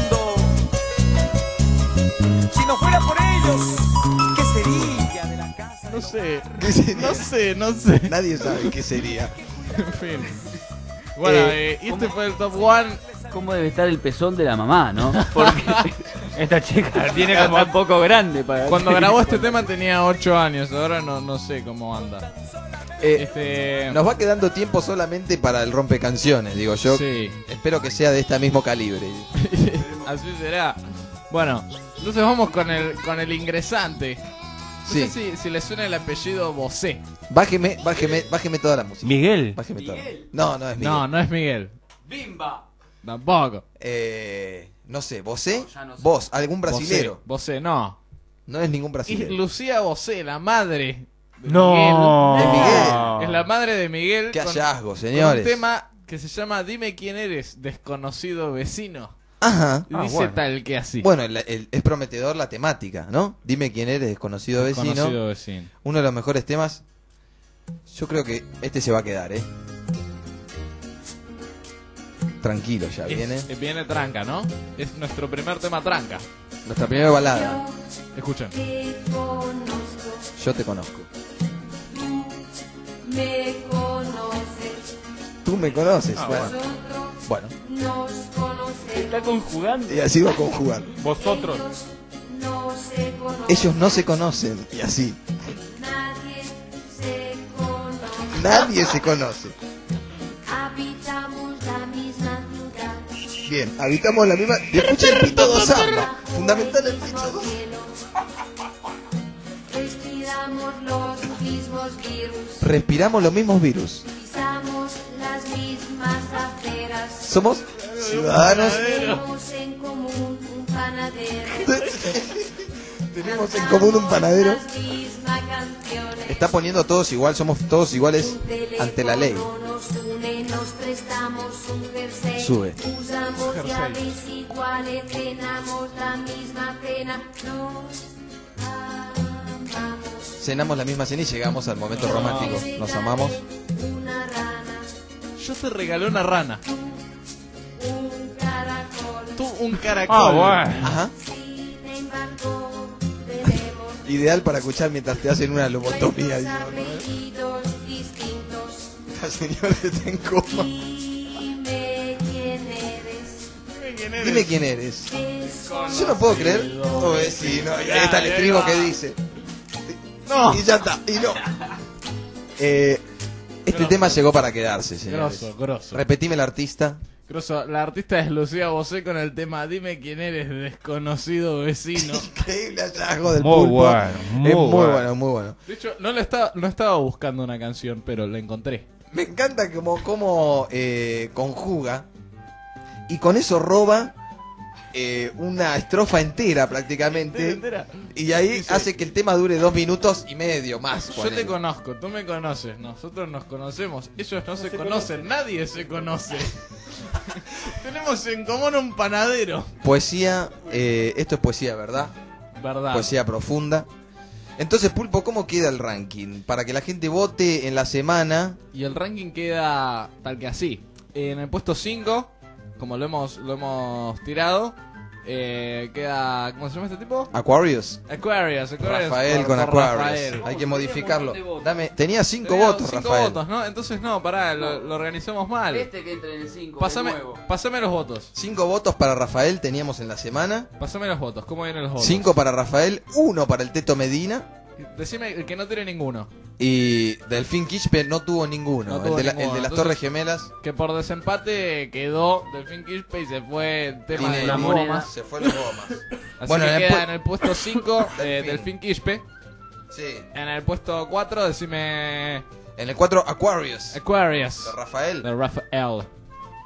Si no fuera por ellos, ¿qué sería de la casa? No sé. ¿Qué sería? No sé. Nadie sabe qué sería. En fin. Bueno, este fue el top 1. ¿Cómo debe estar el pezón de la mamá, no? Porque Esta chica tiene está como... un poco grande para... Cuando grabó este tema tenía 8 años. Ahora no sé cómo anda. Nos va quedando tiempo solamente para el rompecanciones, digo yo. Sí. Espero que sea de este mismo calibre. Así será. Bueno, entonces vamos con el ingresante. No Sí. sé si le suena el apellido Bosé. Bájeme toda la música. Miguel. Bájeme toda. No, no es Miguel. No es Miguel. ¡Bimba! Tampoco. No sé, ¿Bosé? Ya no sé. ¿Vos? ¿Algún brasilero? Bosé, no. No es ningún Y brasilero. Lucía Bosé, la madre de No. Miguel. De Miguel. Es la madre de Miguel. Qué con- hallazgo, con señores. un tema que se llama Dime quién eres, desconocido vecino. Ajá. Y dice tal que así. Bueno, es prometedor la temática, ¿no? Dime quién eres, desconocido vecino. Desconocido vecino. Uno de los mejores temas. Yo creo que este se va a quedar, ¿eh? Tranquilo, ya viene. Viene tranca, ¿no? Es nuestro primer tema tranca. Nuestra primera balada. Escuchen. Yo te conozco. Me conoces. Tú me conoces. Bueno. Nosotros Bueno. nos conocemos. Está conjugando. Y así va a conjugar. Vosotros. No se conocen. Ellos no se conocen. Y así. Nadie se conoce. Nadie se conoce. Habitamos la misma ciudad. Bien, habitamos la misma. Escucha el pito dos samba. Fundamental el pito dos. Respiramos los mismos virus. Respiramos los mismos virus. Pisamos las mismas aceras. Somos ciudadanos. Tenemos en común un panadero. Tenemos en común un panadero. Las mismas canciones. Está poniendo a todos igual, somos todos iguales ante la ley. Nos une, nos prestamos un jersey. Sube. Usamos llaves iguales, cenamos la misma cena. Nos amamos. Cenamos la misma cena y llegamos al momento romántico. Nos amamos. Una rana, Yo te regalé una rana. un caracol. Tú un caracol. Ah, bueno. Ajá. Sin embargo, tenemos Ideal para escuchar mientras te hacen una lobotomía. digo, ¿no? apellidos distintos. La señora está en coma. Dime quién eres. Dime quién eres. Yo no puedo creer. Oh, sí, no, ahí está el estribo que dice. No. Y ya está, y no. Este tema llegó para quedarse, señores. Grosso. Repetime el artista. Grosso. La artista es Lucía Bosé con el tema Dime quién eres, desconocido vecino. Increíble hallazgo del Muy pulpo. bueno, muy Es muy bueno. bueno, muy bueno. De hecho, no estaba buscando una canción, pero la encontré. Me encanta cómo conjuga y con eso roba una estrofa entera prácticamente. Y ahí Dice, hace que el tema dure 2 minutos y medio más. Yo ponele. te conozco, tú me conoces, nosotros nos conocemos, ellos no se conocen, nadie se conoce. Tenemos en común un panadero. Poesía, esto es poesía, ¿verdad? Verdad. Poesía profunda. Entonces, Pulpo, ¿cómo queda el ranking? Para que la gente vote en la semana. Y el ranking queda tal que así. En el puesto 5, como lo hemos tirado, queda... ¿Cómo se llama este tipo? Aquarius. Aquarius. Rafael con por Aquarius. Rafael. Hay que modificarlo. Tenía 5 Tenía votos, cinco Rafael. votos, ¿no? Entonces no, pará, lo organizamos mal. Este que entre en el 5. Pásame los votos. 5 votos para Rafael teníamos en la semana. Pásame los votos. ¿Cómo vienen los votos? 5 para Rafael, 1 para el Teto Medina. Decime el que no tiene ninguno. Y Delfín Quispe no tuvo ninguno. No tuvo el, de ninguno. el de las Entonces, Torres Gemelas. Que por desempate quedó Delfín Quispe y se fue el tema Tiene de la las moneda. gomas. Se fue las gomas. Así Bueno, que en el queda en el puesto 5 Delfín. Delfín Quispe. Sí. En el puesto 4 decime En el 4, Aquarius. Aquarius. De Rafael. De Rafael.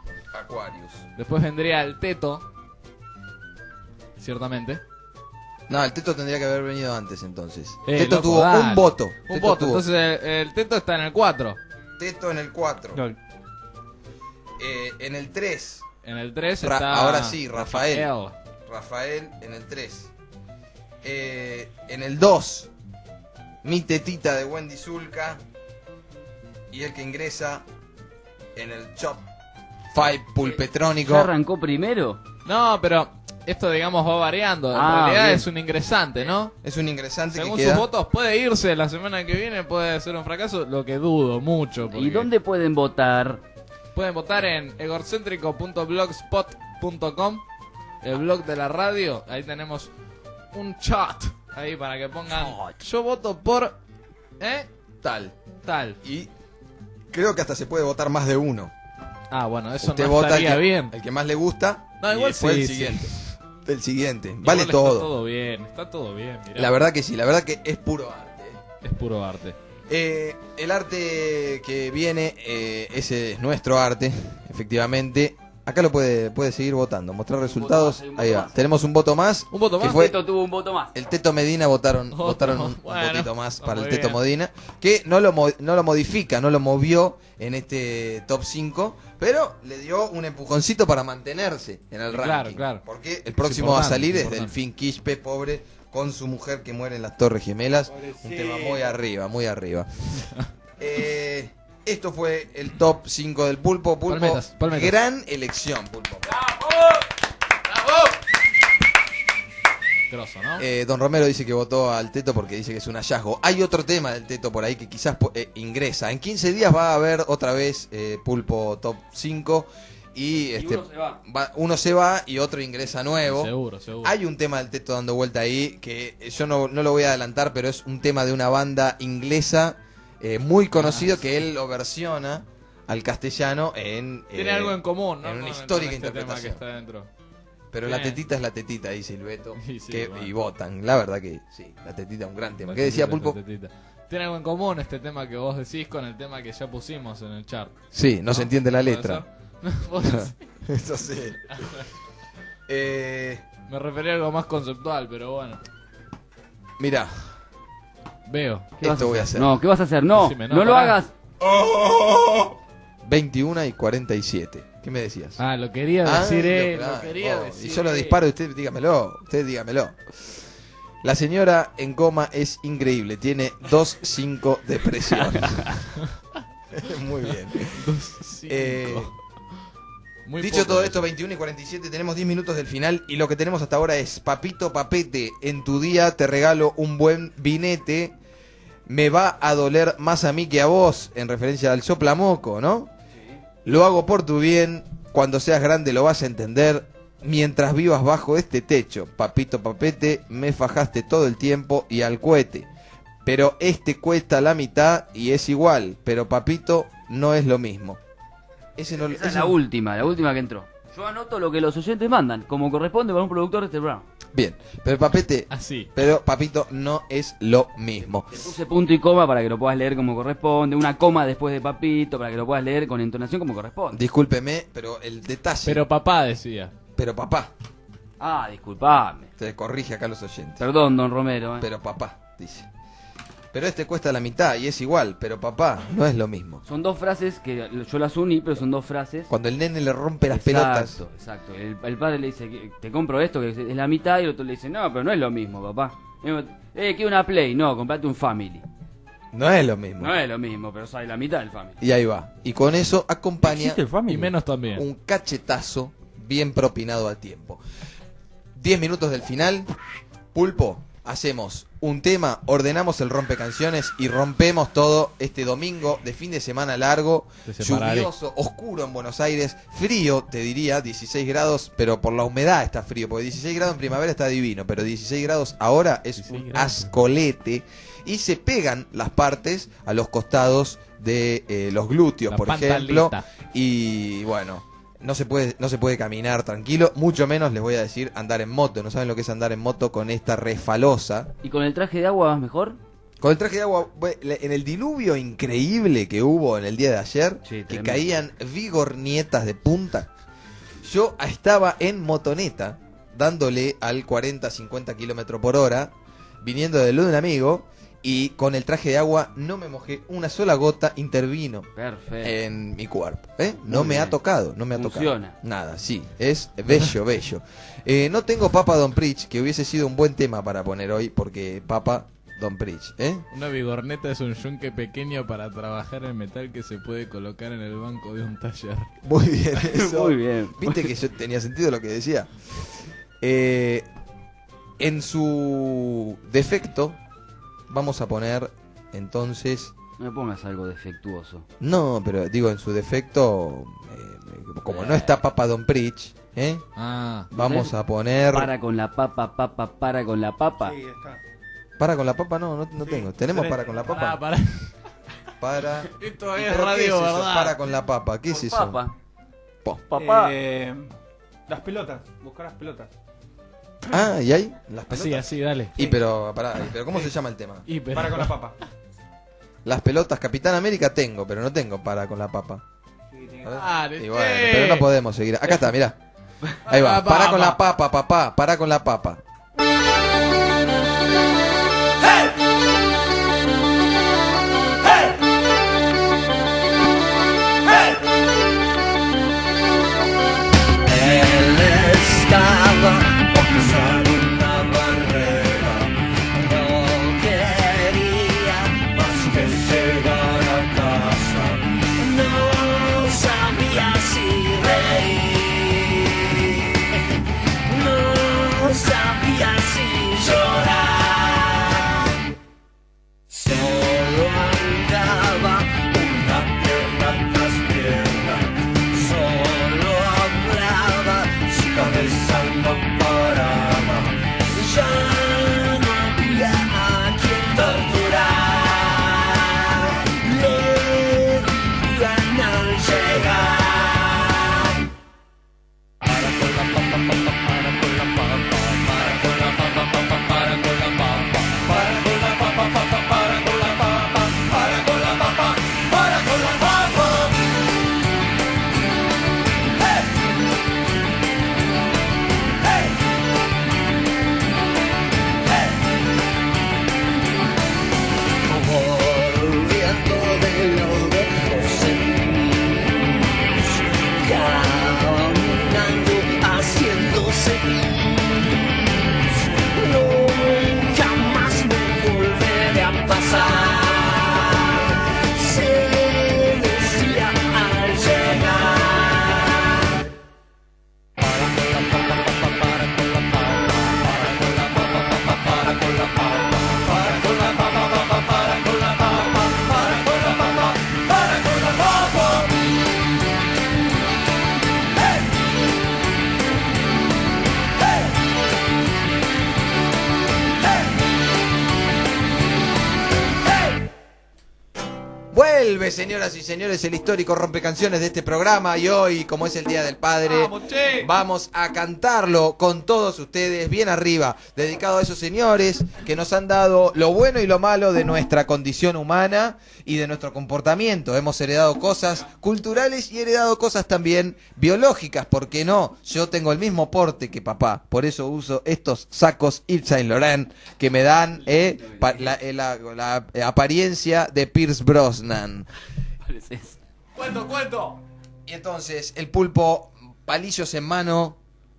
Aquarius. Después vendría el Teto. Ciertamente. No, el Teto tendría que haber venido antes entonces. Loco, tuvo dale. un voto. Un Teto voto, tuvo. entonces el Teto está en el 4. Teto en el 4. En el 3. En el 3 está... Ahora sí, Rafael en el 3. En el 2, Mi Tetita de Wendy Zulka. Y el que ingresa en el Top 5 pulpetrónico. ¿Ya arrancó primero? No, pero esto, digamos, va variando. En realidad bien. es un ingresante, ¿no? Es un ingresante Según que sus queda... votos, puede irse la semana que viene, puede ser un fracaso, lo que dudo mucho. ¿Y dónde pueden votar? Pueden votar en egorcéntrico.blogspot.com, el blog de la radio. Ahí tenemos un chat ahí para que pongan. Yo voto por tal. Y creo que hasta se puede votar más de uno. Ah, bueno, eso Usted no vota estaría el que, bien. el que más le gusta. No, y igual después sí, el sí. siguiente. El siguiente. Igual Vale está todo. todo bien, está todo bien. Mirá. La verdad que sí, la verdad que es puro arte. Es puro arte. El arte que viene, ese es nuestro arte, efectivamente. Acá lo puede seguir votando, mostrar resultados. Ahí va. Tenemos un voto más. ¿Un voto que más? fue Teto tuvo un voto más. el Teto Medina votaron un bueno, votito más está para el muy Teto bien. Medina, que no lo modifica, no lo movió en este top 5, pero le dio un empujoncito para mantenerse en el Claro, ranking. claro. Porque el próximo a importante, salir es importante. Delfín Quispe, pobre, con su mujer que muere en las Torres Gemelas. Un tema muy arriba, muy arriba. Esto fue el top 5 del Pulpo. Palmetas. Gran elección, Pulpo. Grosso, ¿no? Don Romero dice que votó al Teto porque dice que es un hallazgo. Hay otro tema del Teto por ahí que quizás ingresa. En 15 días va a haber otra vez Pulpo top 5 y uno se va y otro ingresa nuevo. Seguro. Hay un tema del Teto dando vuelta ahí que yo no lo voy a adelantar, pero es un tema de una banda inglesa muy conocido que él lo versiona al castellano en... Tiene algo en común, ¿no? En una Con histórica este tema que interpretación. está dentro. Pero Bien. la tetita es la tetita, dice el Beto. Sí, sí, que, bueno. y votan. La verdad que sí, la tetita es un gran tema. La ¿Qué decía tetita, Pulpo? la tetita. Tiene algo en común este tema que vos decís con el tema que ya pusimos en el chart. Sí, no se entiende la ¿Puede letra. ser? ¿Puede ser? Eso sí. Me refería a algo más conceptual, pero bueno. Mira, Veo. esto voy a hacer. No, ¿qué vas a hacer? No, Decime, no lo pará. hagas. 21 y 47. ¿Qué me decías? Ah, lo quería decir él. claro. Lo quería Oh, decir y yo lo él. disparo y usted dígamelo. Usted dígamelo. La señora en coma es increíble. Tiene 2.5 de presión. Muy bien. 2.5. Muy Dicho poco todo eso. esto, 21 y 47, tenemos 10 minutos del final y lo que tenemos hasta ahora es: Papito Papete, en tu día te regalo un buen vinete, me va a doler más a mí que a vos, en referencia al soplamoco, ¿no? Lo hago por tu bien, cuando seas grande lo vas a entender, mientras vivas bajo este techo, Papito Papete, me fajaste todo el tiempo y al cohete, pero este cuesta la mitad y es igual, pero papito, no es lo mismo. Esa es la última que entró. Yo anoto lo que los oyentes mandan, como corresponde para un productor de este programa. Bien, pero Papete, Así. pero papito no es lo mismo. Te puse punto y coma para que lo puedas leer como corresponde, una coma después de papito para que lo puedas leer con entonación como corresponde. Discúlpeme, pero el detalle. Pero papá decía. Pero papá. Ah, disculpame. Se corrige acá los oyentes. Perdón, don Romero. Pero papá, dice. Pero este cuesta la mitad y es igual, pero papá, no es lo mismo. Son dos frases que yo las uní, pero son dos frases. Cuando el nene le rompe las Exacto, pelotas. Exacto. El padre le dice, te compro esto, que es la mitad, y el otro le dice, no, pero no es lo mismo, papá. Quiero una Play, no, comprate un Family. No es lo mismo. No es lo mismo, pero sale la mitad del Family. Y ahí va. Y con eso acompaña ¿Existe el Family? Y menos también. un cachetazo bien propinado a tiempo. 10 minutos del final. Pulpo, hacemos un tema, ordenamos el rompecanciones y rompemos todo este domingo de fin de semana largo, Te separaré. lluvioso, oscuro en Buenos Aires, frío, te diría, 16 grados, pero por la humedad está frío, porque 16 grados en primavera está divino, pero 16 grados ahora es 16 un grados. ascolete y se pegan las partes a los costados de los glúteos, La por pantaleta. ejemplo, y bueno, no se puede caminar tranquilo, mucho menos les voy a decir andar en moto. No saben lo que es andar en moto con esta refalosa. ¿Y con el traje de agua vas mejor? Con el traje de agua, en el diluvio increíble que hubo en el día de ayer, Sí, que tremendo. caían vigornietas de punta, yo estaba en motoneta dándole al 40-50 kilómetros por hora, viniendo de lo de un amigo, y con el traje de agua no me mojé una sola gota, intervino en mi cuerpo. No me ha tocado, no me ha Funciona. tocado. Nada, sí, es bello, bello. No tengo Papa Don't Preach, que hubiese sido un buen tema para poner hoy, porque Papa Don't Preach, Una bigorneta es un yunque pequeño para trabajar el metal que se puede colocar en el banco de un taller. Muy bien, eso. Muy bien. Viste que yo tenía sentido lo que decía. En su defecto, vamos a poner entonces. No me pongas algo defectuoso. No, pero digo, en su defecto, como no está Papa Don't Preach, vamos a poner. Para con la papa, para con la papa. Sí, está. Para con la papa, no tengo. ¿Tenemos para con la papa? Para. Esto ¿Y es pero qué radio, eso? ¿verdad? Para con la papa, ¿qué es eso? Papa. Papá. Las pelotas, buscar las pelotas. Ah, ¿y ahí? Las pelotas. Así, dale. Pero ¿cómo se llama el tema? Para con la papa. Las pelotas Capitán América tengo, pero no tengo para con la papa. Ah, Y bueno, pero no podemos seguir. Acá está, mirá. Ahí va. Para con la papa, papá. Para con la papa. Él estaba por cruzar una barrera, no quería más que llegar a casa, no sabía si reír, no sabía si llorar, solo andaba una pierna tras pierna, solo hablaba, su cabeza no paraba, ya no había a quien torturar, le dirían al llegar. Para con la papa, para con la papa, para con la papa, para con la papa, para con la papa, para con la papa, para con la papa, para con la papa. Volviendo de lo lejos en mí, caminando, haciéndose gris, nunca más me volveré a pasar, se decía al llegar. Para con la papa, para con la papa, para con la papa, para con la papa, para con la papa, para con la papa, para con la papa, para con la papa. Vuelve, señoras y señores, el histórico rompecanciones de este programa. Y hoy, como es el Día del Padre, vamos a cantarlo con todos ustedes bien arriba, dedicado a esos señores que nos han dado lo bueno y lo malo de nuestra condición humana y de nuestro comportamiento. Hemos heredado cosas culturales y heredado cosas también biológicas, ¿por qué no? Yo tengo el mismo porte que papá, por eso uso estos sacos Yves Saint Laurent que me dan la apariencia de Pierce Brosnan. Cuento. Y entonces el pulpo, palillos en mano.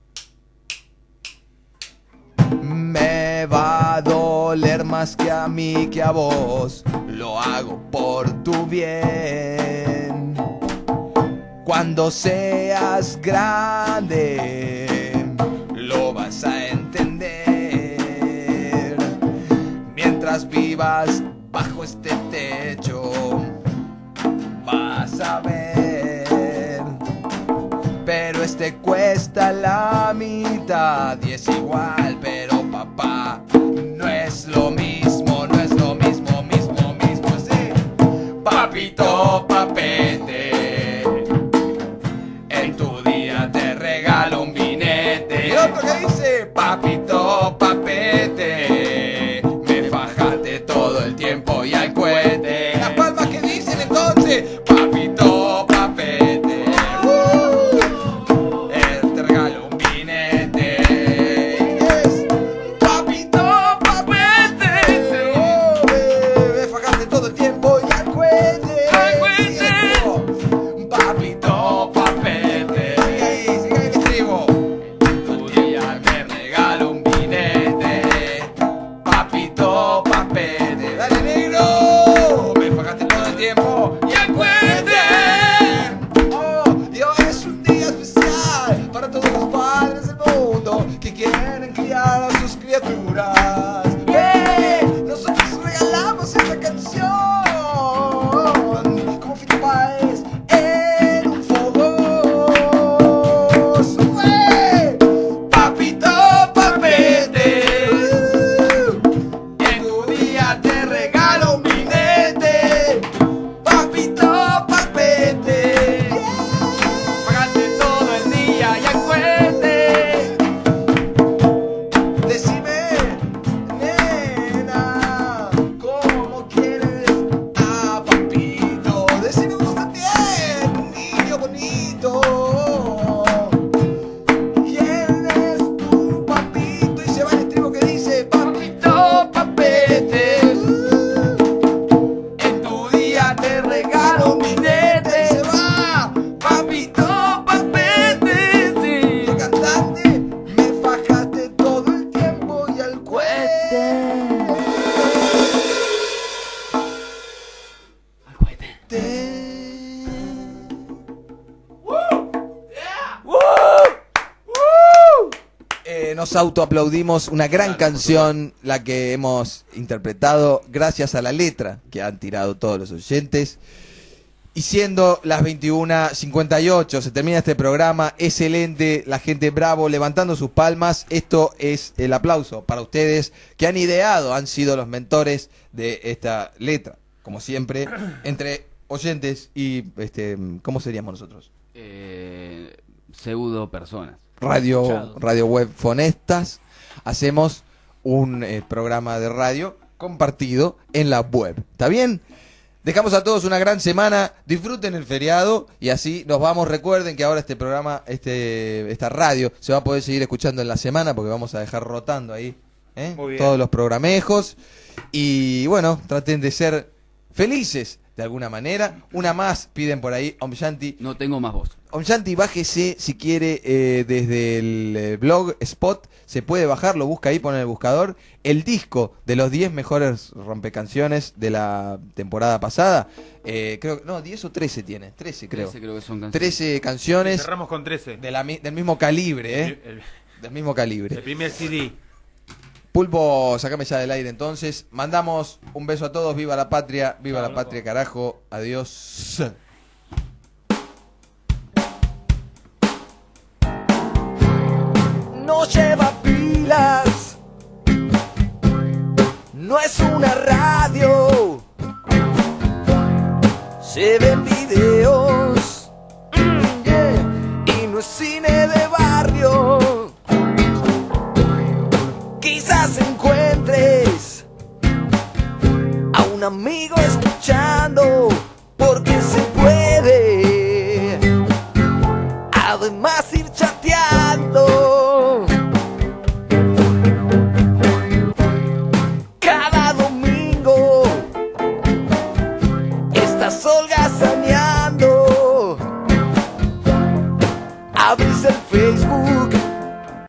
Me va a doler más que a mí que a vos. Lo hago por tu bien. Cuando seas grande, lo vas a entender. Mientras vivas bajo este techo, vas a ver. Pero este cuesta la mitad y es igual, pero papá, no es lo mismo, no es lo mismo, mismo, sí. Papito, papete, en tu día te regalo un vinete. Y otro que dice, papito, papete, me fajaste todo el tiempo y al cohete. Las palmas que dicen entonces, papito, papete, te regalo un vinete. Nos autoaplaudimos, una gran canción la que hemos interpretado gracias a la letra que han tirado todos los oyentes. Y siendo las 21:58, se termina este programa, excelente, la gente bravo, levantando sus palmas. Esto es el aplauso para ustedes que han ideado, han sido los mentores de esta letra, como siempre, entre oyentes y, ¿cómo seríamos nosotros? Pseudo personas. Radio Web Fonestas. Hacemos un programa de radio compartido en la web. ¿Está bien? Dejamos a todos una gran semana, disfruten el feriado y así nos vamos. Recuerden que ahora este programa, esta radio, se va a poder seguir escuchando en la semana porque vamos a dejar rotando ahí todos los programejos. Y bueno, traten de ser felices de alguna manera. Una más, piden por ahí, Om Shanti. No tengo más voz. Om Shanti, bájese si quiere desde el blog Spot, se puede bajar, lo busca ahí, pone en el buscador, el disco de los 10 mejores rompecanciones de la temporada pasada. Creo que, no, 10 o 13 tiene, 13 creo. 13 creo que son canciones. 13 canciones. Y cerramos con 13. Del mismo calibre, del mismo calibre. El primer CD. Pulpo, sacame ya del aire entonces. Mandamos un beso a todos, viva la patria, carajo, adiós. No lleva pilas, no es una radio, se ven videos, y no es cine de barrio. Quizás encuentres a un amigo escuchando, porque se puede además ir chateando. Cada domingo estás holgazaneando, abrís el Facebook